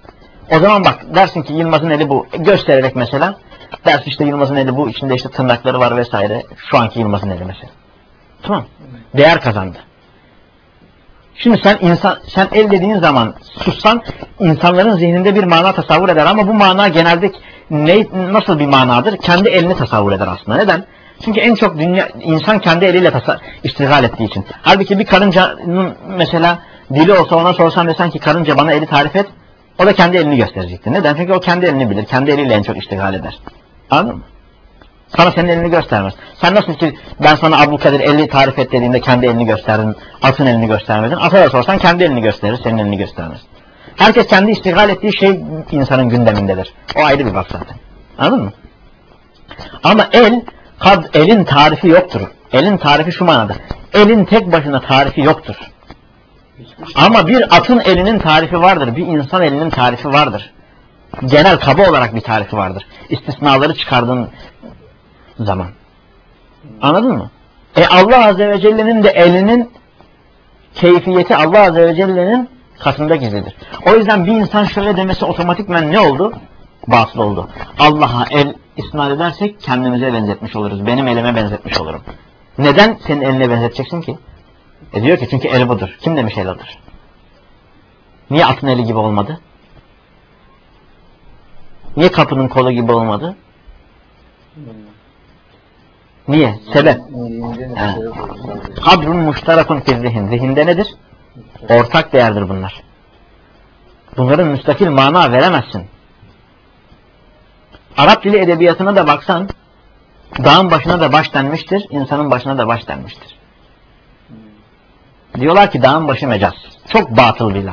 O zaman bak dersin ki Yılmaz'ın eli bu. Göstererek mesela. Dersin işte Yılmaz'ın eli bu. İçinde işte tırnakları var vesaire. Şu anki Yılmaz'ın eli mesela. Tamam. Değer kazandı. Şimdi sen insan, sen el dediğin zaman sussan insanların zihninde bir mana tasavvur eder ama bu mana genelde ne, nasıl bir manadır? Kendi elini tasavvur eder aslında. Neden? Çünkü en çok dünya, insan kendi eliyle iştigal ettiği için. Halbuki bir karıncanın mesela dili olsa ona sorsan desen ki karınca bana eli tarif et. O da kendi elini gösterecektir. Neden? Çünkü o kendi elini bilir. Kendi eliyle en çok iştigal eder. Anladın mı? Sana senin elini göstermez. Sen nasıl ki ben sana Abdülkadir eli tarif et dediğinde kendi elini gösterdin. Atın elini göstermedin. Ata da sorsan kendi elini gösterir. Senin elini göstermez. Herkes kendi iştigal ettiği şey insanın gündemindedir. O ayrı bir bak zaten. Anladın mı? Ama el, kad, elin tarifi yoktur. Elin tarifi şu manada. Elin tek başına tarifi yoktur. Ama bir atın elinin tarifi vardır. Bir insan elinin tarifi vardır. Genel kaba olarak bir tarifi vardır. İstisnaları çıkardığın zaman. Anladın mı? E Allah Azze ve Celle'nin de elinin keyfiyeti Allah Azze ve Celle'nin katında gizlidir. O yüzden bir insan şöyle demesi otomatikmen ne oldu? Batıl oldu. Allah'a el isnat edersek kendimize benzetmiş oluruz. Benim elime benzetmiş olurum. Neden senin eline benzeteceksin ki? E diyor ki çünkü el budur. Kim demiş el odur? Niye atın eli gibi olmadı? Niye kapının kolu gibi olmadı? Niye? Sebep. Kadrun muştarakun fi zihin. Zihinde nedir? Ortak değerdir bunlar. Bunların müstakil mana veremezsin. Arap dili edebiyatına da baksan dağın başına da baş denmiştir, insanın başına da baş denmiştir. Diyorlar ki dağın başı mecaz. Çok batıl bir laf.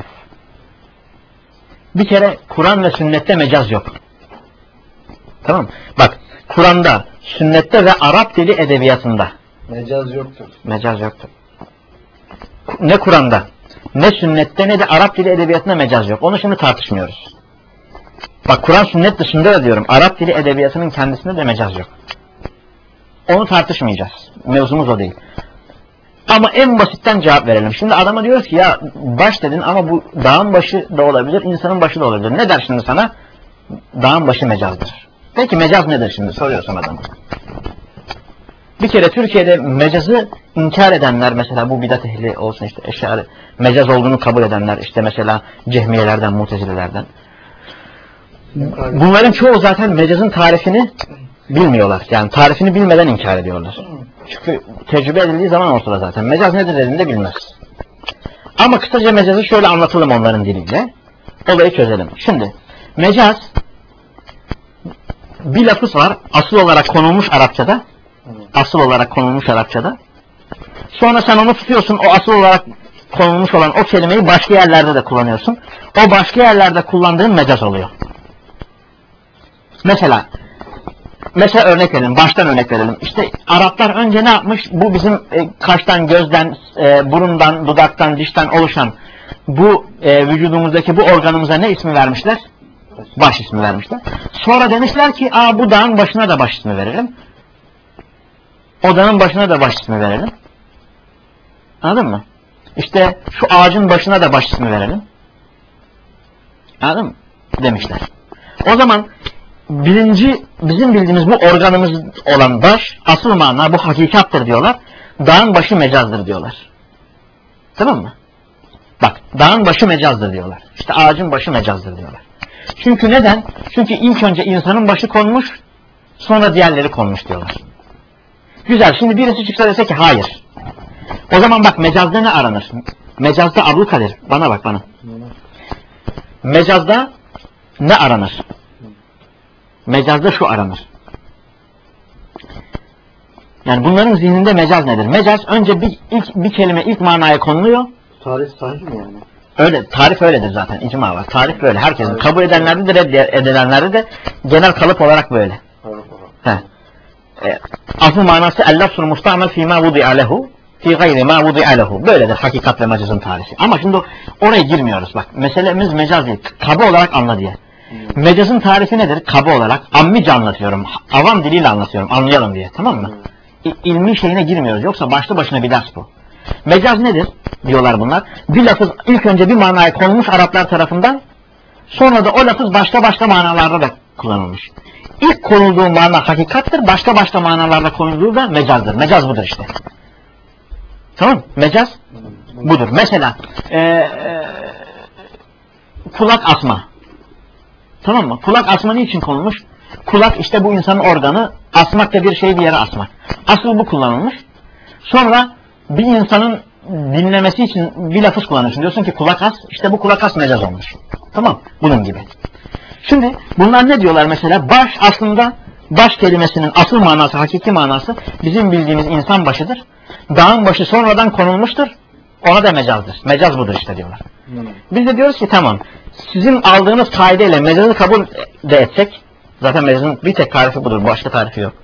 Bir kere Kur'an ve sünnette mecaz yok. Tamam. Bak Kur'an'da, sünnette ve Arap dili edebiyatında mecaz yoktur. Mecaz yoktur. Ne Kur'an'da, ne sünnette ne de Arap dili edebiyatında mecaz yok. Onu şimdi tartışmıyoruz. Bak Kur'an sünnet dışında da diyorum. Arap dili edebiyatının kendisinde de mecaz yok. Onu tartışmayacağız. Mevzumuz o değil. Ama en basitten cevap verelim. Şimdi adama diyoruz ki ya baş dedin ama bu dağın başı da olabilir, insanın başı da olabilir. Ne der şimdi sana? Dağın başı mecazdır. Peki mecaz nedir şimdi? Soruyorsun adama. Bir kere Türkiye'de mecazı inkar edenler mesela bu bidat ehli olsun işte eşari mecaz olduğunu kabul edenler işte mesela cehmiyelerden, mutezilelerden. Bunların çoğu zaten mecazın tarifini bilmiyorlar. Yani tarifini bilmeden inkar ediyorlar. Çünkü tecrübe edildiği zaman ortada zaten. Mecaz nedir dediğinde bilmez. Ama kısaca mecazı şöyle anlatalım onların diliyle. Olayı çözelim. Şimdi mecaz bir lafız var. Asıl olarak konulmuş Arapçada. Asıl olarak konulmuş Arapçada. Sonra sen onu tutuyorsun. O asıl olarak konulmuş olan o kelimeyi başka yerlerde de kullanıyorsun. O başka yerlerde kullandığın mecaz oluyor. Mesela Mesela örnek verelim, baştan örnek verelim. İşte Araplar önce ne yapmış? Bu bizim e, kaştan, gözden, e, burundan, dudaktan, dişten oluşan bu e, vücudumuzdaki bu organımıza ne ismi vermişler? Baş ismi vermişler. Sonra demişler ki, aa bu dağın başına da baş ismi verelim. O dağın başına da baş ismi verelim. Anladın mı? İşte şu ağacın başına da baş ismi verelim. Anladın mı? Demişler. O zaman birinci, bizim bildiğimiz bu organımız olan baş, asıl mana bu hakikattır diyorlar. Dağın başı mecazdır diyorlar. Tamam mı? Bak, dağın başı mecazdır diyorlar. İşte ağacın başı mecazdır diyorlar. Çünkü neden? Çünkü ilk önce insanın başı konmuş, sonra diğerleri konmuş diyorlar. Güzel, şimdi birisi çıksa dese ki hayır. O zaman bak mecazda ne aranır? Mecazda Abdülkadir, bana bak bana. Mecazda ne aranır? Mecazda şu aranır. Yani bunların zihninde mecaz nedir? Mecaz önce bir, ilk, bir kelime ilk manaya konuluyor. Tarif sahih mi yani? Öyle, tarif öyledir zaten. İcma var. Tarif böyle. Herkesin tarif. Kabul edenlerde de reddedilenlerde de genel kalıp olarak böyle. He. E, asıl manası el-lafzul mustamel fîmâ vudi'a lehu fî gayri mâ vudi'a lehu. Böyledir hakikat ve mecazın tarifi. Ama şimdi oraya girmiyoruz. Bak meselemiz mecaz değil. Kaba olarak anla diye. Hmm. Mecazın tarifi nedir? Kaba olarak. Ammice anlatıyorum. Avam diliyle anlatıyorum. Anlayalım diye. Tamam mı? Hmm. İlmi şeyine girmiyoruz. Yoksa başlı başına bir ders bu. Mecaz nedir? Diyorlar bunlar. Bir lafız ilk önce bir manaya konmuş Araplar tarafından. Sonra da o lafız başka başka manalarda da kullanılmış. İlk konulduğu mana hakikattır, başka başka manalarda konulduğu da mecazdır. Mecaz budur işte. Tamam mı? Mecaz budur. Mesela e, e, kulak asma. Tamam mı? Kulak asma niçin konulmuş? Kulak işte bu insanın organı, asmak da bir şeyi bir yere asmak. Asıl bu kullanılmış. Sonra bir insanın dinlemesi için bir lafız kullanıyorsun. Diyorsun ki kulak as, işte bu kulak as mecaz olmuş. Tamam, bunun gibi. Şimdi bunlar ne diyorlar mesela? Baş aslında, baş kelimesinin asıl manası, hakiki manası bizim bildiğimiz insan başıdır. Dağın başı sonradan konulmuştur. Ona da mecazdır. Mecaz budur işte diyorlar. Hmm. Biz de diyoruz ki tamam, sizin aldığınız kaideyle mecazı kabul de etsek, zaten mecazın bir tek tarifi budur, başka tarifi yok.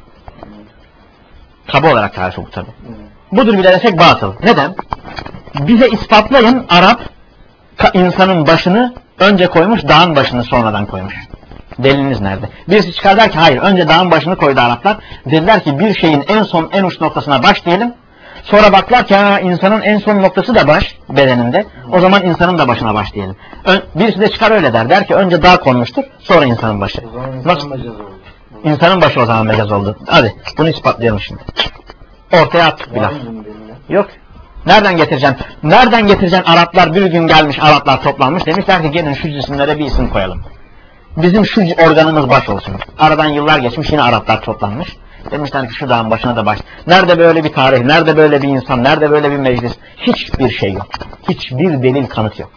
Kaba olarak tarifi bu tabi. Hmm. Budur bile desek batıl. Neden? Bize ispatlayın, Arap insanın başını önce koymuş, dağın başını sonradan koymuş. Deliliniz nerede? Birisi çıkar der ki hayır, önce dağın başını koydu Araplar. Dediler ki bir şeyin en son en uç noktasına baş diyelim. Sonra baklar ki ha, insanın en son noktası da baş bedeninde. O zaman insanın da başına baş diyelim. Ön, birisi de çıkar öyle der. Der ki önce dağ konmuştur, sonra insanın başı. O zaman insan Nasıl? mecaz oldu. İnsanın başı o zaman mecaz oldu. Hadi bunu ispatlayalım şimdi. Ortaya attık bir laf. Yok. Nereden getireceksin? Nereden getireceksin? Araplar bir gün gelmiş, Araplar toplanmış. Demişler ki gelin şu cisimlere bir isim koyalım. Bizim şu organımız baş olsun. Aradan yıllar geçmiş, yine Araplar toplanmış. Demişler ki şu dağın başına da baş. Nerede böyle bir tarih, nerede böyle bir insan, nerede böyle bir meclis? Hiçbir şey yok. Hiçbir delil, kanıt yok.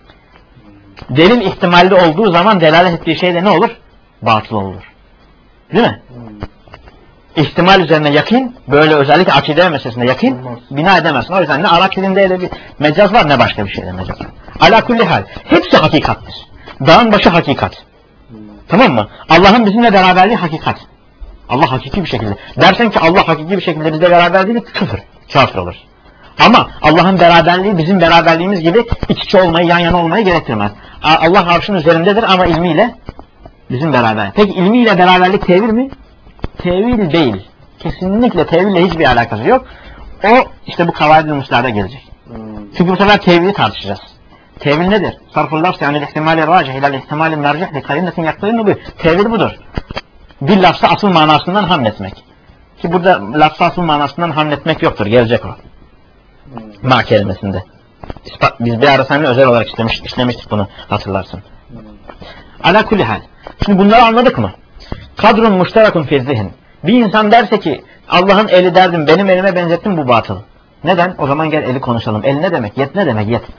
Delil ihtimalli olduğu zaman delalet ettiği şey de ne olur? Batıl olur. Değil mi? İhtimal üzerine yakın, böyle özellikle akide meselesinde yakın bina edemezsin. O yüzden ne Arap dilinde öyle bir mecaz var, ne başka bir şeyde mecaz var. Ala kulli hal. Hepsi hakikattir. Dağın başı hakikat. Hmm. Tamam mı? Allah'ın bizimle beraberliği hakikat. Allah hakiki bir şekilde. Dersen ki Allah hakiki bir şekilde bizle beraber değil, küfür. Kafir olur. Ama Allah'ın beraberliği bizim beraberliğimiz gibi iç içe olmayı, yan yana olmayı gerektirmez. Allah arşın üzerindedir ama ilmiyle bizim beraber. Peki ilmiyle beraberlik tevil mi? Tevil değil. Kesinlikle teville hiçbir alakası yok. O işte bu kavaid-i muslarda gelecek. Hmm. Çünkü bu sefer tevili tartışacağız. Tevil nedir? Sarful lafz yani ihtimali racih ilal ihtimali mercih li karinetin yaktarını bu. Tevil budur. Bir lafza asıl manasından hamletmek. Ki burada lafza asıl manasından hamletmek yoktur. Gelecek o. Hmm. Ma kelimesinde. Biz bir ara seninle özel olarak işlemiş, işlemiştik bunu, hatırlarsın. Hmm. Ala kulli hal. Şimdi bunları anladık mı? Kadrun muşterakun fi zihin. Bir insan derse ki Allah'ın eli derdim, benim elime benzettim, bu batıl. Neden? O zaman gel eli konuşalım. El ne demek? Yet ne demek? Yet.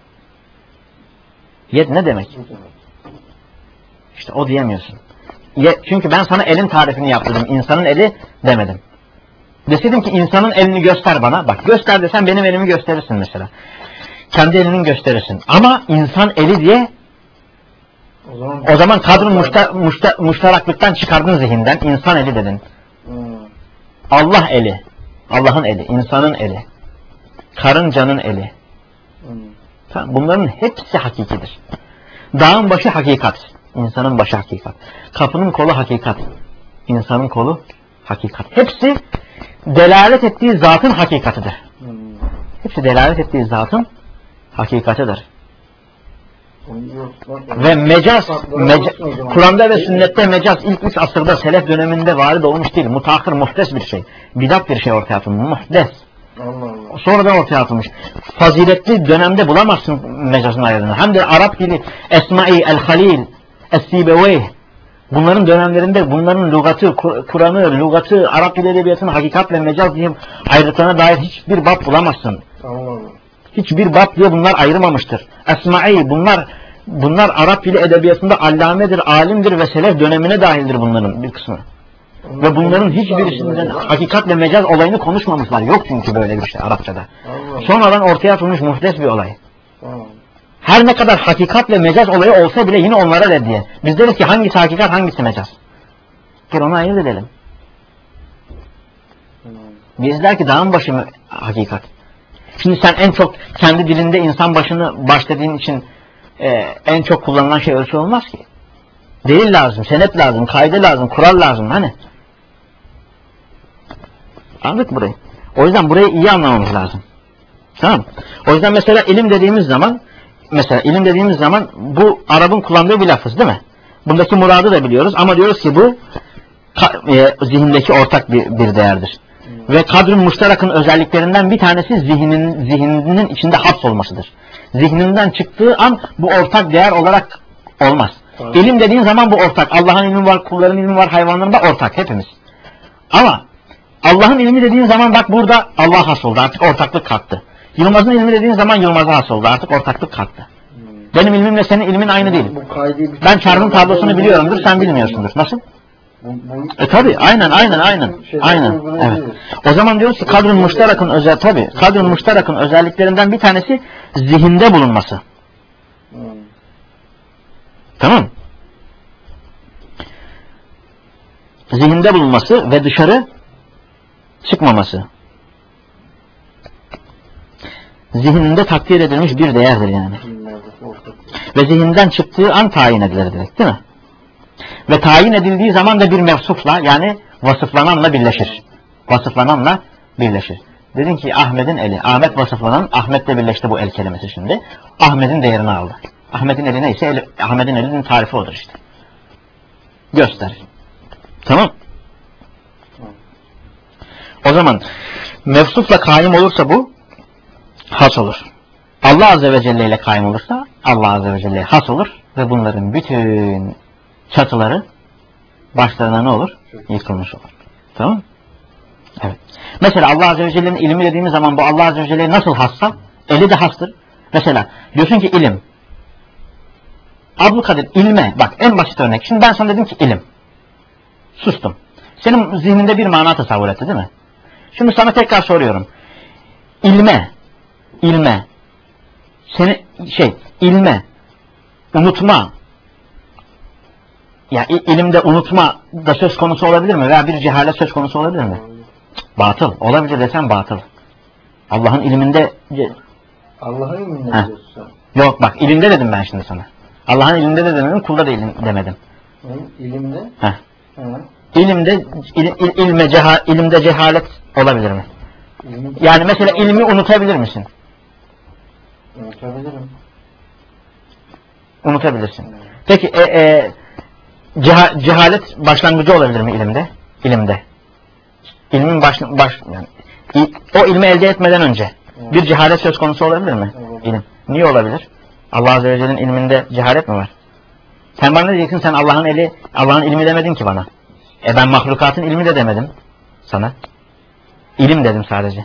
Yet ne demek? İşte o diyemiyorsun. Yet, çünkü ben sana elin tarifini yaptırdım. İnsanın eli demedim. Deseydim ki insanın elini göster bana. Bak göster desen benim elimi gösterirsin mesela. Kendi elini gösterirsin. Ama insan eli diye o zaman, o zaman kadrın muşta, muşta, muştaraklıktan çıkardın zihinden. İnsan eli dedin. Hmm. Allah eli. Allah'ın eli. İnsanın eli. Karıncanın eli. Hmm. Tamam, bunların hepsi hakikidir. Dağın başı hakikat. İnsanın başı hakikat. Kapının kolu hakikat. İnsanın kolu hakikat. Hepsi delalet ettiği zatın hakikatidir. Hmm. Hepsi delalet ettiği zatın hakikatidir. Ve mecaz, meca, Kur'an'da ve sünnette mecaz ilk üç asırda selef döneminde varid olmuş değil. Mutahhir, muhdes bir şey. Bidat bir şey ortaya atılmış. Muhdes. Allah Allah. Sonradan ortaya atılmış. Faziletli dönemde bulamazsın mecazın ayrılığını. Hem de Arap dili Esma'i, El-Halil, Es-Sibeveyh. Bunların dönemlerinde bunların lügatı, Kur'an'ı, lügatı, Arap dili edebiyatının hakikat ve mecaz diye ayrıklarına dair hiçbir bab bulamazsın. Allah Allah. Hiçbir bab diye bunlar ayrılmamıştır. Esma'i, bunlar bunlar Arap dili edebiyatında allamedir, alimdir ve selef dönemine dahildir bunların bir kısmı. Allah ve bunların hiçbirisinden hakikat ve mecaz olayını konuşmamışlar. Yok çünkü böyle bir şey Arapçada. Allah. Sonradan ortaya atılmış muhdes bir olay. Allah. Her ne kadar hakikat ve mecaz olayı olsa bile yine onlara reddiye. Biz deriz ki hangisi hakikat, hangisi mecaz. Gel onu ayırt edelim. Biz der ki dağın başı mı hakikat? Şimdi sen en çok kendi dilinde insan başını baş dediğin için e, en çok kullanılan şey ölçü olmaz ki. Delil lazım, senet lazım, kaide lazım, kural lazım. Hani? Anladık burayı. O yüzden burayı iyi anlamamız lazım. Tamam. O yüzden mesela ilim dediğimiz zaman mesela ilim dediğimiz zaman bu Arap'ın kullandığı bir lafız değil mi? Bundaki muradı da biliyoruz ama diyoruz ki bu e, zihindeki ortak bir, bir değerdir. Hmm. Ve kadr-ı muşterakın özelliklerinden bir tanesi zihnin, zihninin içinde hapsolmasıdır. Zihninden çıktığı an bu ortak değer olarak olmaz. Evet. İlim dediğin zaman bu ortak. Allah'ın ilmi var, kulların ilmi var, hayvanların da ortak hepimiz. Ama Allah'ın ilmi dediğin zaman bak burada Allah has oldu, artık ortaklık kalktı. Yılmaz'ın ilmi dediğin zaman Yılmaz'a has oldu, artık ortaklık kalktı. Hmm. Benim ilmimle senin ilmin aynı değil. Ben çarpım tablosunu biliyorumdur, sen bilmiyorsundur. Nasıl? Bu, bu, e tabi aynen aynen aynen aynen evet. O zaman diyoruz ki kadr-ı muşterakın özel tabi kadr-ı muşterakın özelliklerinden bir tanesi zihinde bulunması. Hmm. Tamam. Zihinde bulunması ve dışarı çıkmaması. Zihninde takdir edilmiş bir değerdir yani. Ve zihinden çıktığı an tayin edilir direkt değil mi? Ve tayin edildiği zaman da bir mevsufla yani vasıflananla birleşir. Vasıflananla birleşir. Dedin ki Ahmet'in eli. Ahmet vasıflanan, Ahmet'le birleşti bu el kelimesi şimdi. Ahmet'in değerini aldı. Ahmet'in eli neyse eli, Ahmet'in elinin tarifi odur işte. Göster. Tamam. O zaman mevsufla kaim olursa bu has olur. Allah Azze ve Celle ile kaim olursa Allah Azze ve Celle has olur ve bunların bütün çatıları başlarına ne olur? Yıkılmış olur. Tamam? Evet. Mesela Allah Azze ve Celle'nin ilmi dediğimiz zaman bu Allah Azze ve Celle'ye nasıl hassa? Eli de hastır. Mesela diyorsun ki ilim. Abdülkadir ilme. Bak en basit örnek. Şimdi ben sana dedim ki ilim. Sustum. Senin zihninde bir mana tasavvur etti değil mi? Şimdi sana tekrar soruyorum. İlme. İlme. Seni şey ilme. Unutma. Ya ilimde unutma da söz konusu olabilir mi? Veya bir cehalet söz konusu olabilir mi? Batıl. Olabilir desem batıl. Allah'ın ilminde Allah'ın ilminde diyorsun. Yok bak ilimde dedim ben şimdi sana. Allah'ın ilminde de demedim, kulda da ilim demedim. Hı, ilimde? Heh. Hı. İlimde il, il, ilme ceha, ilimde cehalet olabilir mi? İlim, yani mesela ilmi unutabilir misin? Unutabilirim. Unutabilirsin. Hı. Peki e, e, ceha, cehalet başlangıcı olabilir mi ilimde? İlimde. İlmin baş, baş yani il, o ilmi elde etmeden önce Hı. bir cehalet söz konusu olabilir mi? Hı. İlim. Niye olabilir? Allah Azze ve Celle'nin ilminde cehalet mi var? Sen bana ne diyeceksin? Sen Allah'ın eli, Allah'ın ilmi demedin ki bana. E ben mahlukatın ilmi de demedim sana. İlim dedim sadece.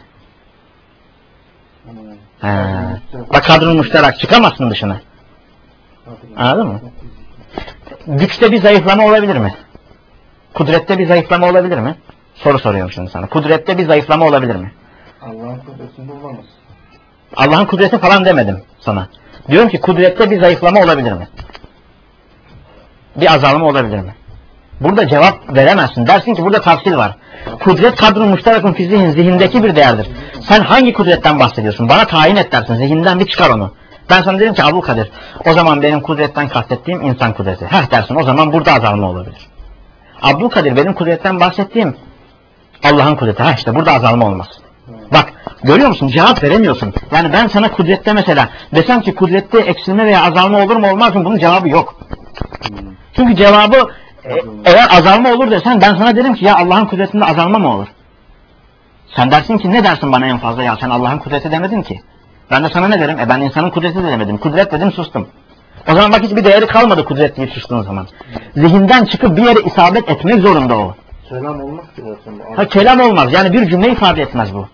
Hmm. Bak kadr-ı muşterak çıkamazsın dışına. Anladın mı? Güçte bir zayıflama olabilir mi? Kudrette bir zayıflama olabilir mi? Soru soruyorum şimdi sana. Kudrette bir zayıflama olabilir mi? Allah'ın kudretinde olamaz. Allah'ın kudreti falan demedim sana. Diyorum ki kudrette bir zayıflama olabilir mi? Bir azalma olabilir mi? Burada cevap veremezsin. Dersin ki burada tafsil var. Kudret kadr-ı muşterakın fi zihin, zihindeki bir değerdir. Sen hangi kudretten bahsediyorsun? Bana tayin et dersin. Zihinden bir çıkar onu. Ben sana dedim ki Abdülkadir, o zaman benim kudretten kastettiğim insan kudreti. Heh dersin, o zaman burada azalma olabilir. Abdülkadir, benim kudretten bahsettiğim Allah'ın kudreti. Ha işte burada azalma olmaz. Bak görüyor musun? Cevap veremiyorsun. Yani ben sana kudrette mesela desem ki kudrette eksilme veya azalma olur mu olmaz mı? Bunun cevabı yok. Çünkü cevabı e, eğer azalma olur desen ben sana derim ki ya Allah'ın kudretinde azalma mı olur? Sen dersin ki ne dersin bana en fazla? Ya sen Allah'ın kudreti demedin ki. Ben de sana ne derim? E ben insanın kudreti de demedim. Kudret dedim, sustum. O zaman bak hiçbir değeri kalmadı kudret deyip sustuğun zaman. Zihinden çıkıp bir yere isabet etmek zorunda o. Kelam olmaz ki zaten. Ha kelam olmaz. Yani bir cümle ifade etmez bu.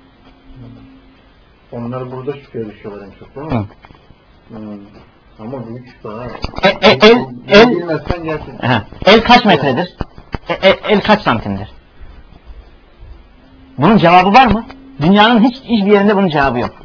Onlar burada şüpheye düşüyorlar en çok değil mi? Hmm. Ama büyük şüphe ha. E, e, el, el, bilmezsen gerçekten. El kaç metredir? E, e, el kaç santimdir? Bunun cevabı var mı? Dünyanın hiç hiçbir yerinde bunun cevabı yok.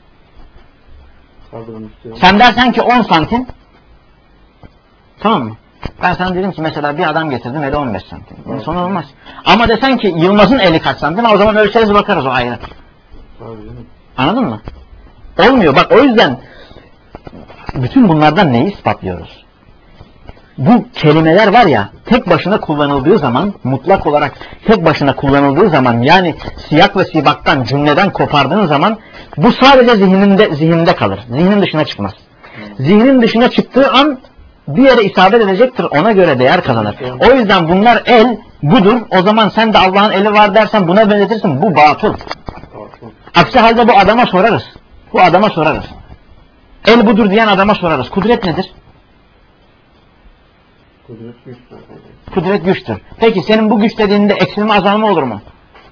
Sen dersen ki on santim. Tamam mı? Ben sana dedim ki mesela bir adam getirdim eli on beş santim. Bunun sonu olmaz. Ama desen ki Yılmaz'ın eli kaç santim? O zaman ölçeriz bakarız o ayrı. Anladın mı? Olmuyor. Bak o yüzden bütün bunlardan neyi ispatlıyoruz? bu kelimeler var ya, tek başına kullanıldığı zaman, mutlak olarak tek başına kullanıldığı zaman, yani siyak ve sibaktan, cümleden kopardığın zaman bu sadece zihninde, zihninde kalır. Zihnin dışına çıkmaz. Zihnin dışına çıktığı an bir yere isabet edecektir. Ona göre değer kazanır. O yüzden bunlar el budur. O zaman sen de Allah'ın eli var dersen buna benzetirsin. Bu batıl. Aksi halde bu adama sorarız. Bu adama sorarız. El budur diyen adama sorarız. Kudret nedir? Kudret güçtür. Kudret güçtür. Peki senin bu güç dediğinde eksilme azalma olur mu?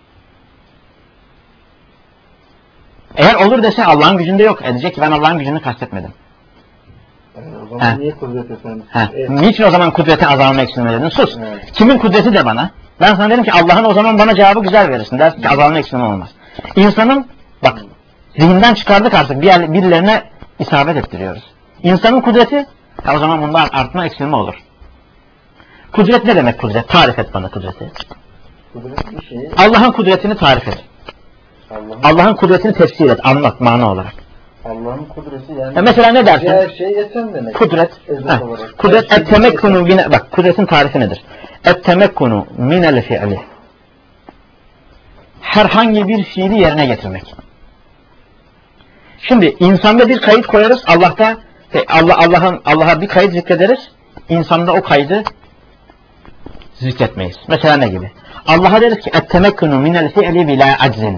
Eğer olur dese Allah'ın gücünde yok. Edecek ki ben Allah'ın gücünü kastetmedim. Yani o zaman He. niye kudret efendim? Evet. Niçin o zaman kudrete azalma eksilme dedin? Sus. Evet. Kimin kudreti de bana? Ben sana dedim ki Allah'ın o zaman bana cevabı güzel verirsin. Dersin ki azalma eksilme olmaz. İnsanın bak zihinden çıkardık artık bir yer, birilerine isabet ettiriyoruz. İnsanın kudreti ha, o zaman bundan artma eksilme olur. Kudret ne demek kudret? Tarif et bana kudreti. Kudret bir şey. Allah'ın kudretini tarif et. Allah'ın Allah'ın kudretini tefsir et. Anlat mana olarak. Allah'ın kudreti yani. Ya mesela ne dersin? Her şey yeten demek. Kudret. Özet Ha, olarak. kudret Her şey et-temekkunu yeten. bine, bak kudretin tarifi nedir? Et-temekkunu minel fi'li. Herhangi bir fiili yerine getirmek. Şimdi insanda bir kayıt koyarız. Allah'ta Allah Allah'ın Allah'a bir kayıt zikrederiz. İnsanda o kaydı zikretmeyiz. Mesela ne gibi? Allah'a deriz ki et-temekkunu minel fi'li bila aczin.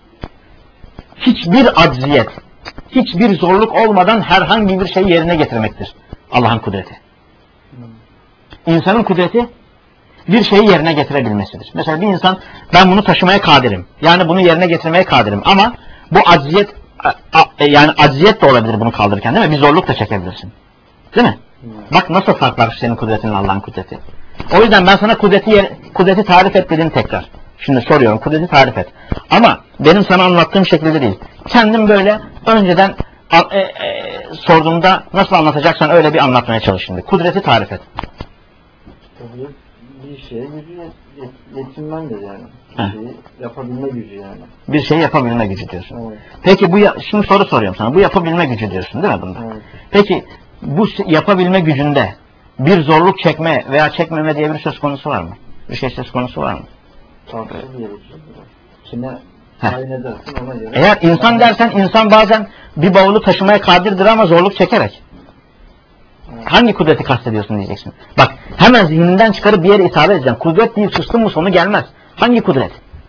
Hiçbir acziyet, hiçbir zorluk olmadan herhangi bir şeyi yerine getirmektir. Allah'ın kudreti. İnsanın kudreti bir şeyi yerine getirebilmesidir. Mesela bir insan ben bunu taşımaya kadirim. Yani bunu yerine getirmeye kadirim. Ama bu acziyet yani acziyet de olabilir bunu kaldırırken değil mi? Bir zorluk da çekebilirsin. Değil mi? Bak nasıl fark var senin kudretinle Allah'ın kudreti. O yüzden ben sana kudreti, yer, kudreti tarif et dedim tekrar. Şimdi soruyorum kudreti tarif et. Ama benim sana anlattığım şekilde değil. Kendim böyle önceden e, e, sorduğumda nasıl anlatacaksan öyle bir anlatmaya çalış şimdi. Kudreti tarif et. Kudret bir şeye gücü yet, yetinmendir yani. Bir Heh. şeyi yapabilme gücü yani. Bir şey yapabilme gücü diyorsun. Evet. Peki bu ya, şimdi soru soruyorum sana. Bu yapabilme gücü diyorsun değil mi bunda? Evet. Peki bu yapabilme gücünde bir zorluk çekme veya çekmeme diye bir söz konusu var mı? Bir şey söz konusu var mı? Tartışıl gerekiyor. Kime Heh. tayin edersin ona göre. Eğer insan dersen insan bazen bir bavulu taşımaya kadirdir ama zorluk çekerek. Hangi kudreti kastediyorsun diyeceksin. Bak hemen zihninden çıkarıp bir yere isabet edeceksin. Kudret değil sustun mu sonu gelmez. Hangi kudret?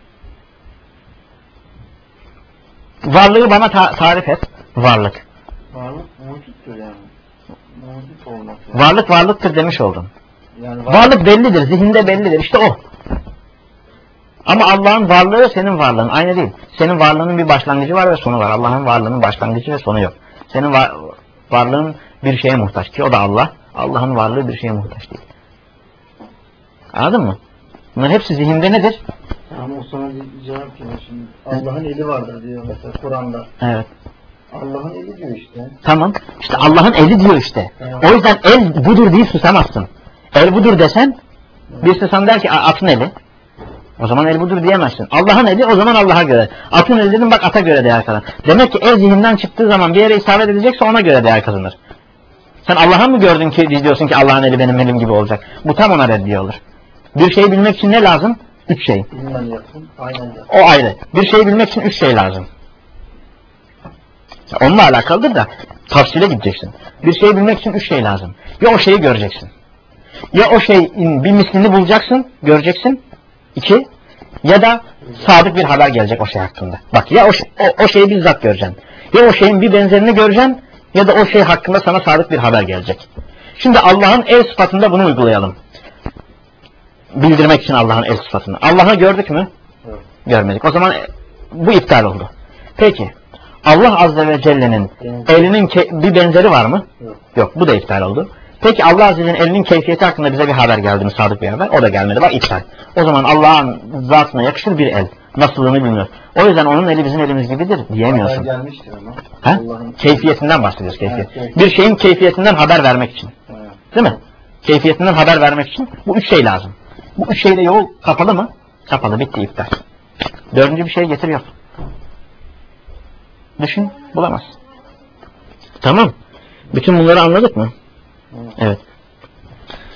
Varlığı bana ta tarif et. Varlık. Varlık mevcuttur yani. Mevcut olmak. Yani. Varlık varlıktır demiş oldun. Yani Varlık bellidir. Zihinde bellidir. İşte o. Ama Allah'ın varlığı senin varlığın. Aynı değil. Senin varlığının bir başlangıcı var ve sonu var. Allah'ın varlığının başlangıcı ve sonu yok. Senin var, varlığın bir şeye muhtaç ki o da Allah. Allah'ın varlığı bir şeye muhtaç değil. Anladın mı? Bunların hepsi zihinde nedir? Ama o sana bir cevap geliyor şimdi. Allah'ın eli vardır diyor mesela Kur'an'da. Evet. Allah'ın eli diyor işte. Tamam. İşte Allah'ın eli diyor işte. Evet. O yüzden el budur deyip susamazsın. El budur desen bir susan der ki atın eli. O zaman el budur diyemezsin. Allah'ın eli o zaman Allah'a göre. Atın eli dedim bak ata göre değer kazanır. Demek ki el zihinden çıktığı zaman bir yere isabet edecekse ona göre değer kazanır. Sen Allah'a mı gördün ki diyorsun ki Allah'ın eli benim elim gibi olacak? Bu tam ona reddiyor olur. Bir şeyi bilmek için ne lazım? Üç şey. İlmen yapsın, aynen yapsın. O ayrı. Bir şeyi bilmek için üç şey lazım. Onunla alakalıdır da tafsile gideceksin. Bir şeyi bilmek için üç şey lazım. Ya o şeyi göreceksin. Ya o şeyin bir mislini bulacaksın, göreceksin. İki. Ya da sadık bir haber gelecek o şey hakkında. Bak ya o, o, o şeyi bizzat göreceksin. Ya o şeyin bir benzerini göreceksin ya da o şey hakkında sana sadık bir haber gelecek. Şimdi Allah'ın el sıfatında bunu uygulayalım. Bildirmek için Allah'ın el sıfatını. Allah'ı gördük mü? Evet. Görmedik. O zaman bu iptal oldu. Peki Allah Azze ve Celle'nin elinin bir benzeri var mı? Yok. Yok. Bu da iptal oldu. Peki Allah Azze ve Celle'nin elinin keyfiyeti hakkında bize bir haber geldi mi? Sadık bir haber. O da gelmedi. Bak iptal. O zaman Allah'ın zatına yakışır bir el. Nasıllığını bilmiyor. O yüzden onun eli bizim elimiz gibidir diyemiyorsun. Haber gelmiştir ama. Ha? Allah'ın Keyfiyetinden bahsediyoruz. Keyfiyet. Evet, evet. Bir şeyin keyfiyetinden haber vermek için. Evet. Değil mi? Keyfiyetinden haber vermek için bu üç şey lazım. Bu üç şeyde yol kapalı mı? Kapalı. Bitti iptal. Dördüncü bir şey getiriyor. Düşün. Bulamaz. Tamam. Bütün bunları anladık mı? Evet. Evet.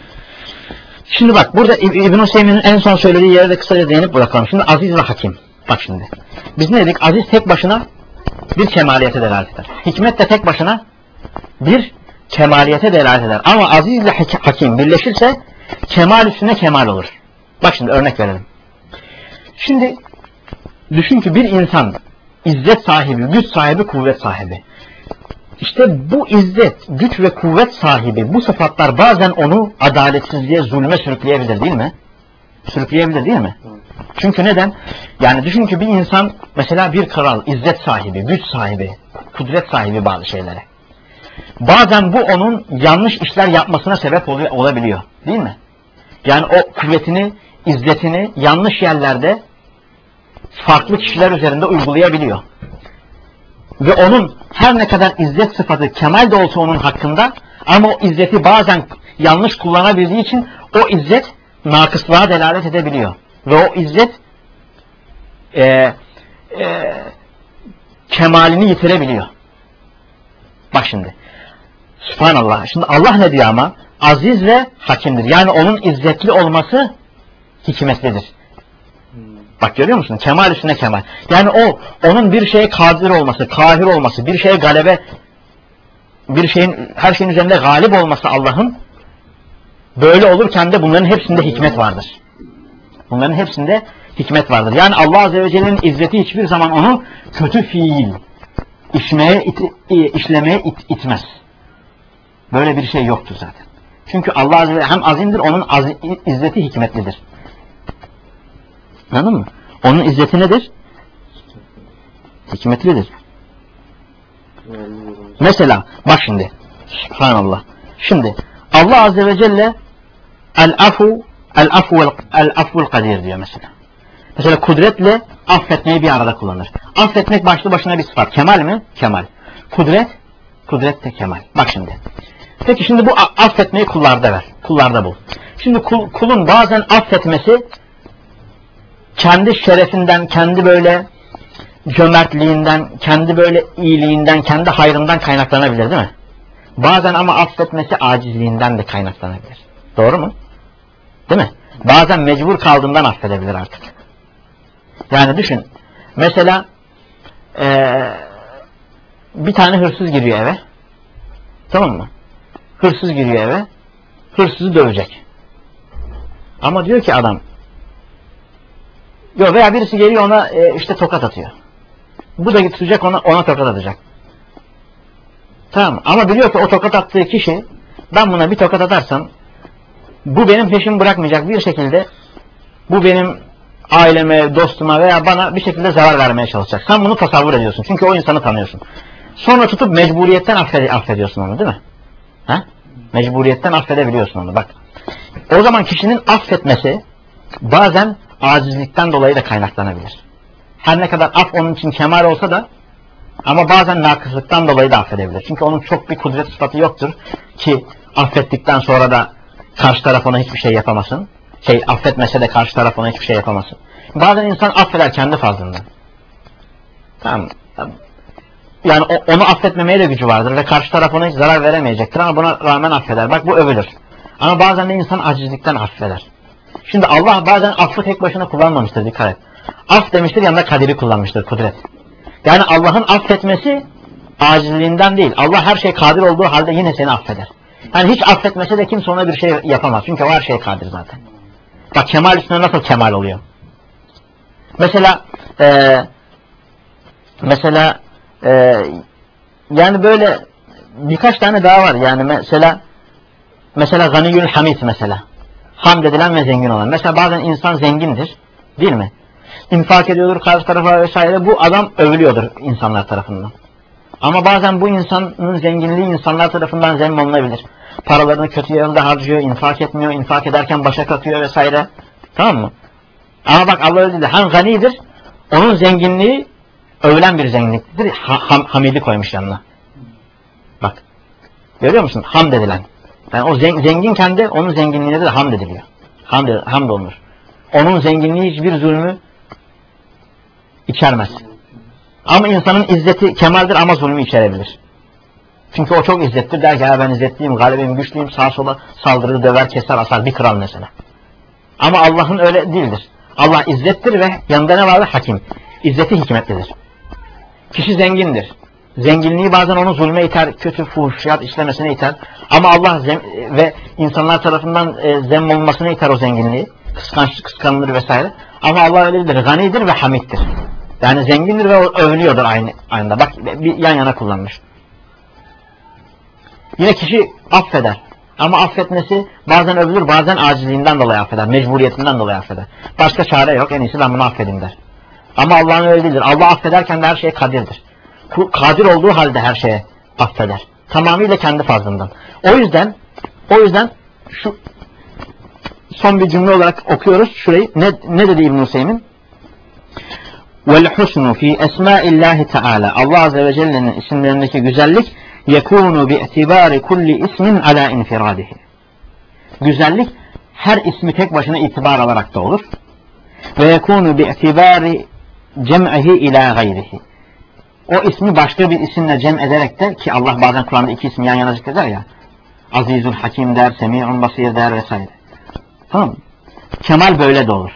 Şimdi bak burada İbn-i Hüseyin'in en son söylediği yere de kısaca değinip bırakalım. Şimdi aziz ve hakim. Bak şimdi. Biz ne dedik? Aziz tek başına bir kemaliyete delalet eder. Hikmet de tek başına bir kemaliyete delalet eder. Ama aziz ile hakim birleşirse kemal üstüne kemal olur. Bak şimdi örnek verelim. Şimdi düşün ki bir insan izzet sahibi, güç sahibi, kuvvet sahibi. İşte bu izzet, güç ve kuvvet sahibi bu sıfatlar bazen onu adaletsizliğe, zulme sürükleyebilir değil mi? Sürükleyebilir değil mi? Çünkü neden? Yani düşün ki bir insan mesela bir kral, izzet sahibi, güç sahibi, kudret sahibi bazı şeylere. Bazen bu onun yanlış işler yapmasına sebep oluyor, olabiliyor. Değil mi? Yani o kuvvetini, izzetini yanlış yerlerde farklı kişiler üzerinde uygulayabiliyor. Ve onun her ne kadar izzet sıfatı kemal de olsa onun hakkında ama o izzeti bazen yanlış kullanabildiği için o izzet nakıslığa delalet edebiliyor. Ve o izzet e, e, kemalini yitirebiliyor. Bak şimdi. Subhanallah. Şimdi Allah ne diyor ama? Aziz ve hakimdir. Yani onun izzetli olması hikmetlidir. Bak görüyor musun? Kemal üstüne kemal. Yani o, onun bir şeye kadir olması, kahir olması, bir şeye galebe, bir şeyin, her şeyin üzerinde galip olması Allah'ın, böyle olurken de bunların hepsinde hikmet vardır. Bunların hepsinde hikmet vardır. Yani Allah Azze ve Celle'nin izzeti hiçbir zaman onu kötü fiil işmeye, it, işlemeye it, itmez. Böyle bir şey yoktur zaten. Çünkü Allah Azze ve Celle hem azimdir, onun az, izzeti hikmetlidir. Anladın mı? Onun izzeti nedir? Hikmetlidir. Mesela bak şimdi. Subhanallah. Şimdi Allah Azze ve Celle el-afu el-afu el-afu'l kadir diyor mesela. Mesela kudretle affetmeyi bir arada kullanır. Affetmek başlı başına bir sıfat. Kemal mi? Kemal. Kudret, kudret de kemal. Bak şimdi. Peki şimdi bu affetmeyi kullarda ver. Kullarda bul. Şimdi kul, kulun bazen affetmesi kendi şerefinden, kendi böyle cömertliğinden, kendi böyle iyiliğinden, kendi hayrından kaynaklanabilir değil mi? Bazen ama affetmesi acizliğinden de kaynaklanabilir. Doğru mu? Değil mi? Bazen mecbur kaldığından affedebilir artık. Yani düşün. Mesela ee, bir tane hırsız giriyor eve. Tamam mı? Hırsız giriyor eve. Hırsızı dövecek. Ama diyor ki adam, yok veya birisi geliyor ona e, işte tokat atıyor. Bu da tutacak ona, ona tokat atacak. Tamam ama biliyor ki o tokat attığı kişi, ben buna bir tokat atarsam bu benim peşimi bırakmayacak, bir şekilde bu benim aileme, dostuma veya bana bir şekilde zarar vermeye çalışacak. Sen bunu tasavvur ediyorsun çünkü o insanı tanıyorsun. Sonra tutup mecburiyetten affed affediyorsun onu değil mi? Ha? Mecburiyetten affedebiliyorsun onu bak. O zaman kişinin affetmesi bazen acizlikten dolayı da kaynaklanabilir. Her ne kadar af onun için kemal olsa da ama bazen nakıslıktan dolayı da affedebilir. Çünkü onun çok bir kudret sıfatı yoktur ki affettikten sonra da karşı taraf ona hiçbir şey yapamasın. Şey affetmese de karşı taraf ona hiçbir şey yapamasın. Bazen insan affeder kendi fazlından. Tamam. Yani o, onu affetmemeye de gücü vardır ve karşı taraf ona hiç zarar veremeyecektir ama buna rağmen affeder. Bak bu övülür. Ama bazen de insan acizlikten affeder. Şimdi Allah bazen affı tek başına kullanmamıştır, dikkat et. Af demiştir, yanında kaderi kullanmıştır, kudret. Yani Allah'ın affetmesi acizliğinden değil. Allah her şey kadir olduğu halde yine seni affeder. Yani hiç affetmese de kimse ona bir şey yapamaz. Çünkü o her şey kadir zaten. Bak kemal üstüne nasıl kemal oluyor. Mesela e, mesela e, yani böyle birkaç tane daha var. Yani mesela mesela Ganiyül Hamid mesela. Hamd edilen ve zengin olan. Mesela bazen insan zengindir. Değil mi? İnfak ediyordur karşı tarafa vesaire. Bu adam övülüyordur insanlar tarafından. Ama bazen bu insanın zenginliği insanlar tarafından zemmolunabilir. Paralarını kötü yerinde harcıyor, infak etmiyor, infak ederken başa kakıyor vesaire. Tamam mı? Ama bak Allah öyle dedi. Hem ganidir, onun zenginliği övülen bir zenginliktir. Ha, ham, hamidi koymuş yanına. Bak. Görüyor musun? Hamd edilen. Yani o zengin kendi, onun zenginliğine de hamd ediliyor. Hamd, hamd olunur. Onun zenginliği hiçbir zulmü içermez. Ama insanın izzeti kemaldir ama zulmü içerebilir. Çünkü o çok izzettir, der ki ya ben izzetliyim, galibim, güçlüyüm, sağa sola saldırır, döver, keser, asar, bir kral mesela. Ama Allah'ın öyle değildir. Allah izzettir ve yanında ne vardır? Hakim. İzzeti hikmetlidir. Kişi zengindir. Zenginliği bazen onu zulme iter, kötü fuhuşiyat işlemesine iter. Ama Allah ve insanlar tarafından e, zemm olmasına iter o zenginliği. Kıskançlık, kıskanılır vesaire. Ama Allah öyle değildir. Ganidir ve hamiddir. Yani zengindir ve övülüyordur aynı anda. Bak bir yan yana kullanmış. Yine kişi affeder. Ama affetmesi bazen övülür, bazen acizliğinden dolayı affeder. Mecburiyetinden dolayı affeder. Başka çare yok. En iyisi ben bunu affedeyim der. Ama Allah'ın öyle değildir. Allah affederken de her şeye kadirdir. Kadir olduğu halde her şeye affeder. Tamamıyla kendi fazlından. O yüzden o yüzden şu son bir cümle olarak okuyoruz şurayı. Ne, ne dedi İbn-i Hüseyin? وَالْحُسْنُ فِي اَسْمَاءِ اللّٰهِ تَعَالَى Allah Azze ve Celle'nin isimlerindeki güzellik يَكُونُ بِاِعْتِبَارِ كُلِّ اِسْمٍ عَلَى اِنْفِرَادِهِ Güzellik her ismi tek başına itibar alarak da olur. وَيَكُونُ بِاِعْتِبَارِ cem'ihi ila gayrihi. O ismi başka bir isimle cem ederek de, ki Allah bazen Kur'an'da iki ismi yan yana zikreder ya, Azizül Hakim der, Semi'un Basir der vesaire. Tamam mı? Kemal böyle de olur.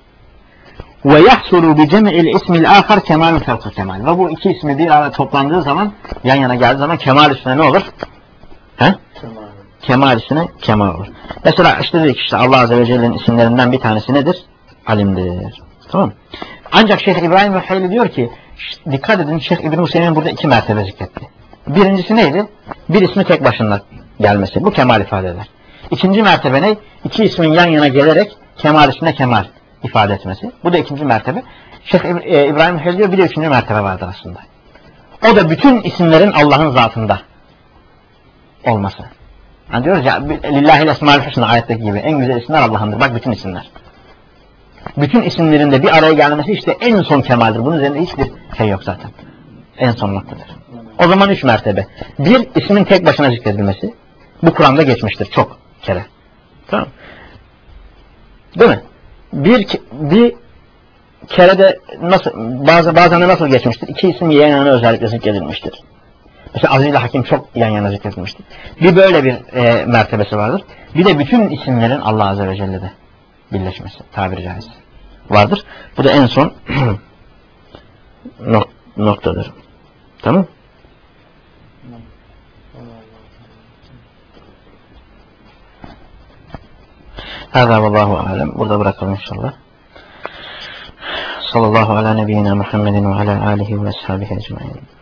Ve yahsulu bi cem'il ismil ahar kemalun fevku kemal. Ve bu iki ismi bir arada toplandığı zaman, yan yana geldiği zaman kemal üstüne ne olur? He? Kemal. Kemal üstüne kemal olur. Mesela işte dedik işte Allah Azze ve Celle'nin isimlerinden bir tanesi nedir? Alimdir. Tamam mı? Ancak Şeyh İbrahim Vehheyli diyor ki, dikkat edin, Şeyh İbn Hüseyin burada iki mertebe zikretti. Birincisi neydi? Bir ismi tek başına gelmesi. Bu kemal ifade eder. İkinci mertebe ne? İki ismin yan yana gelerek kemal üstüne kemal ifade etmesi. Bu da ikinci mertebe. Şeyh İbrahim Vehheyli diyor bir de üçüncü mertebe vardır aslında. O da bütün isimlerin Allah'ın zatında olması. Yani diyoruz ya, Lillahil esmaül husna ayetteki gibi en güzel isimler Allah'ındır. Bak bütün isimler. Bütün isimlerin de bir araya gelmesi işte en son kemaldir. Bunun üzerinde hiçbir şey yok zaten. En son noktadır. O zaman üç mertebe. Bir, ismin tek başına zikredilmesi. Bu Kur'an'da geçmiştir çok kere. Tamam. Değil mi? Bir, bir kere de nasıl, bazı, bazen de nasıl geçmiştir? İki isim yan yana özellikle zikredilmiştir. Mesela Aziz ile Hakim çok yan yana zikredilmiştir. Bir böyle bir e, mertebesi vardır. Bir de bütün isimlerin Allah Azze ve Celle'de birleşmesi, tabiri caizse vardır. Bu da en son nok noktadır. Tamam? Hâzâ vallâhu âlem. Burada bırakalım inşallah. Sallallahu ala nebiyyina Muhammedin ve ala alihi ve ashabihi ecmaîn.